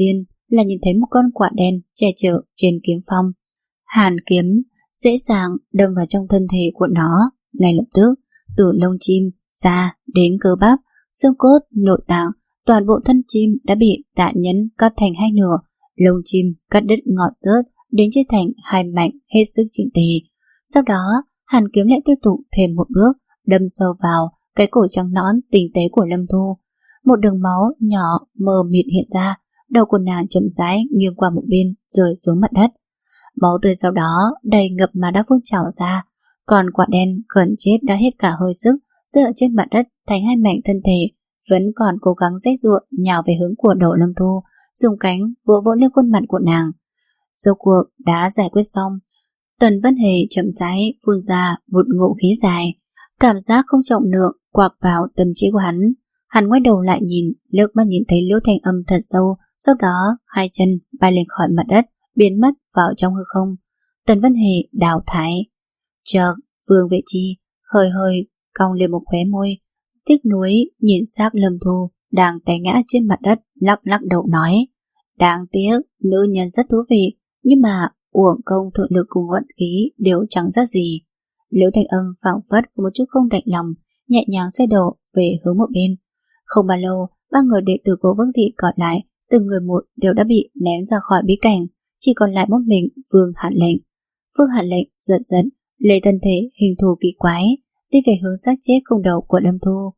là nhìn thấy một con quạ đen che chở trên kiếm phong. Hàn kiếm dễ dàng đâm vào trong thân thể của nó. Ngay lập tức, từ lông chim, da đến cơ bắp, xương cốt, nội tạng, toàn bộ thân chim đã bị tạ nhấn cắt thành hai nửa. Lông chim cắt đứt ngọt rớt đến chia thành hai mảnh hết sức chỉnh tề. Sau đó, Hàn kiếm lại tiếp tục thêm một bước, đâm sâu vào cái cổ trắng nõn tinh tế của Lâm Thu. Một đường máu nhỏ mờ mịt hiện ra, đầu của nàng chậm rãi nghiêng qua một bên rơi xuống mặt đất. Máu tươi sau đó đầy ngập mà đã phun trào ra, còn quả đen gần chết đã hết cả hơi sức, rơi trên mặt đất thành hai mảnh thân thể, vẫn còn cố gắng giãy giụa nhào về hướng của đầu Lâm Thu, dùng cánh vỗ vỗ lên khuôn mặt của nàng. Rốt cuộc đã giải quyết xong, Tần Vân Hề chậm rãi phun ra một ngụm khí dài, cảm giác không trọng lượng quạc vào tâm trí của hắn. Hắn quay đầu lại nhìn, lướt mắt nhìn thấy Liễu Thanh Âm thật sâu, sau đó hai chân bay lên khỏi mặt đất, biến mất vào trong hư không. Tần Vân Hề đào thái. Chợt, Vương Vệ Chi hơi hơi cong lên một khóe môi, tiếc nuối nhìn xác Lâm Thu đang té ngã trên mặt đất, lắc lắc đầu nói: đáng tiếc, nữ nhân rất thú vị, nhưng mà uổng công thượng lực cùng vận khí đều chẳng ra gì. Liễu Thanh Âm phảng phất có một chút không đành lòng, nhẹ nhàng xoay đầu về hướng một bên. Không bao lâu, ba người đệ tử của Vương Thị còn lại, từng người một đều đã bị ném ra khỏi bí cảnh, chỉ còn lại một mình Vương Hạn Lệnh. Vương Hạn Lệnh giật giật, lấy thân thể hình thù kỳ quái, đi về hướng xác chết không đầu của Lâm Thu.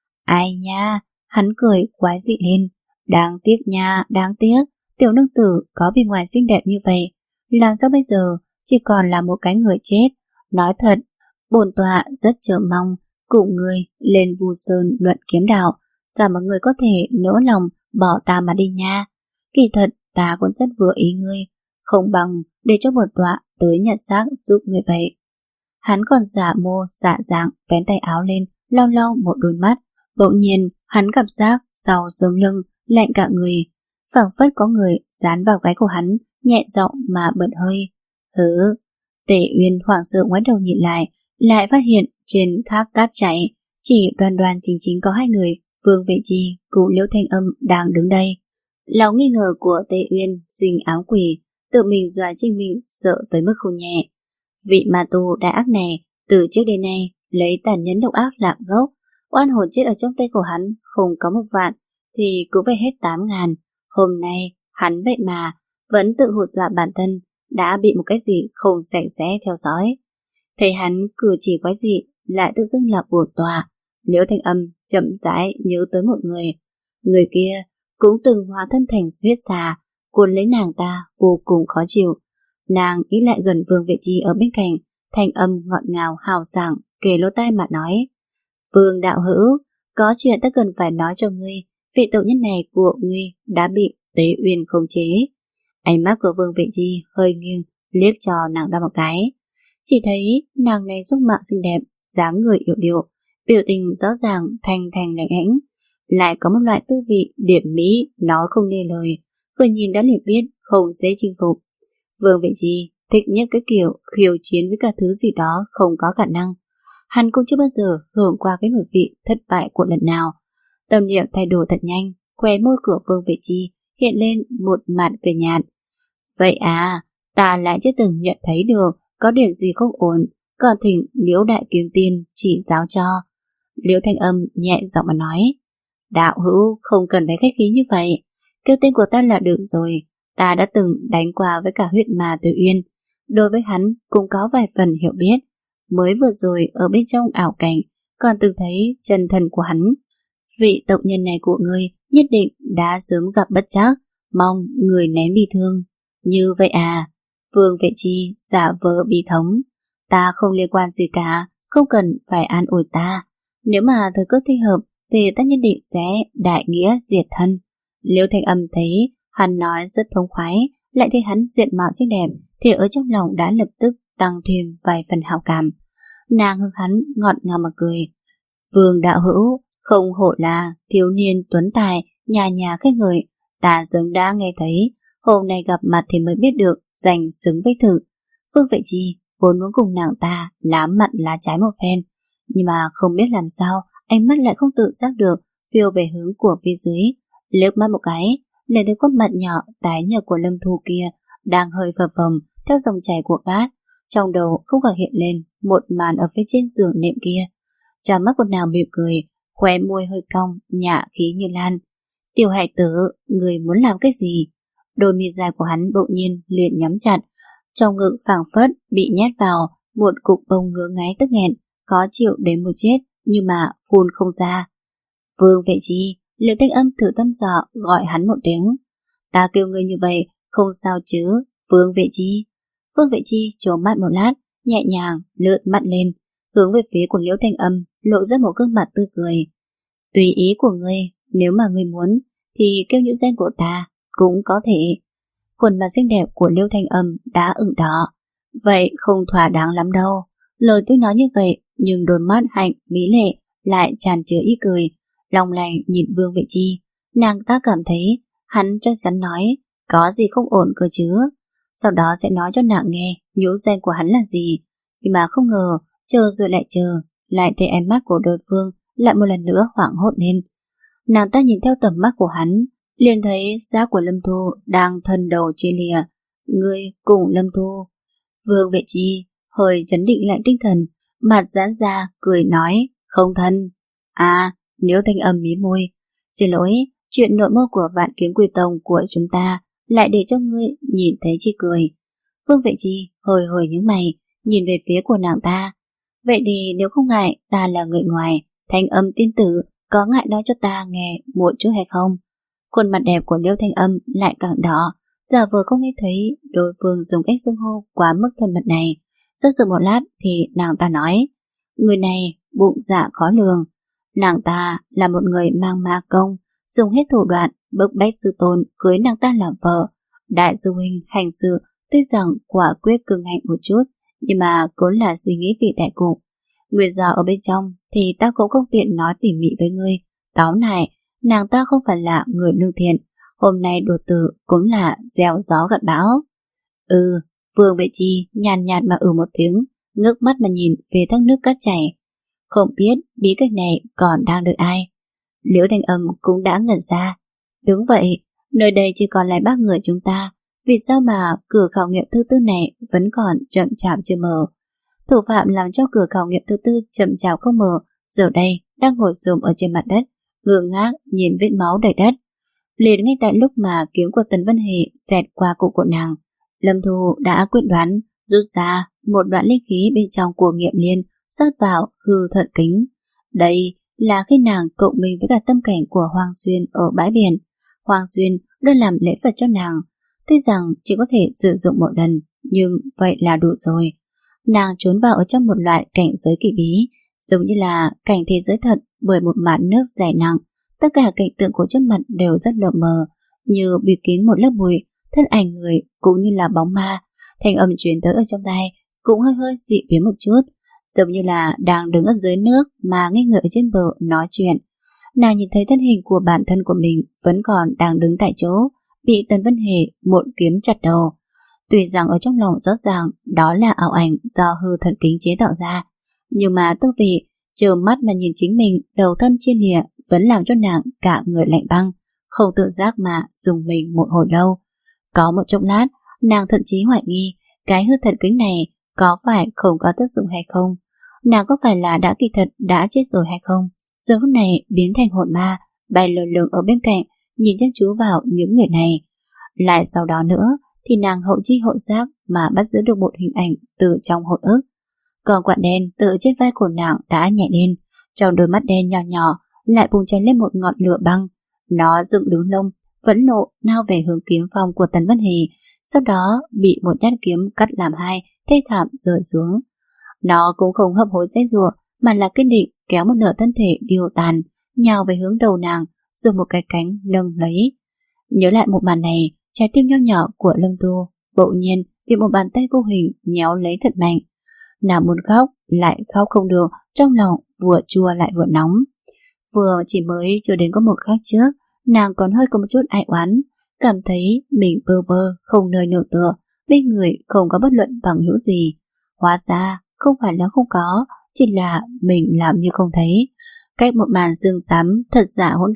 Ai nha, hắn cười quái dị lên. Đáng tiếc nha, đáng tiếc, tiểu nương tử có bề ngoài xinh đẹp như vậy, làm sao bây giờ chỉ còn là một cái người chết. Nói thật, bổn tọa rất chờ mong cùng người lên Vu Sơn luận kiếm đạo, cả mọi người có thể nỡ lòng bỏ ta mà đi nha. Kỳ thật ta cũng rất vừa ý ngươi, không bằng để cho bổn tọa tới nhặt xác giúp người vậy. Hắn còn giả mô giả dạng vén tay áo lên, lau lau một đôi mắt. Bỗng nhiên hắn cảm giác sau sống lưng lạnh cả người, phảng phất có người dán vào gáy của hắn, nhẹ giọng mà bật hơi. Hứ. Tề Uyên hoảng sợ ngoái đầu nhìn lại, lại phát hiện trên thác cát chảy chỉ đoan đoan chính chính có hai người, Vương Vệ Chi cùng Liễu Thanh Âm đang đứng đây. Lòng nghi ngờ của Tề Uyên sinh áo quỷ, tự mình dọa chính mình sợ tới mức không nhẹ. Vị ma tu đại ác này từ trước đến nay lấy tàn nhẫn độc ác làm gốc, oan hồn chết ở trong tay của hắn không có một vạn thì cũng phải hết tám ngàn. Hôm nay hắn vậy mà vẫn tự hù dọa bản thân, đã bị một cái gì không sạch sẽ theo dõi. Thấy hắn cử chỉ quái dị lại tự dưng là bổn tọa, Liễu Thanh Âm chậm rãi nhớ tới một người. Người kia cũng từng hóa thân thành huyết xà, cuốn lấy nàng ta vô cùng khó chịu. Nàng nghĩ lại gần Vương Vệ Chi ở bên cạnh, thanh âm ngọt ngào hào sảng kề lỗ tai mà nói: Vương đạo hữu, có chuyện ta cần phải nói cho ngươi. Vị tộc nhân này của ngươi đã bị Tế Uyên khống chế. Ánh mắt của Vương Vệ Chi hơi nghiêng, liếc cho nàng ta một cái. Chỉ thấy nàng này dung mạo xinh đẹp, dáng người yểu điệu, biểu tình rõ ràng thanh thanh lạnh lãnh, lại có một loại tư vị điểm mỹ nói không nên lời, vừa nhìn đã liền biết không dễ chinh phục. Vương Vệ Chi thích nhất cái kiểu khiêu chiến với cả thứ gì đó không có khả năng. Hắn cũng chưa bao giờ hưởng qua cái mùi vị thất bại của lần nào. Tâm niệm thay đổi thật nhanh, khóe môi của Vương Vệ Chi hiện lên một mặt cười nhạt. Vậy à, ta lại chưa từng nhận thấy được có điểm gì không ổn, còn thỉnh Liễu đại kiếm tiên chỉ giáo cho. Liễu Thanh Âm nhẹ giọng mà nói: Đạo hữu không cần phải khách khí như vậy, kêu tên của ta là được rồi. Ta đã từng đánh qua với cả huyết ma Từ Uyên, đối với hắn cũng có vài phần hiểu biết. Mới vừa rồi ở bên trong ảo cảnh còn từng thấy chân thần của hắn. Vị tộc nhân này của ngươi nhất định đã sớm gặp bất trắc, mong người nén bi thương. Như vậy à? Vương Vệ Chi giả vờ bi thống. Ta không liên quan gì cả, không cần phải an ủi ta. Nếu mà thời cơ thích hợp thì ta nhất định sẽ đại nghĩa diệt thân. Liễu Thanh Âm thấy hắn nói rất thông khoái, lại thấy hắn diện mạo xinh đẹp thì ở trong lòng đã lập tức tăng thêm vài phần hảo cảm. Nàng hướng hắn ngọt ngào mà cười. Vương đạo hữu, không hổ là thiếu niên tuấn tài, nhà nhà khen ngợi. Ta sớm đã nghe thấy, hôm nay gặp mặt thì mới biết được danh xứng với thực. Vương Vệ Chi vốn muốn cùng nàng ta lá mặn lá trái một phen, nhưng mà không biết làm sao ánh mắt lại không tự giác được phiêu về hướng của phía dưới. Liếc mắt một cái liền thấy khuôn mặt nhỏ tái nhợt của Lâm Thu kia đang hơi phập phồng theo dòng chảy của cát. Trong đầu không khỏi hiện lên một màn ở phía trên giường nệm kia. Trong mắt của nàng mỉm cười, khóe môi hơi cong, nhã khí như lan. Tiểu hải tử, người muốn làm cái gì? Đôi mi dài của hắn bỗng nhiên liền nhắm chặt, trong ngực phảng phất bị nhét vào một cục bông ngứa ngáy tức nghẹn, khó chịu đến một chết nhưng mà phun không ra. Vương Vệ Chi, Liễu Thanh Âm thử thăm dò gọi hắn một tiếng. Ta kêu ngươi như vậy, không sao chứ, Vương Vệ Chi. Vương Vệ Chi trố mắt một lát, nhẹ nhàng lướt mắt lên, hướng về phía của Liễu Thanh Âm, lộ ra một gương mặt tươi cười. Tùy ý của ngươi, nếu mà ngươi muốn, thì kêu nhũ danh của ta cũng có thể. Khuôn mặt xinh đẹp của Liễu Thanh Âm đã ửng đỏ. Vậy không thỏa đáng lắm đâu. Lời tôi nói như vậy, nhưng đôi mắt hạnh mỹ lệ lại tràn chứa ý cười. Lòng lành nhìn Vương Vệ Chi, nàng ta cảm thấy hắn chắc chắn nói có gì không ổn cơ chứ. Sau đó sẽ nói cho nàng nghe nhũ danh của hắn là gì. Nhưng mà không ngờ, chờ rồi lại chờ, lại thấy ánh mắt của đối phương lại một lần nữa hoảng hốt lên. Nàng ta nhìn theo tầm mắt của hắn, liền thấy da của Lâm Thu đang thân đầu chia lìa. Ngươi cùng Lâm Thu. Vương Vệ Chi hơi chấn định lại tinh thần, mặt giãn ra cười nói, không thân. À, Liễu Thanh Âm mí môi. Xin lỗi, chuyện nội môn của Vạn Kiếm Quy Tông của chúng ta lại để cho ngươi nhìn thấy chi cười. Vương Vệ Chi hơi hơi nhướng mày, nhìn về phía của nàng ta. Vậy thì nếu không ngại, ta là người ngoài, Thanh Âm tiên tử, có ngại nói cho ta nghe một chút hay không? Khuôn mặt đẹp của Liễu Thanh Âm lại càng đỏ, giả vờ không nghe thấy đối phương dùng cách xưng hô quá mức thân mật này. Do dự một lát thì nàng ta nói, người này bụng dạ khó lường. Nàng ta là một người mang ma công, dùng hết thủ đoạn bức bách sư tôn cưới nàng ta làm vợ. Đại sư huynh hành sự tuy rằng quả quyết cường ngạnh một chút, nhưng mà cũng là suy nghĩ vì đại cục. Nguyên do ở bên trong thì ta cũng không tiện nói tỉ mỉ với ngươi. Tóm lại, nàng ta không phải là người lương thiện. Hôm nay đồ tử cũng là gieo gió gặt bão. Ừ, Vương Vệ Chi nhàn nhạt mà ừ một tiếng, ngước mắt mà nhìn về thác nước cát chảy. Không biết bí cách này còn đang đợi ai. Liễu Thanh Âm cũng đã ngẩn ra. Đúng vậy, nơi đây chỉ còn lại ba người chúng ta. Vì sao mà cửa khảo nghiệm thứ tư này vẫn còn chậm chạp chưa mở? Thủ phạm làm cho cửa khảo nghiệm thứ tư chậm chạp không mở, giờ đây đang ngồi xổm ở trên mặt đất, ngơ ngác nhìn vết máu đầy đất. Liền ngay tại lúc mà kiếm của Tần Vân Hề xẹt qua cổ của nàng, Lâm Thu đã quyết đoán rút ra một đoạn linh khí bên trong của nghiệm liên sát vào hư thận kính. Đây là khi nàng cộng minh với cả tâm cảnh của Hoàng Xuyên ở bãi biển. Hoàng Xuyên luôn làm lễ Phật cho nàng, tuy rằng chỉ có thể sử dụng một lần, nhưng vậy là đủ rồi. Nàng trốn vào ở trong một loại cảnh giới kỳ bí, giống như là cảnh thế giới thật bởi một màn nước dày nặng. Tất cả cảnh tượng của trước mặt đều rất lờ mờ, như bịt kín một lớp bụi, thân ảnh người cũng như là bóng ma. Thanh âm truyền tới ở trong tai cũng hơi hơi dị biến một chút, giống như là đang đứng ở dưới nước mà ngây người ở trên bờ nói chuyện. Nàng nhìn thấy thân hình của bản thân của mình vẫn còn đang đứng tại chỗ, bị Tần Vân Hề một kiếm chặt đầu. Tuy rằng ở trong lòng rõ ràng đó là ảo ảnh do hư thần kính chế tạo ra, nhưng mà tư vị trơ mắt mà nhìn chính mình đầu thân chia lìa vẫn làm cho nàng cả người lạnh băng, không tự giác mà dùng mình một hồi lâu. Có một chốc lát, nàng thậm chí hoài nghi cái hư thần kính này có phải không có tác dụng hay không. Nàng có phải là đã kỳ thật đã chết rồi hay không? Giờ phút này biến thành hồn ma, bay lơ lửng ở bên cạnh, nhìn chăm chú vào những người này. Lại sau đó nữa thì nàng hậu chi hậu giác mà bắt giữ được một hình ảnh từ trong hồi ức. Còn quạ đen tự trên vai của nàng đã nhảy lên, trong đôi mắt đen nhỏ nhỏ lại bùng cháy lên một ngọn lửa băng. Nó dựng đứng lông, phẫn nộ nao về hướng kiếm phong của Tần Vân Hề, sau đó bị một nhát kiếm cắt làm hai, thê thảm rơi xuống. Nó cũng không hấp hối dãy giụa, mà là kiên định kéo một nửa thân thể điêu tàn, nhào về hướng đầu nàng, dùng một cái cánh nâng lấy. Nhớ lại một màn này, trái tim nho nhỏ của Lâm Tu bỗng nhiên bị một bàn tay vô hình nhéo lấy thật mạnh. Nàng muốn khóc, lại khóc không được, trong lòng vừa chua lại vừa nóng. Vừa chỉ mới chưa đến có một khắc trước, nàng còn hơi có một chút ai oán, cảm thấy mình bơ vơ, không nơi nương tựa, bên người không có bất luận bằng hữu gì. Hóa ra không phải là không có, chỉ là mình làm như không thấy. Cách một màn dương xám thật giả hỗn độn,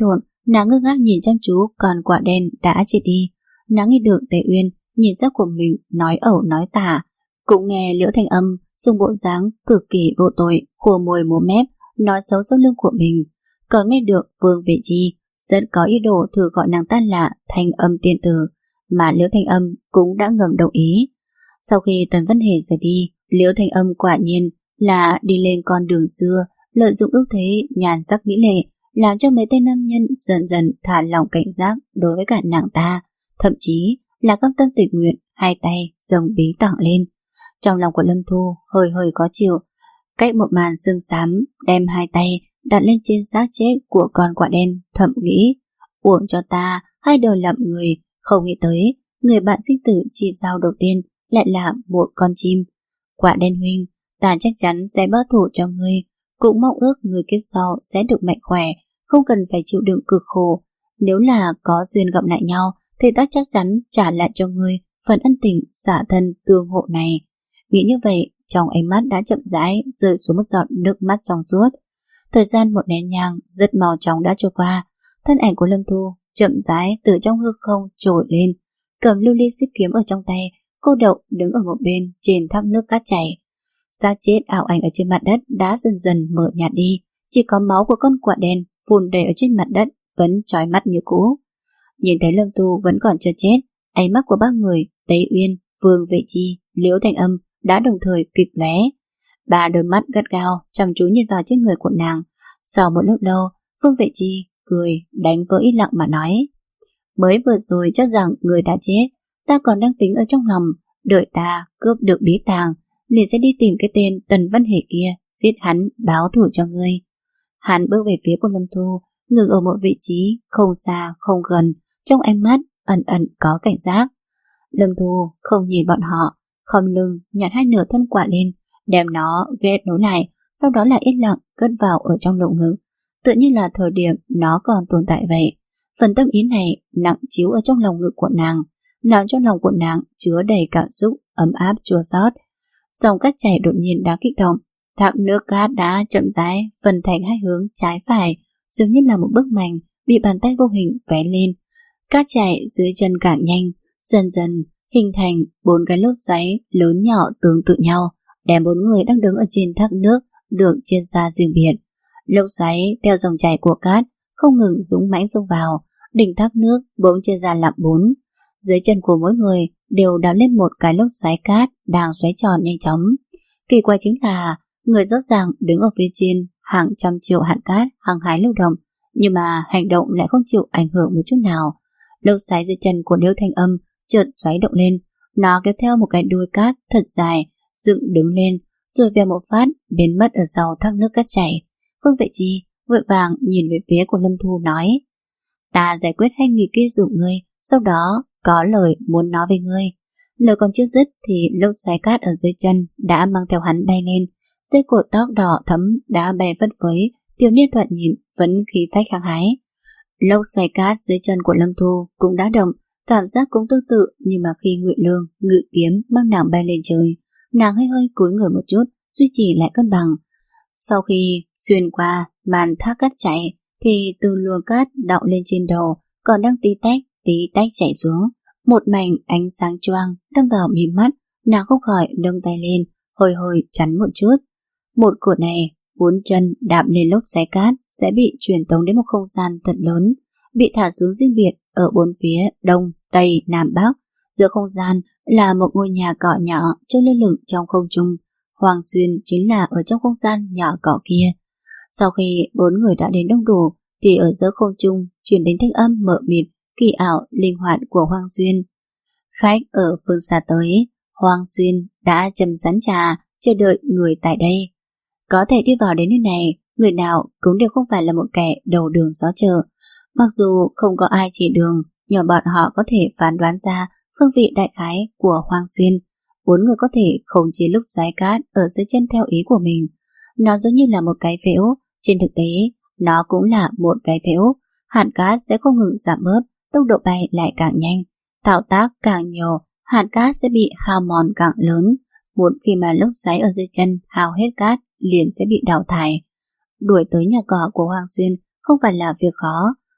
Nàng ngơ ngác nhìn chăm chú con quạ đen đã chết đi. Nàng nghe được Tề Uyên nhìn giác của mình nói ẩu nói tả, cũng nghe Liễu Thanh Âm dùng bộ dáng cực kỳ vô tội, khua môi múa mép nói xấu sau lưng của mình, còn nghe được Vương Vệ Chi rất có ý đồ thử gọi nàng ta là Thanh Âm tiên tử, mà Liễu Thanh Âm cũng đã ngầm đồng ý. Sau khi Tần Văn Hề rời đi, Liễu Thanh Âm quả nhiên là đi lên con đường xưa, lợi dụng ưu thế nhàn sắc mỹ lệ, làm cho mấy tên nam nhân dần dần thả lỏng cảnh giác đối với cả nàng ta, thậm chí là cam tâm tình nguyện hai tay dâng bí tặng lên. Trong lòng của Lâm Thu hơi hơi có chịu, cách một màn sương xám đem hai tay đặt lên trên xác chết của con quạ đen, thầm nghĩ uổng cho ta hai đời làm người, không nghĩ tới người bạn sinh tử chi giao đầu tiên lại là một con chim. Quạ đen huynh, ta chắc chắn sẽ báo thù cho ngươi, cũng mong ước người kiếp sau sẽ được mạnh khỏe, không cần phải chịu đựng cực khổ. Nếu là có duyên gặp lại nhau thì ta chắc chắn trả lại cho ngươi phần ân tình xả thân tương hộ này. Nghĩ như vậy, trong ánh mắt đã chậm rãi rơi xuống một giọt nước mắt trong suốt. Thời gian một nén nhang rất mau chóng đã trôi qua, thân ảnh của Lâm Thu chậm rãi từ trong hư không trồi lên, cầm lưu ly xích kiếm ở trong tay, cô đậu đứng ở một bên trên thác nước cát chảy. Xác chết ảo ảnh ở trên mặt đất đã dần dần mờ nhạt đi, chỉ có máu của con quạ đen phun đầy ở trên mặt đất vẫn chói mắt như cũ. Nhìn thấy Lâm Thu vẫn còn chưa chết, ánh mắt của ba người Tề Uyên, Vương Vệ Chi, Liễu Thanh Âm đã đồng thời kịch lóe. Ba đôi mắt gắt gao chăm chú nhìn vào trên người của nàng. Sau một lúc lâu, Vương Vệ Chi cười đánh vỡ im lặng mà nói: mới vừa rồi cho rằng người đã chết, ta còn đang tính ở trong lòng, đợi ta cướp được bí tàng liền sẽ đi tìm cái tên Tần Văn Hề kia, giết hắn báo thù cho ngươi. Hắn bước về phía của Lâm Thu, ngừng ở một vị trí không xa không gần, trong ánh mắt ẩn ẩn có cảnh giác. Lâm Thu không nhìn bọn họ, khom lưng nhặt hai nửa thân quả lên, đem nó ghét nối lại, sau đó là yên lặng cất vào ở trong lồng ngực, tự như là thời điểm nó còn tồn tại vậy. Phần tâm ý này nặng chiếu ở trong lòng ngực của nàng, làm cho lòng của nàng chứa đầy cảm xúc ấm áp chua xót. Dòng cát chảy đột nhiên đã kích động, thác nước cát đã chậm rãi phân thành hai hướng trái phải, dường như là một bức mảnh bị bàn tay vô hình vẽ lên. Cát chảy dưới chân càng nhanh, dần dần hình thành bốn cái lốc xoáy lớn nhỏ tương tự nhau, đem bốn người đang đứng ở trên thác nước được chia ra riêng biệt. Lốc xoáy theo dòng chảy của cát không ngừng dũng mãnh xông vào, đỉnh thác nước bỗng chia ra làm bốn. Dưới chân của mỗi người đều đào lên một cái lốc xoáy cát đang xoáy tròn nhanh chóng. Kỳ quái chính là người rõ ràng đứng ở phía trên hàng trăm triệu hạt cát hăng hái lưu động, nhưng mà hành động lại không chịu ảnh hưởng một chút nào. Lốc xoáy dưới chân của Liễu Thanh Âm chợt xoáy động lên, nó kéo theo một cái đuôi cát thật dài dựng đứng lên, rồi vèo một phát biến mất ở sau thác nước cát chảy. Phương Vệ Chi vội vàng nhìn về phía của Lâm Thu nói: ta giải quyết hai người kia dụ ngươi, sau đó có lời muốn nói với ngươi. Lời còn chưa dứt thì lốc xoáy cát ở dưới chân đã mang theo hắn bay lên, dây cột tóc đỏ thẫm đã bay phất phới, thiếu niên thoạt nhìn vẫn khí phách hăng hái. Lốc xoáy cát dưới chân của Lâm Thu cũng đã động, cảm giác cũng tương tự, nhưng mà khi Ngụy Lương ngự kiếm mang nàng bay lên trời, nàng hơi hơi cúi người một chút, duy trì lại cân bằng. Sau khi xuyên qua màn thác cát chảy thì từ luồng cát đọng lên trên đầu còn đang tí tách tí tách chảy xuống, một mảnh ánh sáng choang đâm vào mí mắt, nàng không khỏi nâng tay lên hơi hơi chắn một chút. Một cột này bốn chân đạp lên lốc xoáy cát sẽ bị truyền tống đến một không gian thật lớn, bị thả xuống riêng biệt ở bốn phía đông, tây, nam, bắc. Giữa không gian là một ngôi nhà cỏ nhỏ trôi lơ lửng trong không trung. Hoàng Xuyên chính là ở trong không gian nhỏ cỏ kia. Sau khi bốn người đã đến đông đủ thì ở giữa không trung truyền đến thanh âm mờ mịt, kỳ ảo, linh hoạt của Hoàng Xuyên. Khách ở phương xa tới, Hoàng Xuyên đã châm sẵn trà chờ đợi người tại đây. Có thể đi vào đến nơi này, người nào cũng đều không phải là một kẻ đầu đường xó chợ. Mặc dù không có ai chỉ đường, nhưng bọn họ có thể phán đoán ra phương vị đại khái của Hoàng Xuyên. Bốn người có thể khống chế lúc xoáy cát ở dưới chân theo ý của mình. Nó giống như là một cái phễu, trên thực tế nó cũng là một cái phễu. Hạt cát sẽ không ngừng giảm bớt, tốc độ bay lại càng nhanh, thao tác càng nhiều, hạt cát sẽ bị hao mòn càng lớn. Một khi mà lốc xoáy ở dưới chân hao hết cát liền sẽ bị đào thải. Đuổi tới nhà cỏ của Hoàng Xuyên không phải là việc khó,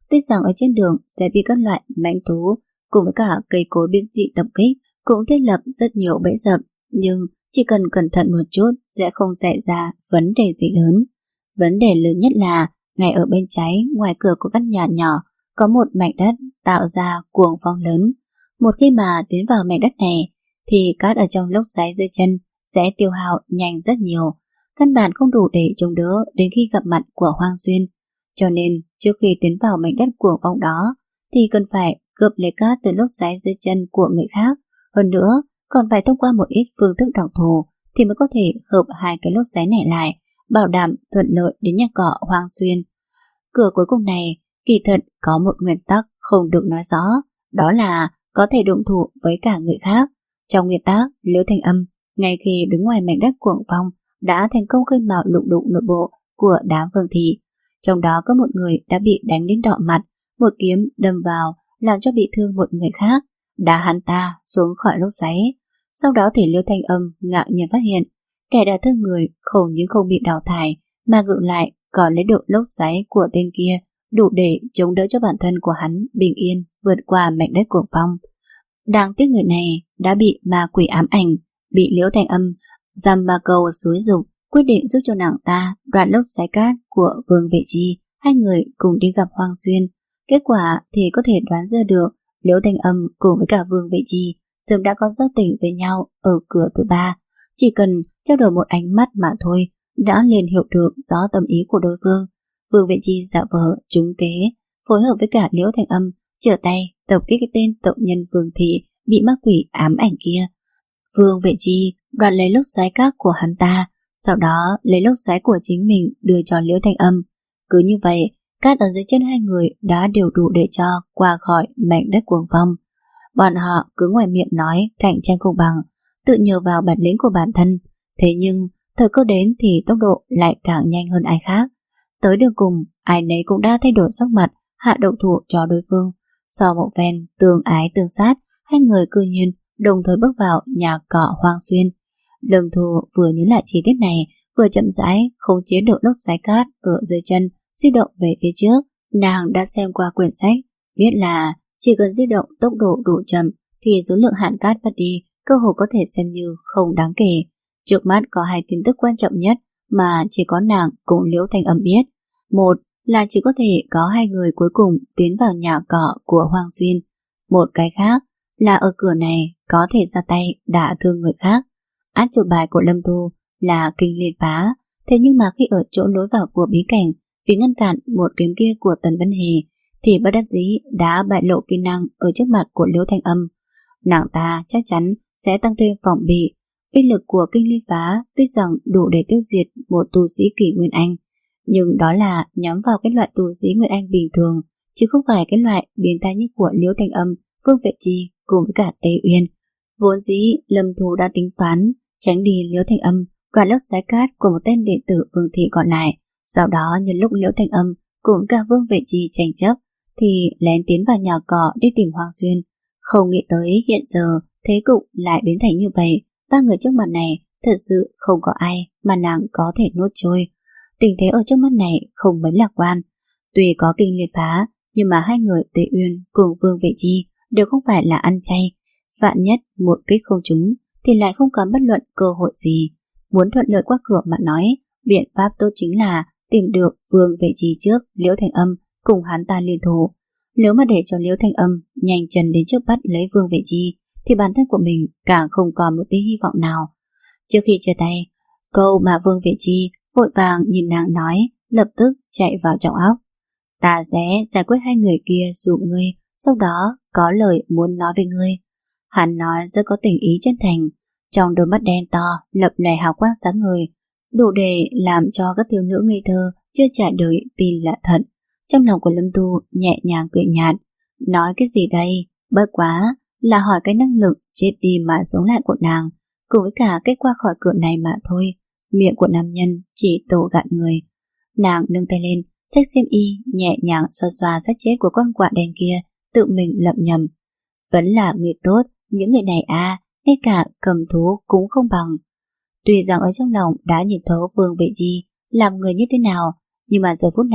Tuy rằng ở trên đường sẽ bị các loại mãnh thú cùng với cả cây cối biến dị tập kích, cũng thiết lập rất nhiều bẫy dập, nhưng chỉ cần cẩn thận một chút sẽ không xảy ra vấn đề gì lớn. Vấn đề lớn nhất là ngay ở bên trái ngoài cửa của căn nhà nhỏ có một mảnh đất tạo ra cuồng phong lớn. Một khi mà tiến vào mảnh đất này thì cát ở trong lốc xoáy dưới chân sẽ tiêu hao nhanh rất nhiều, căn bản không đủ để chống đỡ đến khi gặp mặt của Hoang Xuyên. Cho nên trước khi tiến vào mảnh đất cuồng phong đó thì cần phải cướp lấy cát từ lốc xoáy dưới chân của người khác. Hơn nữa còn phải thông qua một ít phương thức đặc thù thì mới có thể hợp hai cái lốc xoáy này lại, bảo đảm thuận lợi đến nhà cọ Hoang Xuyên. Cửa cuối cùng này kỳ thật có một nguyên tắc không được nói rõ, đó là có thể động thủ với cả người khác. Trong nguyên tắc, Liễu Thanh Âm ngay khi đứng ngoài mảnh đất cuồng phong đã thành công khơi mào lục đục nội bộ của đám Vương Thị. Trong đó có một người đã bị đánh đến đỏ mặt, một kiếm đâm vào làm cho bị thương một người khác, đá hắn ta xuống khỏi lốc xoáy. Sau đó thì Liễu Thanh Âm ngạc nhiên phát hiện kẻ đả thương người không những không bị đào thải mà ngược lại còn lấy được lốc xoáy của tên kia đủ để chống đỡ cho bản thân của hắn bình yên vượt qua mảnh đất cuồng phong. Đáng tiếc người này đã bị ma quỷ ám ảnh, bị Liễu Thanh Âm dăm ba câu xúi giục, quyết định giúp cho nàng ta đoạt lốc xoáy cát của Vương Vệ Chi. Hai người cùng đi gặp Hoang Xuyên. Kết quả thì có thể đoán ra được Liễu Thanh Âm cùng với cả Vương Vệ Chi sớm đã có giao tình với nhau ở cửa thứ ba. Chỉ cần trao đổi một ánh mắt mà thôi đã liền hiểu được rõ tâm ý của đối phương. Vương Vệ Chi giả vờ trúng kế, phối hợp với cả Liễu Thanh Âm trở tay tập kích cái tên tộc nhân Vương Thị bị ma quỷ ám ảnh kia. Vương Vệ Chi đoạt lấy lốc xoáy cát của hắn ta, sau đó lấy lốc xoáy của chính mình đưa cho Liễu Thanh Âm. Cứ như vậy, cát ở dưới chân hai người đã đều đủ để cho qua khỏi mảnh đất cuồng phong. Bọn họ cứ ngoài miệng nói cạnh tranh công bằng, tự nhờ vào bản lĩnh của bản thân. Thế nhưng thời cơ đến thì tốc độ lại càng nhanh hơn ai khác. Tới đường cùng, ai nấy cũng đã thay đổi sắc mặt, hạ động thủ cho đối phương. Sau một phen tương ái tương sát, hai người cư nhiên đồng thời bước vào nhà cọ Hoang Xuyên. Lâm Thu vừa nhớ lại chi tiết này, vừa chậm rãi khống chế được lốc xoáy cát ở dưới chân, di động về phía trước. Nàng đã xem qua quyển sách, biết là chỉ cần di động tốc độ đủ chậm thì số lượng hạn cát mất đi cơ hồ có thể xem như không đáng kể. Trước mắt có hai tin tức quan trọng nhất mà chỉ có nàng cùng Liễu Thanh Âm biết. Một là chỉ có thể có hai người cuối cùng tiến vào nhà cọ của Hoang Xuyên. Một cái khác là ở cửa này có thể ra tay đả thương người khác. Át chủ bài của Lâm Thu là kinh liên phá. Thế nhưng mà khi ở chỗ lối vào của bí cảnh, vì ngăn cản một kiếm kia của Tần Vân Hề thì bất đắc dĩ đã bại lộ kỹ năng ở trước mặt của Liễu Thanh Âm. Nàng ta chắc chắn sẽ tăng thêm phòng bị. Uy lực của kinh liên phá tuy rằng đủ để tiêu diệt một tu sĩ kỷ Nguyên Anh, nhưng đó là nhắm vào cái loại tu sĩ Nguyên Anh bình thường, chứ không phải cái loại biến thái như của Liễu Thanh Âm, Vương Vệ Chi cùng với cả Tề Uyên. Vốn dĩ Lâm Thu đã tính toán tránh đi Liễu Thanh Âm, đoạt lốc xoáy cát của một tên đệ tử Vương Thị còn lại. Sau đó nhân lúc Liễu Thanh Âm cùng cả Vương Vệ Chi tranh chấp thì lén tiến vào nhà cọ đi tìm Hoang Xuyên. Không nghĩ tới hiện giờ thế cục lại biến thành như vậy. Ba người trước mặt này thật sự không có ai mà nàng có thể nuốt trôi. Tình thế ở trước mắt này không mấy lạc quan. Tuy có kinh liệt phá, nhưng mà hai người Tề Uyên cùng Vương Vệ Chi đều không phải là ăn chay. Vạn nhất một kích không trúng thì lại không có bất luận cơ hội gì. Muốn thuận lợi qua cửa mà nói, biện pháp tốt chính là tìm được Vương Vệ Chi trước Liễu Thanh Âm cùng hắn ta liên thủ. Nếu mà để cho Liễu Thanh Âm nhanh chân đến trước bắt lấy Vương Vệ Chi thì bản thân của mình càng không còn một tí hy vọng nào. Trước khi chia tay, câu mà Vương Vệ Chi vội vàng nhìn nàng nói lập tức chạy vào trong óc. Ta sẽ giải quyết hai người kia dụ ngươi, sau đó có lời muốn nói với ngươi. Hắn nói rất có tình ý chân thành, trong đôi mắt đen to lập lòe hào quang sáng ngời, đủ để làm cho các thiếu nữ ngây thơ chưa trải đời tin là thật. Trong lòng của Lâm Tu nhẹ nhàng cười nhạt, nói cái gì đây, bất quá là hỏi cái năng lực chết đi mà sống lại của nàng, cùng với cả cách qua khỏi cửa này mà thôi. Miệng của nam nhân chỉ tổ gạn người. Nàng nâng tay lên, xách xiêm y nhẹ nhàng xoa xoa xác chết của con quạ đen kia, tự mình lẩm nhẩm. Vẫn là người tốt, những người này à, ngay cả cầm thú cũng không bằng. Tuy rằng ở trong lòng đã nhìn thấu Vương Vệ Chi làm người như thế nào, nhưng mà giờ phút này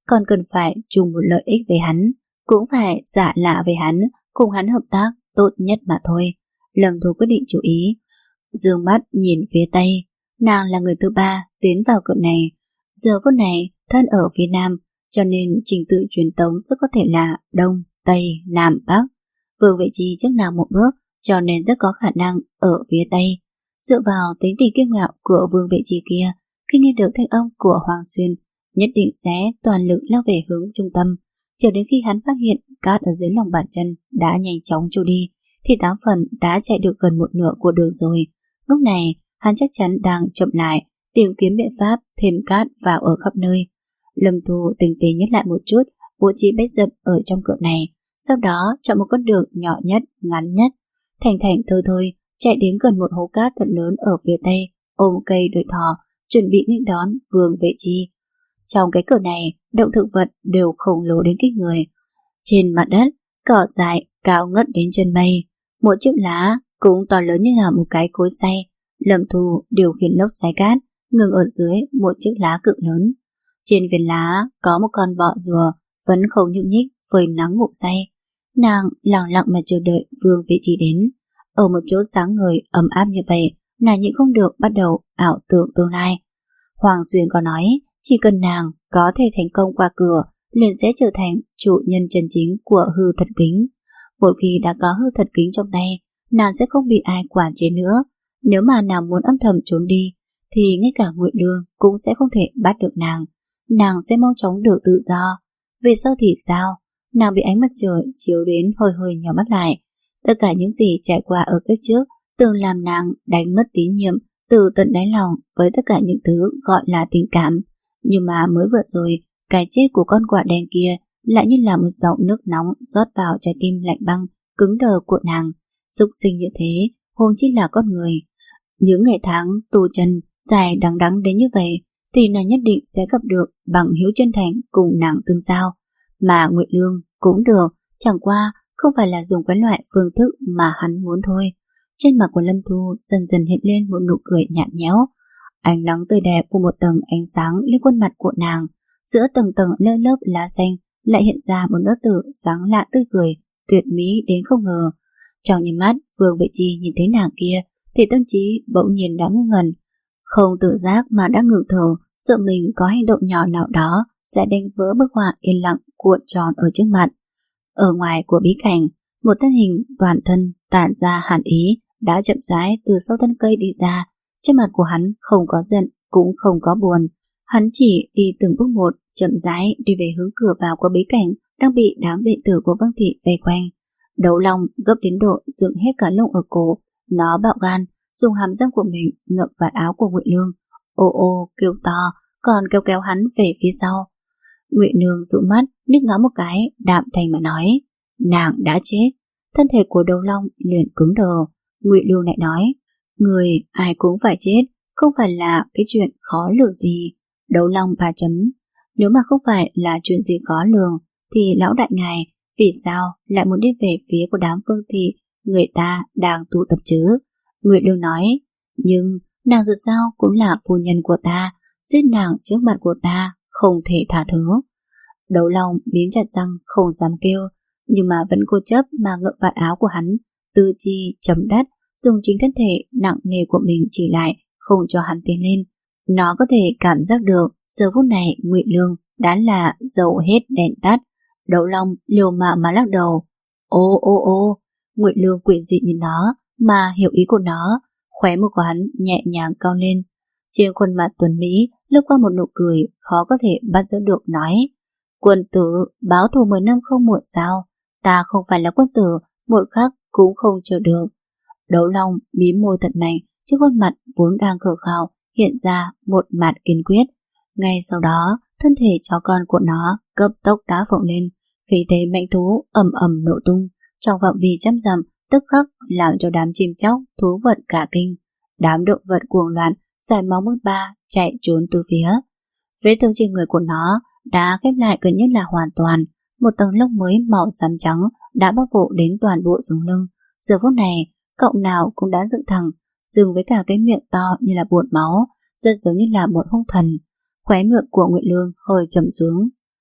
còn cần phải chung một lợi ích với hắn, cũng phải giả lạ với hắn, cùng hắn hợp tác tốt nhất mà thôi. Lâm Thu quyết định chú ý, dương mắt nhìn phía Tây. Nàng là người thứ ba tiến vào cửa này. Giờ phút này thân ở phía Nam, cho nên trình tự truyền tống rất có thể là Đông, Tây, Nam, Bắc. Vương Vệ Chi trước nàng một bước, cho nên rất có khả năng ở phía Tây. Dựa vào tính tình kiêu ngạo của Vương Vệ Chi kia, khi nghe được thanh âm của Hoàng Xuyên, nhất định sẽ toàn lực lao về hướng trung tâm. Chờ đến khi hắn phát hiện cát ở dưới lòng bàn chân đã nhanh chóng trôi đi, thì tám phần đã chạy được gần một nửa của đường rồi. Lúc này, hắn chắc chắn đang chậm lại, tìm kiếm biện pháp thêm cát vào ở khắp nơi. Lâm Thu tinh tế nhất lại một chút, bố trí bẫy dập ở trong cửa này, sau đó chọn một con đường nhỏ nhất, ngắn nhất, thành thành thơi thôi, chạy đến gần một hố cát thật lớn ở phía tây, ôm cây đợi thỏ, chuẩn bị nghênh đón Vương Vệ Chi. Trong cái cửa này, động thực vật đều khổng lồ đến kinh người. Trên mặt đất, cỏ dại cao ngất đến chân mây, một chiếc lá cũng to lớn như là một cái cối xay. Lâm Thu điều khiển lốc xoáy cát, ngừng ở dưới một chiếc lá cực lớn. Trên viên lá có một con bọ rùa vẫn không nhúc nhích phơi nắng ngủ say. Nàng lặng lặng mà chờ đợi Vương Vệ Chi đến. Ở một chỗ sáng ngời ấm áp như vậy, nàng nhịn không được bắt đầu ảo tưởng tương lai. Hoàng Xuyên có nói, chỉ cần nàng có thể thành công qua cửa, liền sẽ trở thành chủ nhân chân chính của hư thật kính. Một khi đã có hư thật kính trong tay, nàng sẽ không bị ai quản chế nữa. Nếu mà nàng muốn âm thầm trốn đi, thì ngay cả Ngụy Lương cũng sẽ không thể bắt được nàng. Nàng sẽ mau chóng được tự do. Về sau thì sao? Nàng bị ánh mặt trời chiếu đến hơi hơi nhắm mắt lại. Tất cả những gì trải qua ở kiếp trước từng làm nàng đánh mất tín nhiệm từ tận đáy lòng với tất cả những thứ gọi là tình cảm. Nhưng mà mới vừa rồi, cái chết của con quạ đen kia lại như là một dòng nước nóng rót vào trái tim lạnh băng, cứng đờ của nàng. Súc sinh như thế, hôn chỉ là con người. Những ngày tháng tù chân dài đắng đắng đến như vậy, thì nàng nhất định sẽ gặp được bằng hiếu chân thành cùng nàng tương giao. Mà Ngụy Lương cũng được, chẳng qua không phải là dùng cái loại phương thức mà hắn muốn thôi. Trên mặt của Lâm Thu dần dần hiện lên một nụ cười nhạt nhẽo. Ánh nắng tươi đẹp phủ một tầng ánh sáng lên khuôn mặt của nàng. Giữa tầng tầng lớp lớp lá xanh lại hiện ra một nốt tử sáng lạ tươi cười, tuyệt mỹ đến không ngờ. Trong nhìn mắt Vương Vệ Chi nhìn thấy nàng kia, thì tâm trí bỗng nhiên đã ngơ ngẩn, không tự giác mà đã ngừng thở, sợ mình có hành động nhỏ nào đó sẽ đánh vỡ bức họa yên lặng cuộn tròn ở trước mặt. Ở ngoài của bí cảnh, một thân hình toàn thân tản ra hàn ý đã chậm rãi từ sau thân cây đi ra. Trên mặt của hắn không có giận cũng không có buồn, hắn chỉ đi từng bước một, chậm rãi đi về hướng cửa vào của bí cảnh đang bị đám đệ tử của Vân Thị vây quanh. Đấu Long gấp đến độ dựng hết cả lông ở cổ, nó bạo gan dùng hàm răng của mình ngậm vạt áo của Ngụy Lương, ô ô kêu to, còn kéo kéo hắn về phía sau. Ngụy Lương dụ mắt liếc nó một cái, đạm thành mà nói, nàng đã chết. Thân thể của Đấu Long liền cứng đờ. Ngụy Lương lại nói, người ai cũng phải chết, không phải là cái chuyện khó lường gì. Đấu Long ba chấm, nếu mà không phải là chuyện gì khó lường, thì lão đại ngài vì sao lại muốn đi về phía của đám Vương Thị người ta đang tụ tập chứ? Ngụy Lương nói, nhưng nàng dù sao cũng là phu nhân của ta, giết nàng trước mặt của ta không thể tha thứ. Đấu Long bím chặt răng không dám kêu, nhưng mà vẫn cố chấp mà ngậm vạt áo của hắn, tư chi chấm đất, dùng chính thân thể nặng nề của mình chỉ lại, không cho hắn tiến lên. Nó có thể cảm giác được giờ phút này Ngụy Lương đã là dầu hết đèn tắt. Đấu Long liều mạng mà lắc đầu. Ô ô ô, Ngụy Lương quỷ dị nhìn nó mà hiểu ý của nó, khóe môi của hắn nhẹ nhàng cong lên. Trên khuôn mặt tuấn mỹ lướt qua một nụ cười khó có thể bắt giữ được, nói, quân tử báo thù mười năm không muộn sao? Ta không phải là quân tử, một khắc cũng không chờ được. Đấu Long mím môi thật mạnh, trước khuôn mặt vốn đang khờ khạo hiện ra một mặt kiên quyết. Ngay sau đó, thân thể chó con của nó cấp tốc đá phồng lên, khí thế mạnh thú ầm ầm nổ tung trong phạm vi trăm dặm, tức khắc làm cho đám chim chóc thú vật cả kinh. Đám động vật cuồng loạn giải máu một ba chạy trốn từ phía. Vết thương trên người của nó đã khép lại gần như là hoàn toàn. Một tầng lông mới màu xám trắng đã bao phủ đến toàn bộ sống lưng. Giờ phút này cậu nào cũng đã dựng thẳng, dừng với cả cái miệng to như là buồn máu, rất giống như là một hung thần. Khóe miệng của Ngụy Lương hơi trầm xuống.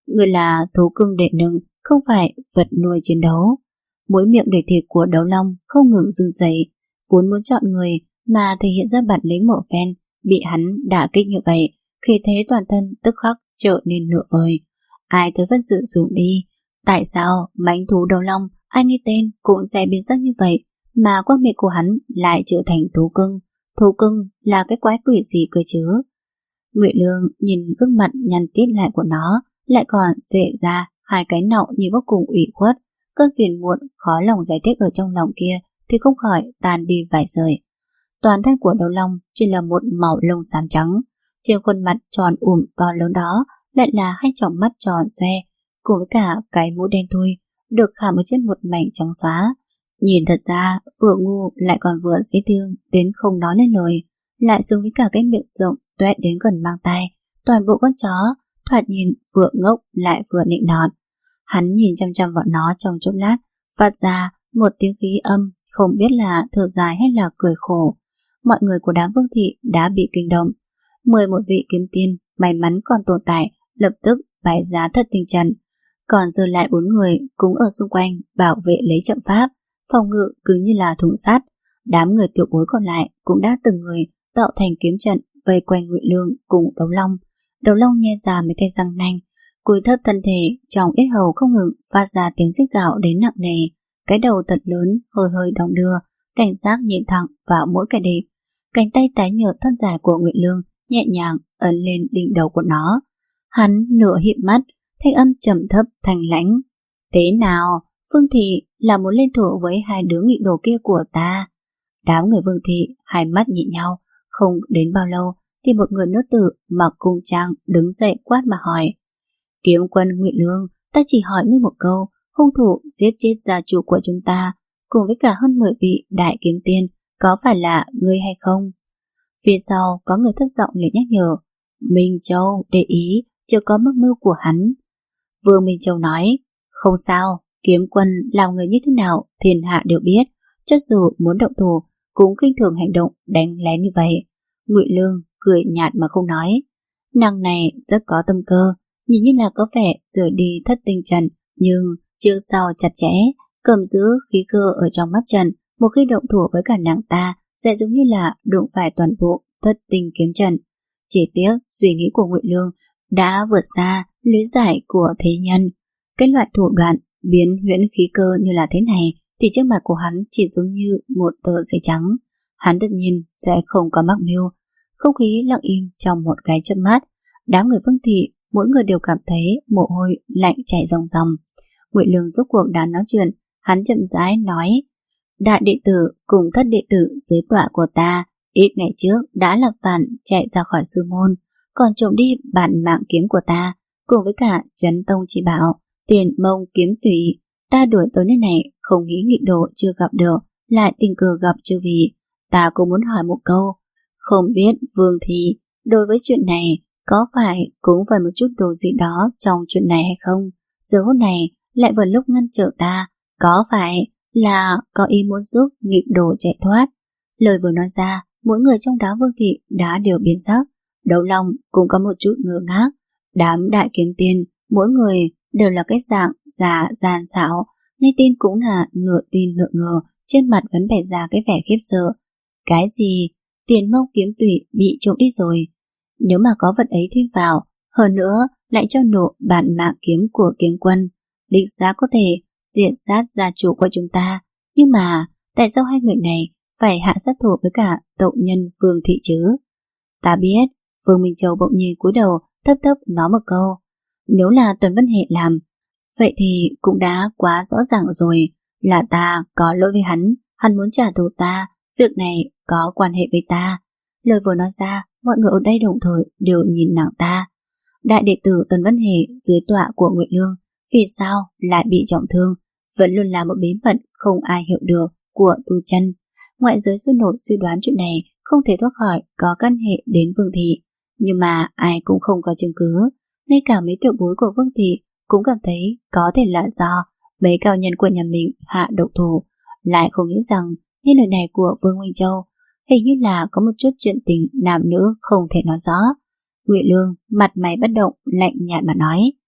Người là thú cưng để nâng, không phải vật nuôi chiến đấu. Mỗi miệng để thịt của Đấu Long không ngừng run rẩy, vốn muốn chọn người mà thể hiện ra bản lĩnh một phen, bị hắn đả kích như vậy, khi thế toàn thân tức khắc trở nên nửa vời. Ai tới vẫn dự dụng đi. Tại sao mãnh thú Đấu Long ai nghe tên cũng sẽ biến sắc như vậy, mà qua miệng của hắn lại trở thành thú cưng? Thú cưng là cái quái quỷ gì cơ chứ? Ngụy Lương nhìn gương mặt nhăn tít lại của nó, lại còn dễ ra hai cái nọng như vô cùng ủy khuất. Cơn phiền muộn khó lòng giải thích ở trong lòng kia thì không khỏi tan đi vài rời. Toàn thân của Đấu Long chỉ là một màu lông xám trắng, trên khuôn mặt tròn ủm to lớn đó lại là hai tròng mắt tròn xoe, cùng với cả cái mũi đen thui được khảm ở trên một mảnh trắng xóa. Nhìn thật ra vừa ngu lại còn vừa dễ thương đến không nói lên lời, lại xứng với cả cái miệng rộng toét đến gần mang tai. Toàn bộ con chó thoạt nhìn vừa ngốc lại vừa nịnh nọt. Hắn nhìn chăm chăm vào nó trong chốc lát, phát ra một tiếng khí âm, không biết là thở dài hay là cười khổ. Mọi người của đám Vương thị đã bị kinh động. Mười một vị kiếm tiên may mắn còn tồn tại lập tức bày giá thật tinh trận, còn dư lại bốn người cũng ở xung quanh bảo vệ lấy trận pháp, phòng ngự cứ như là thùng sắt. Đám người tiểu bối còn lại cũng đã từng người tạo thành kiếm trận vây quanh Ngụy Lương cùng Đấu Long. Đấu Long nhe ra mấy cái răng nanh, cúi thấp thân thể, trong yết hầu không ngừng phát ra tiếng rít gạo đến nặng nề. Cái đầu thật lớn hơi hơi đong đưa, cảnh giác nhìn thẳng vào mỗi cái địch. Cánh tay tái nhợt thân dài của Ngụy Lương nhẹ nhàng ấn lên đỉnh đầu của nó. Hắn nửa híp mắt, thanh âm trầm thấp thanh lãnh: "Thế nào, Phương thị là muốn lên thủ với hai đứa nghị đồ kia của ta?" Đám người Vương thị hai mắt nhìn nhau, không đến bao lâu thì một người nữ tử mặc cung trang đứng dậy quát mà hỏi: "Kiếm quân Ngụy Lương, ta chỉ hỏi ngươi một câu, hung thủ giết chết gia chủ của chúng ta cùng với cả hơn mười vị đại kiếm tiên có phải là ngươi hay không?" Phía sau có người thất giọng liền nhắc nhở: "Minh Châu để ý, chưa có mắc mưu của hắn." Vương Minh Châu nói: "Không sao, kiếm quân làm người như thế nào thiên hạ đều biết, cho dù muốn động thủ cũng khinh thường hành động đánh lén như vậy." Ngụy Lương cười nhạt mà không nói. Nàng này rất có tâm cơ, nhìn như là có vẻ rời đi thất tinh trận, nhưng trước sau chặt chẽ, cầm giữ khí cơ ở trong mắt trận. Một khi động thủ với cả nàng ta sẽ giống như là đụng phải toàn bộ thất tinh kiếm trận. Chỉ tiếc suy nghĩ của Ngụy Lương đã vượt xa lý giải của thế nhân. Cái loại thủ đoạn biến huyễn khí cơ như là thế này thì trước mặt của hắn chỉ giống như một tờ giấy trắng. Hắn tất nhiên sẽ không có mắc mưu. Không khí lặng im trong một cái chớp mắt. Đám người Vương thị mỗi người đều cảm thấy mồ hôi lạnh chảy ròng ròng. Ngụy Lương rốt cuộc đã nói chuyện. Hắn chậm rãi nói: "Đại đệ tử cùng thất đệ tử dưới tọa của ta ít ngày trước đã lập phản chạy ra khỏi sư môn, còn trộm đi bản mạng kiếm của ta cùng với cả Chấn Tông chi bảo Tiền Mông kiếm tùy. Ta đuổi tới nơi này không nghĩ nghị độ chưa gặp được, lại tình cờ gặp chư vị. Ta cũng muốn hỏi một câu, không biết Vương thị đối với chuyện này có phải cũng phải một chút đồ gì đó trong chuyện này hay không? Giờ phút này lại vừa lúc ngăn trở ta, có phải là có ý muốn giúp nghịch đồ chạy thoát?" Lời vừa nói ra, mỗi người trong đám Vương thị đã đều biến sắc. Đấu Long cũng có một chút ngơ ngác. Đám đại kiếm tiên mỗi người đều là cái dạng giả gian xảo, nghe tin cũng là ngựa tin ngựa ngờ, trên mặt vẫn bày ra cái vẻ khiếp sợ. Cái gì? Tiền Mông kiếm tùy bị trộm đi rồi? Nếu mà có vật ấy thêm vào, hơn nữa lại cho nổ bản mạng kiếm của kiếm quân, đích xác có thể diệt sát gia chủ của chúng ta. Nhưng mà tại sao hai người này phải hạ sát thủ với cả tộc nhân Vương thị chứ? Ta biết. Vương Minh Châu bỗng nhiên cúi đầu thấp thấp nói một câu: "Nếu là Tuần Vân Hệ làm, vậy thì cũng đã quá rõ ràng rồi, là ta có lỗi với hắn, hắn muốn trả thù ta, việc này có quan hệ với ta." Lời vừa nói ra, mọi người ở đây đồng thời đều nhìn nàng ta. Đại đệ tử Tuần Vân Hệ dưới tọa của Ngụy Lương vì sao lại bị trọng thương, vẫn luôn là một bí mật không ai hiểu được của tu chân. Ngoại giới sôi nổi suy đoán chuyện này không thể thoát khỏi có căn hệ đến Vương thị, nhưng mà ai cũng không có chứng cứ. Ngay cả mấy tiểu bối của Vương thị cũng cảm thấy có thể là do mấy cao nhân của nhà mình hạ độc thủ, lại không nghĩ rằng nghe lời này của Vương Minh Châu hình như là có một chút chuyện tình nam nữ không thể nói rõ. Ngụy Lương mặt mày bất động, lạnh nhạt mà nói: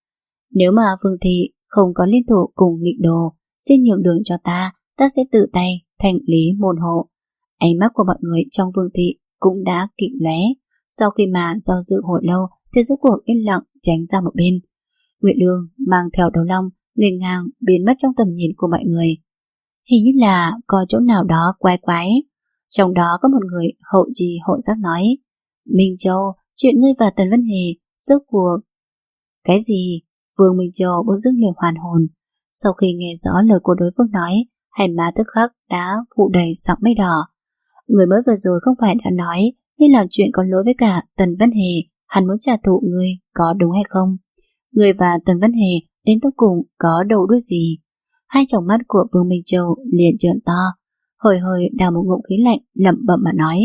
Nếu mà Phương Thị không có liên thủ cùng nghịch đồ, xin nhường đường cho ta, ta sẽ tự tay thành lý môn hộ. Ánh mắt của mọi người trong Phương Thị cũng đã kịp lóe. Sau khi mà do dự hồi lâu thì rốt cuộc yên lặng tránh ra một bên. Nguyệt Lương mang theo đầu long nghênh ngang biến mất trong tầm nhìn của mọi người. Hình như là có chỗ nào đó quái quái. Trong đó có một người hậu trì hậu giác nói: Minh Châu, chuyện ngươi và Tần Vân Hề rốt cuộc. Cái gì? Vương Minh Châu bỗng dưng liền hoàn hồn. Sau khi nghe rõ lời của đối phương nói, hai má tức khắc đã phụ đầy sóng mây đỏ. Người mới vừa rồi không phải đã nói ngươi làm chuyện có lỗi với cả Tần Vân Hề, hắn muốn trả thù ngươi, có đúng hay không? Ngươi và Tần Vân Hề đến cuối cùng có đầu đuôi gì? Hai tròng mắt của Vương Minh Châu liền trợn to, hơi hơi đào một ngụm khí lạnh, lẩm bẩm mà nói: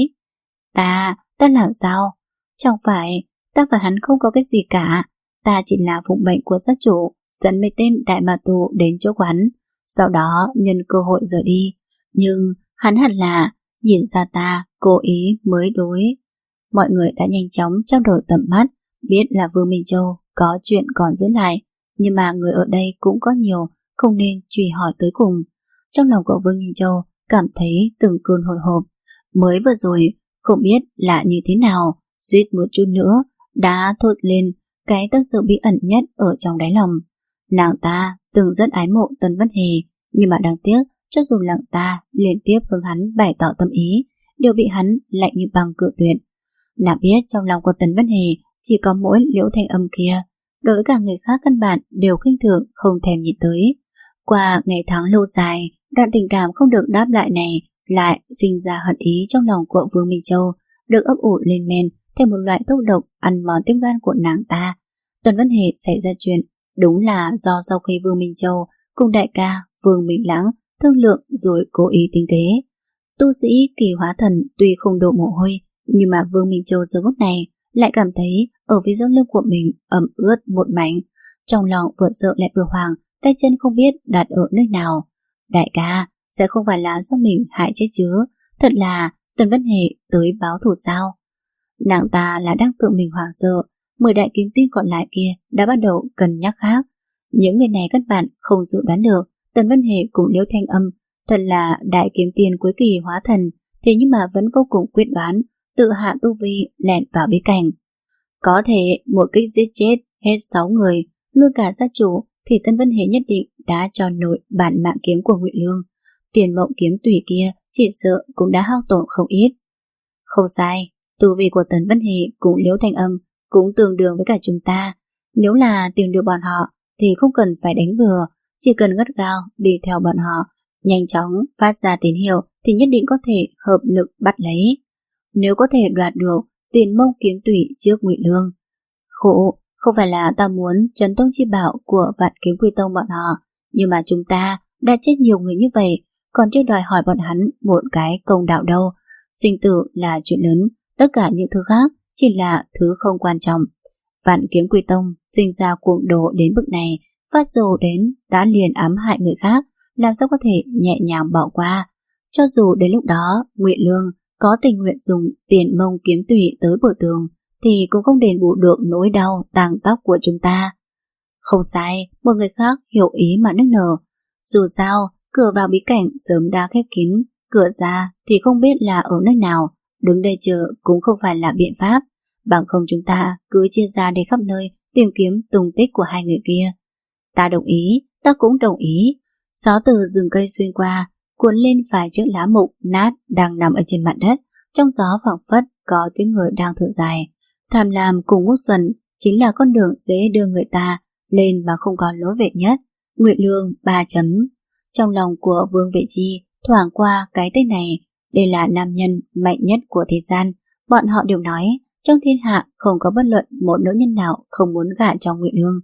Ta, ta làm sao? Chẳng phải ta và hắn không có cái gì cả, ta chỉ là phụng mệnh của sát chủ, dẫn mấy tên đại ma tù đến chỗ quán, sau đó nhân cơ hội rời đi. Nhưng hắn hẳn là nhìn ra ta cố ý mới đối. Mọi người đã nhanh chóng trao đổi tầm mắt, biết là Vương Minh Châu có chuyện còn giữ lại, nhưng mà người ở đây cũng có nhiều, không nên truy hỏi tới cùng. Trong lòng của Vương Minh Châu cảm thấy từng cơn hồi hộp. Mới vừa rồi không biết là như thế nào, suýt một chút nữa đã thốt lên cái tâm sự bí ẩn nhất ở trong đáy lòng. Nàng ta từng rất ái mộ Tần Vân Hề, nhưng mà đáng tiếc cho dù nàng ta liên tiếp hướng hắn bày tỏ tâm ý, đều bị hắn lạnh như băng cự tuyệt. Nàng biết trong lòng của Tần Vân Hề chỉ có mỗi Liễu Thanh Âm kia, đối với cả người khác căn bản đều khinh thường không thèm nhìn tới. Qua ngày tháng lâu dài, đoạn tình cảm không được đáp lại này lại sinh ra hận ý trong lòng của Vương Minh Châu, được ấp ủ lên men theo một loại thuốc độc ăn mòn tim gan của nàng ta. Tần Vân Hề xảy ra chuyện đúng là do sau khi Vương Minh Châu cùng đại ca Vương Minh Lãng thương lượng rồi cố ý tính kế. Tu sĩ kỳ hóa thần tuy không đổ mồ hôi, nhưng mà Vương Minh Châu giờ phút này lại cảm thấy ở phía sau lưng của mình ẩm ướt một mảnh, trong lòng vừa sợ lại vừa hoảng, tay chân không biết đặt ở nơi nào. Đại ca, sẽ không phải là do mình hại chết chứ? Thật là Tần Vân Hề tới báo thù sao? Nàng ta là đang tự mình hoảng sợ. Mười đại kiếm tiên còn lại kia đã bắt đầu cân nhắc khác. Những người này căn bản không dự đoán được Tần Vân Hề cùng Liễu Thanh Âm thật là đại kiếm tiên cuối kỳ hóa thần, thế nhưng mà vẫn vô cùng quyết đoán, tự hạ tu vi lẻn vào bí cảnh. Có thể một kích giết chết hết sáu người, luôn cả gia chủ, thì Tần Vân Hề nhất định đã cho nổi bản mạng kiếm của Ngụy Lương. Tiền mộng kiếm tùy kia chỉ sợ cũng đã hao tổn không ít. Không sai, tu vi của Tần Vân Hề cùng Liễu Thanh Âm cũng tương đương với cả chúng ta. Nếu là tìm được bọn họ thì không cần phải đánh bừa, chỉ cần gắt gao đi theo bọn họ, nhanh chóng phát ra tín hiệu thì nhất định có thể hợp lực bắt lấy. Nếu có thể đoạt được tiền mông kiếm tùy trước Ngụy Lương. Khổ, không phải là ta muốn trấn tông chi bảo của Vạn Kiếm Quy Tông bọn họ, nhưng mà chúng ta đã chết nhiều người như vậy, còn chưa đòi hỏi bọn hắn một cái công đạo đâu. Sinh tử là chuyện lớn, tất cả những thứ khác chỉ là thứ không quan trọng. Vạn Kiếm Quy Tông sinh ra cuồng đồ đến bực này, phát dồ đến đã liền ám hại người khác, làm sao có thể nhẹ nhàng bỏ qua. Cho dù đến lúc đó Ngụy Lương có tình nguyện dùng tiền mông kiếm tùy tới bờ tường, thì cũng không đền bù được nỗi đau tàng tóc của chúng ta. Không sai, một người khác hiểu ý mà nức nở. Dù sao, cửa vào bí cảnh sớm đã khép kín, cửa ra thì không biết là ở nơi nào, đứng đây chờ cũng không phải là biện pháp. Bằng không chúng ta cứ chia ra đi khắp nơi tìm kiếm tung tích của hai người kia. Ta đồng ý, ta cũng đồng ý. Gió từ rừng cây xuyên qua, cuốn lên vài chiếc lá mục nát đang nằm ở trên mặt đất. Trong gió phảng phất có tiếng người đang thở dài. Tham lam cùng ngút xuẩn chính là con đường dễ đưa người ta lên mà không có lối về nhất. Ngụy Lương ba chấm. Trong lòng của Vương Vệ Chi thoảng qua cái tên này, đây là nam nhân mạnh nhất của thế gian. Bọn họ đều nói trong thiên hạ không có bất luận một nữ nhân nào không muốn gả cho Ngụy Lương.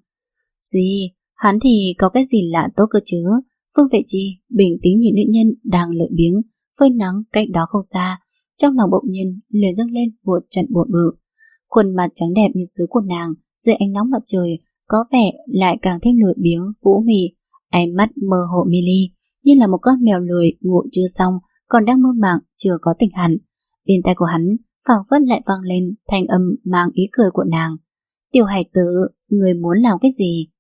Duy, hắn thì có cái gì lạ tốt cơ chứ? Vương Vệ Chi bình tĩnh nhìn nữ nhân đang lội biếng phơi nắng cách đó không xa, trong lòng bỗng nhiên liền dâng lên một trận buồn bực. Khuôn mặt trắng đẹp như sứ của nàng dưới ánh nắng mặt trời có vẻ lại càng thêm lười biếng vũ mị, ánh mắt mơ hồ mê ly, như là một con mèo lười ngủ chưa xong còn đang mơ màng chưa có tỉnh hẳn. Bên tai của hắn phảng phất lại vang lên thanh âm mang ý cười của nàng. Tiểu hải tử, người muốn làm cái gì?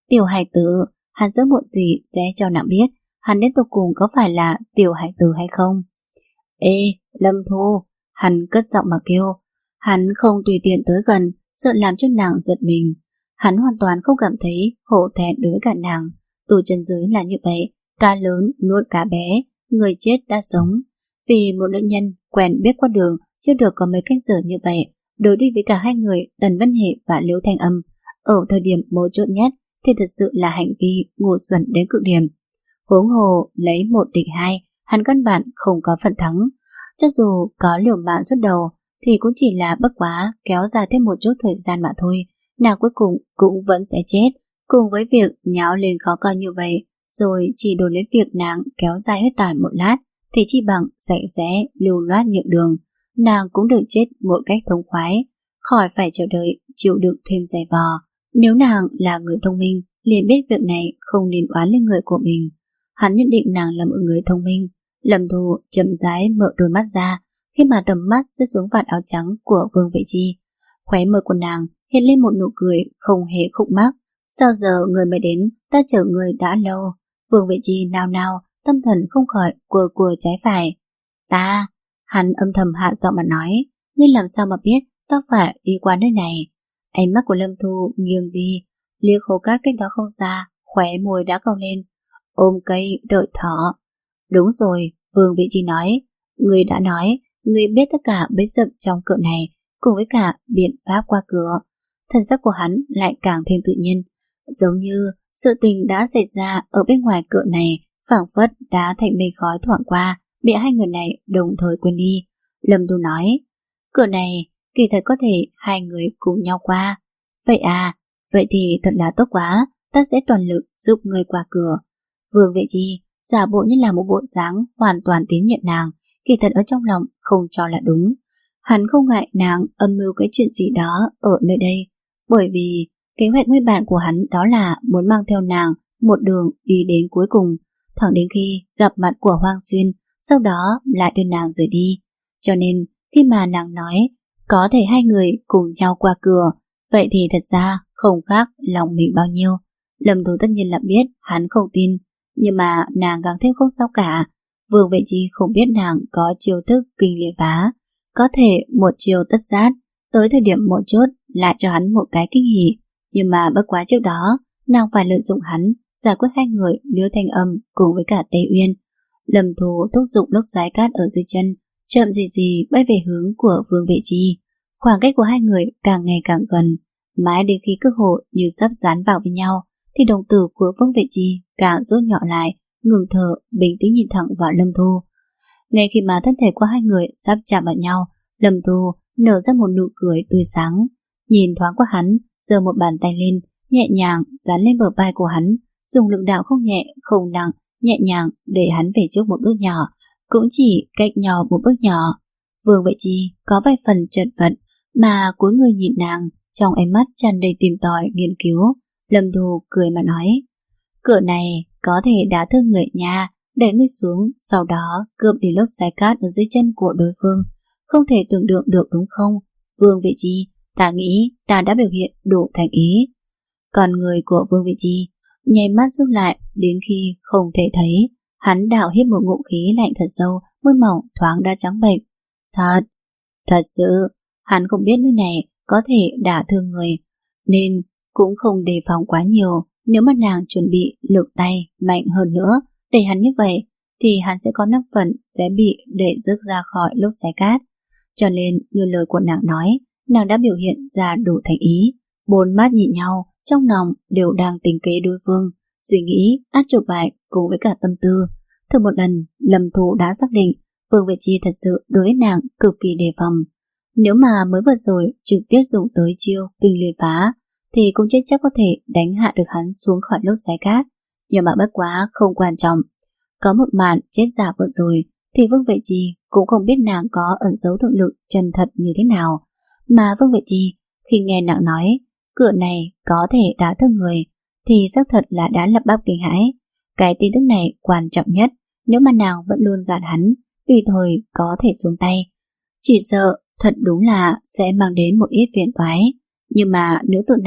Tiểu hài tử, hắn sớm muộn gì sẽ cho nàng biết hắn đến tột cùng có phải là tiểu hài tử hay không. Ê, Lâm Thu, hắn cất giọng mà kêu. Hắn không tùy tiện tới gần, sợ làm cho nàng giật mình. Hắn hoàn toàn không cảm thấy hổ thẹn đối với cả nàng. Tu chân giới là như vậy, cá lớn nuốt cá bé, người chết đã sống. Vì một nữ nhân quen biết qua đường, chưa được có mấy canh giờ như vậy, đối đi với cả hai người Tần Văn Hệ và Liễu Thanh Âm ở thời điểm mấu chốt nhất thì thật sự là hành vi ngu xuẩn đến cực điểm. Huống hồ lấy một địch hai, hắn căn bản không có phần thắng. Cho dù có liều mạng xuất đầu thì cũng chỉ là bất quá kéo dài thêm một chút thời gian mà thôi. Nàng cuối cùng cũng vẫn sẽ chết. Cùng với việc nháo lên khó coi như vậy, rồi chỉ đổi lấy việc nàng kéo dài hết tàn một lát, thì chỉ bằng sạch sẽ lưu loát nhượng đường, nàng cũng được chết một cách thống khoái, khỏi phải chờ đợi chịu đựng thêm dày vò. Nếu nàng là người thông minh, liền biết việc này không nên oán lên người của mình. Hắn nhận định nàng là một người thông minh. Lâm Thu chậm rãi mở đôi mắt ra, khi mà tầm mắt rơi xuống vạt áo trắng của Vương Vệ Chi. Khóe môi của nàng hiện lên một nụ cười không hề khúc mắc. Sao giờ người mới đến, ta chờ người đã lâu. Vương Vệ Chi nao nao, tâm thần không khỏi cùa cùa trái phải. Ta, hắn âm thầm hạ giọng mà nói, ngươi làm sao mà biết ta phải đi qua nơi này. Ánh mắt của Lâm Thu nghiêng đi, liếc Hồ Cát cách đó không xa, khóe môi đã cong lên. Ôm cây đợi thỏ. Đúng rồi, Vương Vị Chi nói, ngươi đã nói, ngươi biết tất cả bế rậm trong cửa này, cùng với cả biện pháp qua cửa. Thần sắc của hắn lại càng thêm tự nhiên, giống như sự tình đã xảy ra ở bên ngoài cửa này, phảng phất đã thành mây khói thoảng qua, bị hai người này đồng thời quên đi. Lâm Tu nói, cửa này kỳ thật có thể hai người cùng nhau qua. Vậy à, vậy thì thật là tốt quá, ta sẽ toàn lực giúp người qua cửa. Vương Vệ Chi giả bộ như là một bộ dáng hoàn toàn tín nhiệm nàng, kỳ thật ở trong lòng không cho là đúng. Hắn không ngại nàng âm mưu cái chuyện gì đó ở nơi đây, bởi vì kế hoạch nguyên bản của hắn đó là muốn mang theo nàng một đường đi đến cuối cùng, thẳng đến khi gặp mặt của Hoang Xuyên, sau đó lại đưa nàng rời đi. Cho nên khi mà nàng nói có thể hai người cùng nhau qua cửa, vậy thì thật ra không khác lòng mình bao nhiêu. Lâm Tú tất nhiên là biết hắn không tin, nhưng mà nàng càng thêm không sao cả. Vương Vệ Chi không biết nàng có chiêu thức kinh liệt phá, có thể một chiêu tất sát, tới thời điểm một chốt lại cho hắn một cái kinh hỉ. Nhưng mà bất quá trước đó, nàng phải lợi dụng hắn giải quyết hai người Liễu Thanh Âm cùng với cả Tề Uyên. Lâm Thu thúc giục lốc giái cát ở dưới chân, chậm gì gì bay về hướng của Vương Vệ Chi. Khoảng cách của hai người càng ngày càng gần, mãi đến khi cơ hội như sắp dán vào với nhau, thì đồng tử của Vương Vệ Chi càng rút nhỏ lại, ngừng thở, bình tĩnh nhìn thẳng vào Lâm Thu. Ngay khi mà thân thể của hai người sắp chạm vào nhau, Lâm Thu nở ra một nụ cười tươi sáng, nhìn thoáng qua hắn, giơ một bàn tay lên, nhẹ nhàng dán lên bờ vai của hắn, dùng lực đạo không nhẹ không nặng, nhẹ nhàng để hắn về trước một bước nhỏ, cũng chỉ cách nhỏ một bước nhỏ. Vương Vệ Chi có vài phần chật vật, mà cuối người nhìn nàng, trong ánh mắt tràn đầy tìm tòi nghiên cứu. Lâm Thu cười mà nói, cửa này có thể đá thương người nha, đẩy ngươi xuống, sau đó cướp đi lốt giái cát ở dưới chân của đối phương. Không thể tưởng tượng được đúng không? Vương Vệ Chi, ta nghĩ ta đã biểu hiện đủ thành ý. Còn người của Vương Vệ Chi nháy mắt rút lại đến khi không thể thấy. Hắn đạo hít một ngụm khí lạnh thật sâu, môi mỏng thoáng đã trắng bệch. Thật, thật sự, hắn không biết nơi này có thể đả thương người, nên cũng không đề phòng quá nhiều. Nếu mà nàng chuẩn bị lực tay mạnh hơn nữa để hắn như vậy, thì hắn sẽ có năm phần sẽ bị để rớt ra khỏi lốc xoáy cát. Cho nên như lời của nàng nói, nàng đã biểu hiện ra đủ thành ý. Bốn mắt nhìn nhau, trong lòng đều đang tính kế đối phương, suy nghĩ, át chủ bài cùng với cả tâm tư. Thử một lần, Lâm Thu đã xác định Vương Vệ Chi thật sự đối với nàng cực kỳ đề phòng. Nếu mà mới vừa rồi trực tiếp dùng tới chiêu kinh liệt phá, thì cũng chết chắc có thể đánh hạ được hắn xuống khỏi lốc xoáy cát. Nhưng mà bất quá không quan trọng. Có một màn chết giả vừa rồi thì Vương Vệ Chi cũng không biết nàng có ẩn giấu thực lực chân thật như thế nào. Mà Vương Vệ Chi khi nghe nàng nói cửa này có thể đá thương người thì xác thật là đã lập bắp kinh hãi. Cái tin tức này quan trọng nhất, nếu mà nàng vẫn luôn gạt hắn, tùy thời có thể xuống tay. Chỉ sợ thật đúng là sẽ mang đến một ít phiền toái. Nhưng mà nữ tử này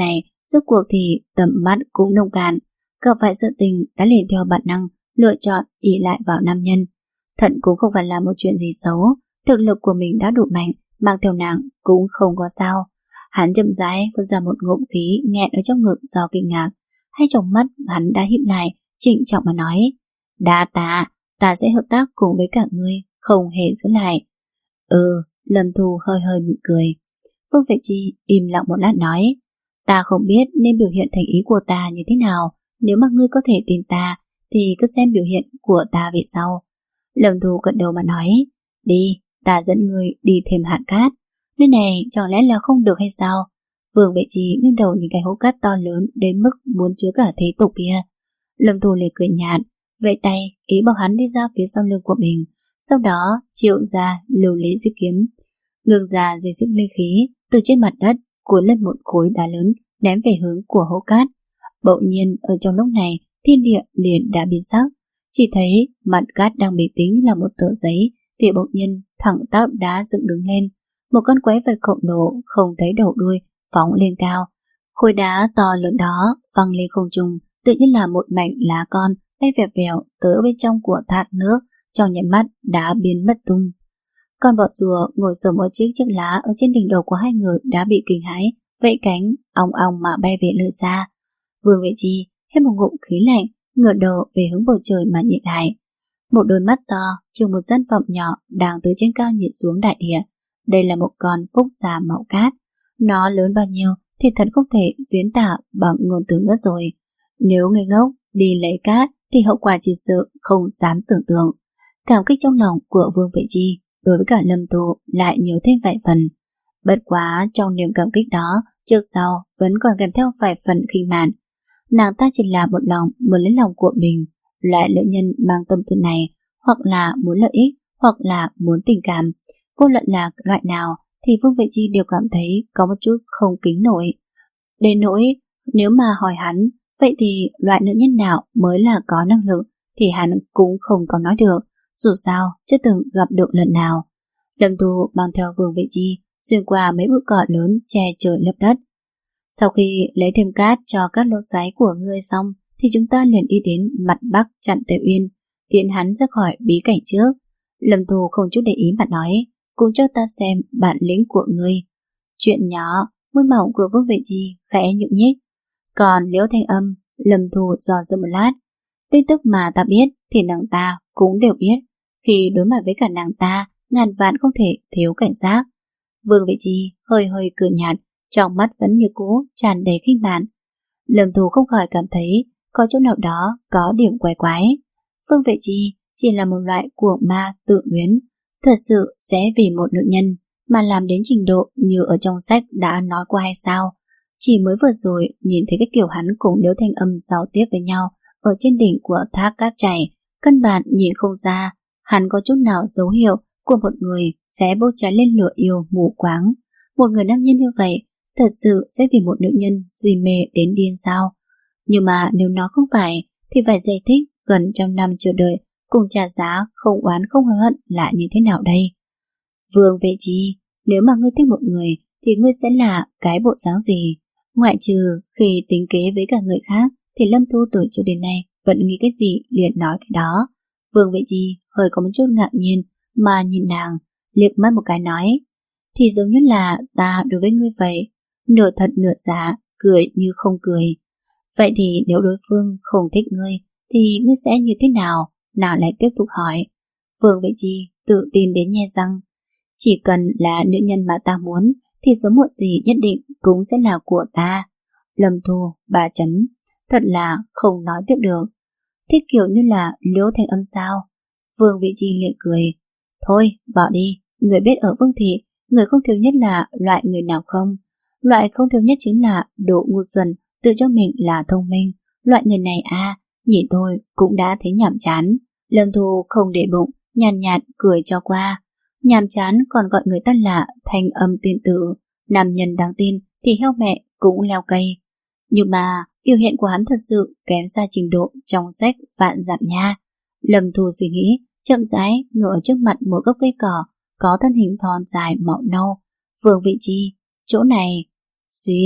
Rốt cuộc thì tầm mắt cũng nông cạn, gặp phải sự tình đã liền theo bản năng lựa chọn ỷ lại vào nam nhân. Thận cũng không phải là một chuyện gì xấu, thực lực của mình đã đủ mạnh, mang theo nàng cũng không có sao. Hắn chậm rãi vươn ra một ngụm khí nghẹn ở trong ngực do kinh ngạc, hai tròng mắt hắn đã híp lại, trịnh trọng mà nói: "Đa tạ, ta sẽ hợp tác cùng với cả ngươi, không hề giữ lại." Ừ, Lâm Thu hơi hơi mỉm cười. Vương Vệ Chi im lặng một lát nói: "Ta không biết nên biểu hiện thành ý của ta như thế nào, nếu mà ngươi có thể tin ta thì cứ xem biểu hiện của ta về sau." Lâm Thu gật đầu mà nói: "Đi, ta dẫn ngươi đi thêm hạn cát. Nơi này chẳng lẽ là không được hay sao?" Vương Vệ Chi ngẩng đầu nhìn cái hố cát to lớn đến mức muốn chứa cả thế tục kia. Lâm Thu liền cười nhạt, vẫy tay ý bảo hắn đi ra phía sau lưng của mình, sau đó triệu ra lưu lý diệt kiếm, ngưng ra dây xích linh khí từ trên mặt đất cuốn lên một khối đá lớn ném về hướng của hố cát. Bỗng nhiên ở trong lúc này thiên địa liền đã biến sắc, chỉ thấy mặt cát đang bị tính là một tờ giấy thì bỗng nhiên thẳng tắp đá dựng đứng lên, một con quái vật khổng lồ không thấy đầu đuôi phóng lên cao. Khối đá to lớn đó văng lên không trung, tự nhiên là một mảnh lá con bay vèo vèo tới bên trong của thác nước, trong nháy mắt đã biến mất tung. Con bọ rùa ngồi xổm ở chiếc chiếc lá ở trên đỉnh đầu của hai người đã bị kinh hãi, vẫy cánh ong ong mà bay về nơi xa. Vương Vệ Chi hít một ngụm khí lạnh, ngửa đầu về hướng bầu trời mà nhìn lại. Một đôi mắt to chừng một dân phòng nhỏ đang từ trên cao nhìn xuống đại địa. Đây là một con phúc xà màu cát. Nó lớn bao nhiêu thì thật không thể diễn tả bằng ngôn từ nữa rồi. Nếu ngây ngốc đi lấy cát thì hậu quả chỉ sợ không dám tưởng tượng. Cảm kích trong lòng của Vương Vệ Chi đối với cả Lâm Thu lại nhiều thêm vài phần. Bất quá trong niềm cảm kích đó, trước sau vẫn còn kèm theo vài phần khinh mạn. Nàng ta chỉ là một lòng muốn lấy lòng của mình. Loại nữ nhân mang tâm tư này hoặc là muốn lợi ích hoặc là muốn tình cảm, vô luận là loại nào thì Vương Vệ Chi đều cảm thấy có một chút không kính nổi. Đến nỗi nếu mà hỏi hắn vậy thì loại nữ nhân nào mới là có năng lực thì hắn cũng không có nói được, dù sao chưa từng gặp được lần nào. Lâm Thu mang theo Vương Vệ Chi xuyên qua mấy bụi cỏ lớn che trời lấp đất. Sau khi lấy thêm cát cho các lỗ xoáy của ngươi xong thì chúng ta liền đi đến mặt bắc chặn Tề Uyên, tiến hắn ra khỏi bí cảnh trước. Lâm Thu không chút để ý mà nói: "Cũng cho ta xem bản lĩnh của ngươi." Chuyện nhỏ, môi mỏng của Vương Vệ Chi khẽ nhúc nhích. Còn Liễu Thanh Âm, Lâm Thu dò dự một lát: "Tin tức mà ta biết thì nàng ta cũng đều biết, khi đối mặt với cả nàng ta ngàn vạn không thể thiếu cảnh giác." Vương Vệ Chi hơi hơi cười nhạt, trong mắt vẫn như cũ tràn đầy khinh bạn. Lâm Thu không khỏi cảm thấy có chỗ nào đó có điểm quái quái. Vương Vệ Chi chỉ là một loại của ma tự luyến, thật sự sẽ vì một nữ nhân mà làm đến trình độ như ở trong sách đã nói qua hay sao? Chỉ mới vừa rồi nhìn thấy cái kiểu hắn cùng Liễu Thanh Âm giao tiếp với nhau ở trên đỉnh của thác cát chảy, căn bản nhìn không ra hắn có chút nào dấu hiệu của một người sẽ bốc cháy lên lửa yêu mù quáng. Một người nam nhân như vậy thật sự sẽ vì một nữ nhân gì mê đến điên sao? Nhưng mà nếu nó không phải thì phải giải thích gần trăm năm chờ đợi cùng trả giá không oán không hối hận là như thế nào đây? Vương Vệ Chi, nếu mà ngươi thích một người thì ngươi sẽ là cái bộ dáng gì? Ngoại trừ khi tính kế với cả người khác thì Lâm Thu từ trước đến nay vẫn nghĩ cái gì liền nói cái đó. Vương Vệ Chi hơi có một chút ngạc nhiên mà nhìn nàng, liếc mắt một cái nói: "Thì giống như là ta đối với ngươi vậy, nửa thật nửa giả, cười như không cười. Vậy thì nếu đối phương không thích ngươi thì ngươi sẽ như thế nào?" Nàng lại tiếp tục hỏi. Vương Vệ Chi tự tin đến nhe răng: "Chỉ cần là nữ nhân mà ta muốn thì sớm muộn gì nhất định cũng sẽ là của ta." Lâm Thu bà chấm, thật là không nói tiếp được. Thích kiểu như là Liễu Thanh Âm sao? Vương Vị Chi liền cười: "Thôi bỏ đi, người biết ở Vương Thị người không thiếu nhất là loại người nào không? Loại không thiếu nhất chính là độ ngu xuẩn, tự cho mình là thông minh. Loại người này à, nhìn tôi cũng đã thấy nhàm chán." Lâm Thu không để bụng, nhàn nhạt, nhạt cười cho qua. Nhàm chán còn gọi người ta là Thanh Âm tiên tử, nam nhân đáng tin thì heo mẹ cũng leo cây. Nhưng mà biểu hiện của hắn thật sự kém xa trình độ trong sách vạn dặm nha. Lâm Thu suy nghĩ, chậm rãi ngửa trước mặt một gốc cây cỏ có thân hình thon dài màu nâu. Vương Vị Chi, chỗ này, suýt,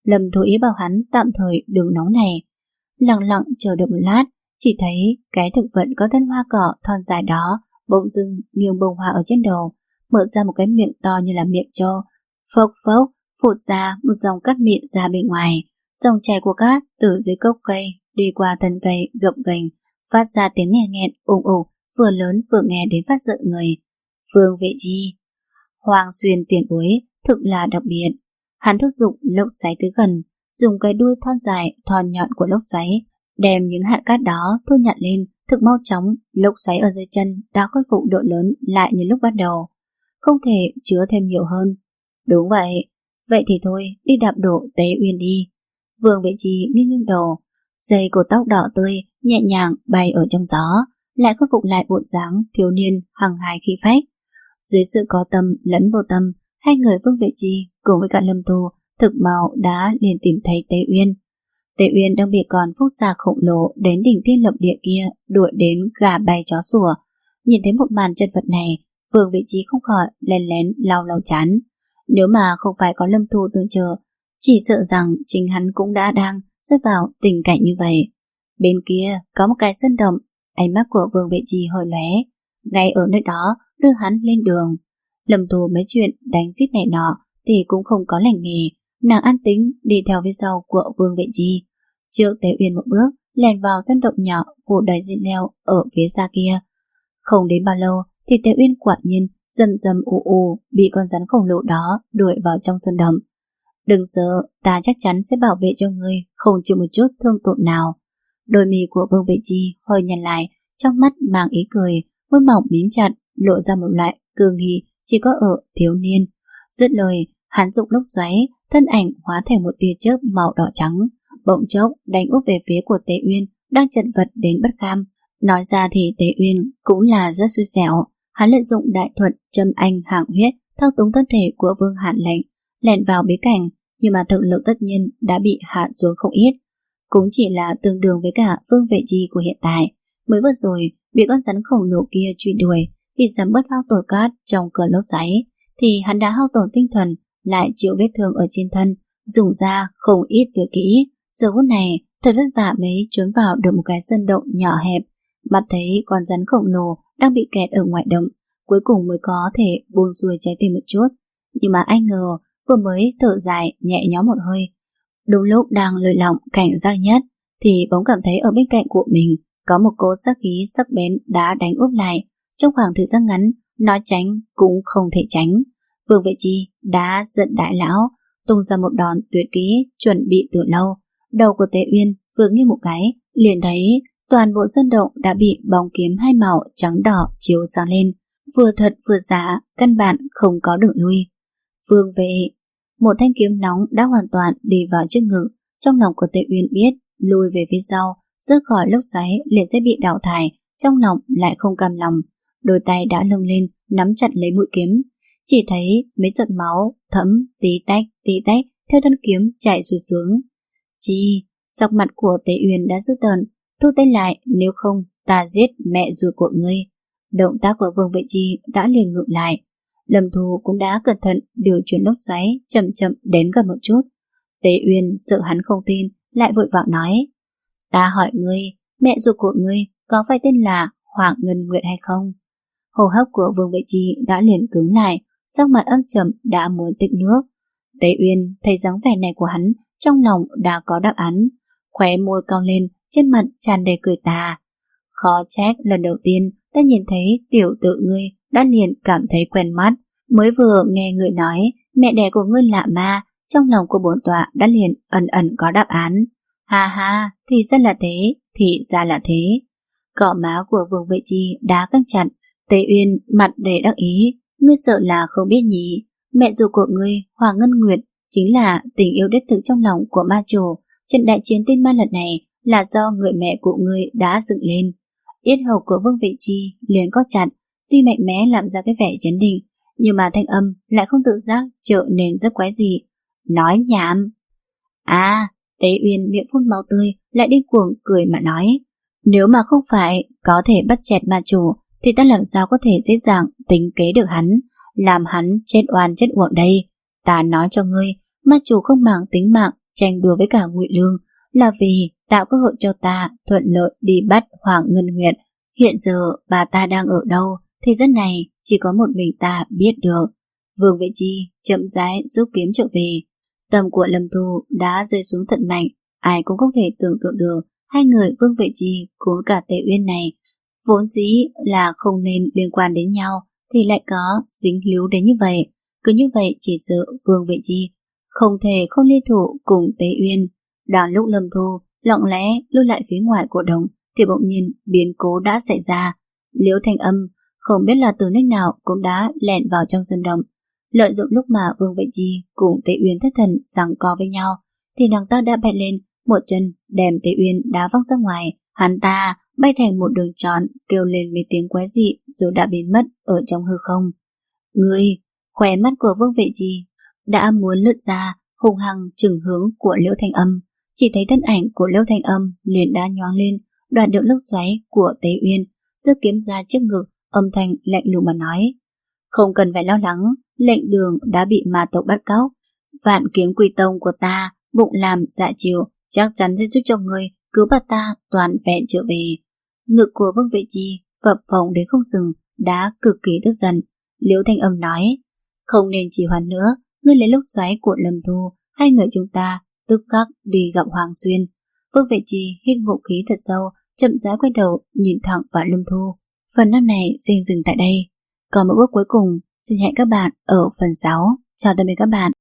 Lâm Thu ý bảo hắn tạm thời đừng nóng này. Lặng lặng chờ được một lát, chỉ thấy cái thực vật có thân hoa cỏ thon dài đó bỗng dưng nghiêng bông hoa ở trên đầu, mở ra một cái miệng to như là miệng trâu, phốc phốc phụt ra một dòng cát mịn ra bên ngoài. Dòng chảy của cát từ dưới gốc cây đi qua thân cây gập ghềnh, phát ra tiếng nghẹn nghẹn ùng ùng, vừa lớn vừa nghe đến phát giận người. Phương Vệ Chi, Hoàng Xuyên tiền bối thực là đặc biệt. Hắn thúc giục lốc xoáy tới gần, dùng cái đuôi thon dài thon nhọn của lốc xoáy đem những hạt cát đó thu nhặt lên. Thực mau chóng, lốc xoáy ở dưới chân đã khôi phục độ lớn lại như lúc bắt đầu, không thể chứa thêm nhiều hơn. Đúng vậy, vậy thì thôi, đi đạp đổ Tế Uyên đi. Vương Vệ Chi nghiêng nghiêng đầu, dây cột tóc đỏ tươi nhẹ nhàng bay ở trong gió, lại khôi phục lại bộ dáng thiếu niên hăng hái khí phách. Dưới sự có tâm lẫn vô tâm, hai người Vương Vệ Chi cùng với cả Lâm Thu thực mau đã liền tìm thấy Tế Uyên. Tế Uyên đang bị con phúc xà khổng lồ đến đỉnh thiên lập địa kia đuổi đến gà bay chó sủa. Nhìn thấy một màn chân vật này, Vương Vệ Chi không khỏi lén lén lau lau chán. Nếu mà không phải có Lâm Thu tương trợ, chỉ sợ rằng chính hắn cũng đã đang rơi vào tình cảnh như vậy. Bên kia có một cái sân động, ánh mắt của Vương Vệ Chi hơi lóe, ngay ở nơi đó đưa hắn lên đường. Lâm Thu mấy chuyện đánh giết này nọ thì cũng không có lành nghề, nàng an tính đi theo phía sau của Vương Vệ Chi. Trước Tế Uyên một bước lèn vào sân động nhỏ phủ đầy dây leo ở phía xa kia. Không đến bao lâu thì Tế Uyên quả nhiên dần dần ù ù bị con rắn khổng lồ đó đuổi vào trong sân động. Đừng sợ, ta chắc chắn sẽ bảo vệ cho ngươi, không chịu một chút thương tổn nào. Đôi mì của Vương Vệ Chi hơi nhăn lại, trong mắt mang ý cười, môi mỏng mím chặt, lộ ra một loại cương nghị chỉ có ở thiếu niên. Dứt lời, hắn dụng lốc xoáy, thân ảnh hóa thành một tia chớp màu đỏ trắng, bỗng chốc đánh úp về phía của Tế Uyên đang chật vật đến bất kham. Nói ra thì Tế Uyên cũng là rất xui xẻo, hắn lợi dụng đại thuật châm anh hạng huyết thao túng thân thể của Vương Hạn Lệnh, lẻn vào bí cảnh, nhưng mà thực lực tất nhiên đã bị hạ xuống không ít, cũng chỉ là tương đương với cả Vương Vệ Chi của hiện tại. Mới vừa rồi bị con rắn khổng lồ kia truy đuổi, vì giảm bớt hao tổn cát trong cơn lốc xoáy, thì hắn đã hao tổn tinh thần, lại chịu vết thương ở trên thân, dùng ra không ít tuyệt kỹ. Giờ phút này thật vất vả mới trốn vào được một cái sân động nhỏ hẹp, mặt thấy con rắn khổng lồ đang bị kẹt ở ngoài động, cuối cùng mới có thể buông xuôi trái tim một chút. Nhưng mà ai ngờ vừa mới thở dài nhẹ nhõm một hơi, đúng lúc đang lơi lỏng cảnh giác nhất thì bỗng cảm thấy ở bên cạnh của mình có một cỗ sát khí sắc bén đã đánh úp lại. Trong khoảng thời gian ngắn, nói tránh cũng không thể tránh. Vương Vệ Chi đã giận đại lão, tung ra một đòn tuyệt kỹ chuẩn bị từ lâu. Đầu của Tế Uyên vừa nghiêng một cái, liền thấy toàn bộ sân động đã bị bóng kiếm hai màu trắng đỏ chiếu sáng lên, vừa thật vừa giả, căn bản không có đường lui. Vương Vệ, một thanh kiếm nóng đã hoàn toàn đi vào trước ngực. Trong lòng của Tế Uyên biết lùi về phía sau, rớt khỏi lốc xoáy liền sẽ bị đào thải, trong lòng lại không cam lòng, đôi tay đã nâng lên nắm chặt lấy mũi kiếm. Chỉ thấy mấy giọt máu thấm tí tách tí tách theo thân kiếm chảy xuôi xuống. Chi, sắc mặt của Tế Uyên đã dữ tợn, thu tay lại, nếu không ta giết mẹ ruột của ngươi. Động tác của Vương Vệ Chi đã liền ngược lại. Lâm Thu cũng đã cẩn thận điều chuyển lốc xoáy chậm chậm đến gần một chút. Tế Uyên sợ hắn không tin, lại vội vàng nói: Ta hỏi ngươi, mẹ ruột của ngươi có phải tên là Hoàng Ngân Nguyệt hay không? Hô hấp của Vương Vệ Chi đã liền cứng lại, sắc mặt âm trầm đã muốn tịnh nước. Tế Uyên thấy dáng vẻ này của hắn, trong lòng đã có đáp án, khóe môi cong lên, trên mặt tràn đầy cười tà. Khó trách lần đầu tiên ta nhìn thấy tiểu tự ngươi đã liền cảm thấy quen mắt. Mới vừa nghe người nói mẹ đẻ của ngươi lạ ma, trong lòng của bổn tọa đã liền ẩn ẩn có đáp án. Ha ha, thì ra là thế, thì ra là thế. Cỏ má của Vương Vệ Chi đã căng chặt. Tế Uyên mặt đầy đắc ý: Ngươi sợ là không biết nhỉ, mẹ ruột của ngươi Hoàng Ngân Nguyệt chính là tình yêu đích thực trong lòng của ma chủ. Trận đại chiến tên ma lần này là do người mẹ của ngươi đã dựng lên. Yết hầu của Vương Vệ Chi liền có chặt, tuy mạnh mẽ làm ra cái vẻ chấn định, nhưng mà thanh âm lại không tự giác trở nên rất quái dị. Nói nhảm. À, Tế Uyên miệng phun máu tươi, lại điên cuồng cười mà nói: Nếu mà không phải có thể bắt chẹt ma chủ, thì ta làm sao có thể dễ dàng tính kế được hắn, làm hắn chết oan chết uổng đây. Ta nói cho ngươi, ma chủ không màng tính mạng tranh đua với cả Ngụy Lương là vì tạo cơ hội cho ta thuận lợi đi bắt Hoàng Ngân Nguyệt. Hiện giờ bà ta đang ở đâu thì rất này chỉ có một mình ta biết được. Vương Vệ Chi chậm rãi rút kiếm trở về. Tâm của Lâm Thu đã rơi xuống thật mạnh, ai cũng không thể tưởng tượng được hai người Vương Vệ Chi cùng cả Tề Uyên này vốn dĩ là không nên liên quan đến nhau thì lại có dính líu đến như vậy. Cứ như vậy chỉ sợ Vương Vệ Chi không thể không liên thủ cùng Tề Uyên. Đang lúc Lâm Thu lặng lẽ lui lại phía ngoài cổ đồng thì bỗng nhiên biến cố đã xảy ra. Liễu Thanh Âm không biết là từ nơi nào cũng đã lẻn vào trong sân động. Lợi dụng lúc mà Vương Vệ Chi cùng Tề Uyên thất thần giằng co với nhau thì nàng ta đã bay lên một chân đem Tề Uyên đá văng ra ngoài. Hắn ta bay thành một đường tròn, kêu lên mấy tiếng quái dị rồi đã biến mất ở trong hư không. Ngươi, khóe mắt của Vương Vệ Chi đã muốn lướt ra, hung hăng chừng hướng của Liễu Thanh Âm. Chỉ thấy thân ảnh của Liễu Thanh Âm liền đã nhoáng lên, đoạt được lốc xoáy của Tề Uyên, giơ kiếm ra trước ngực, âm thanh lạnh lùng mà nói: không cần phải lo lắng, lệnh đường đã bị ma tộc bắt cóc. Vạn kiếm quy tông của ta bụng làm dạ chiều, chắc chắn sẽ giúp cho ngươi cứu bà ta toàn vẹn trở về. Ngực của Vương Vệ Chi phập phồng đến không dừng, đã cực kỳ tức giận. Liễu Thanh Âm nói: không nên trì hoãn nữa, ngươi lấy lốc xoáy của Lâm Thu, hai người chúng ta tức khắc đi gặp Hoàng Xuyên. Vương Vệ Chi hít ngụm khí thật sâu, chậm rãi quay đầu nhìn thẳng vào Lâm Thu. Phần năm này xin dừng tại đây. Còn một bước cuối cùng, xin hẹn các bạn ở phần sáu. Chào tạm biệt các bạn.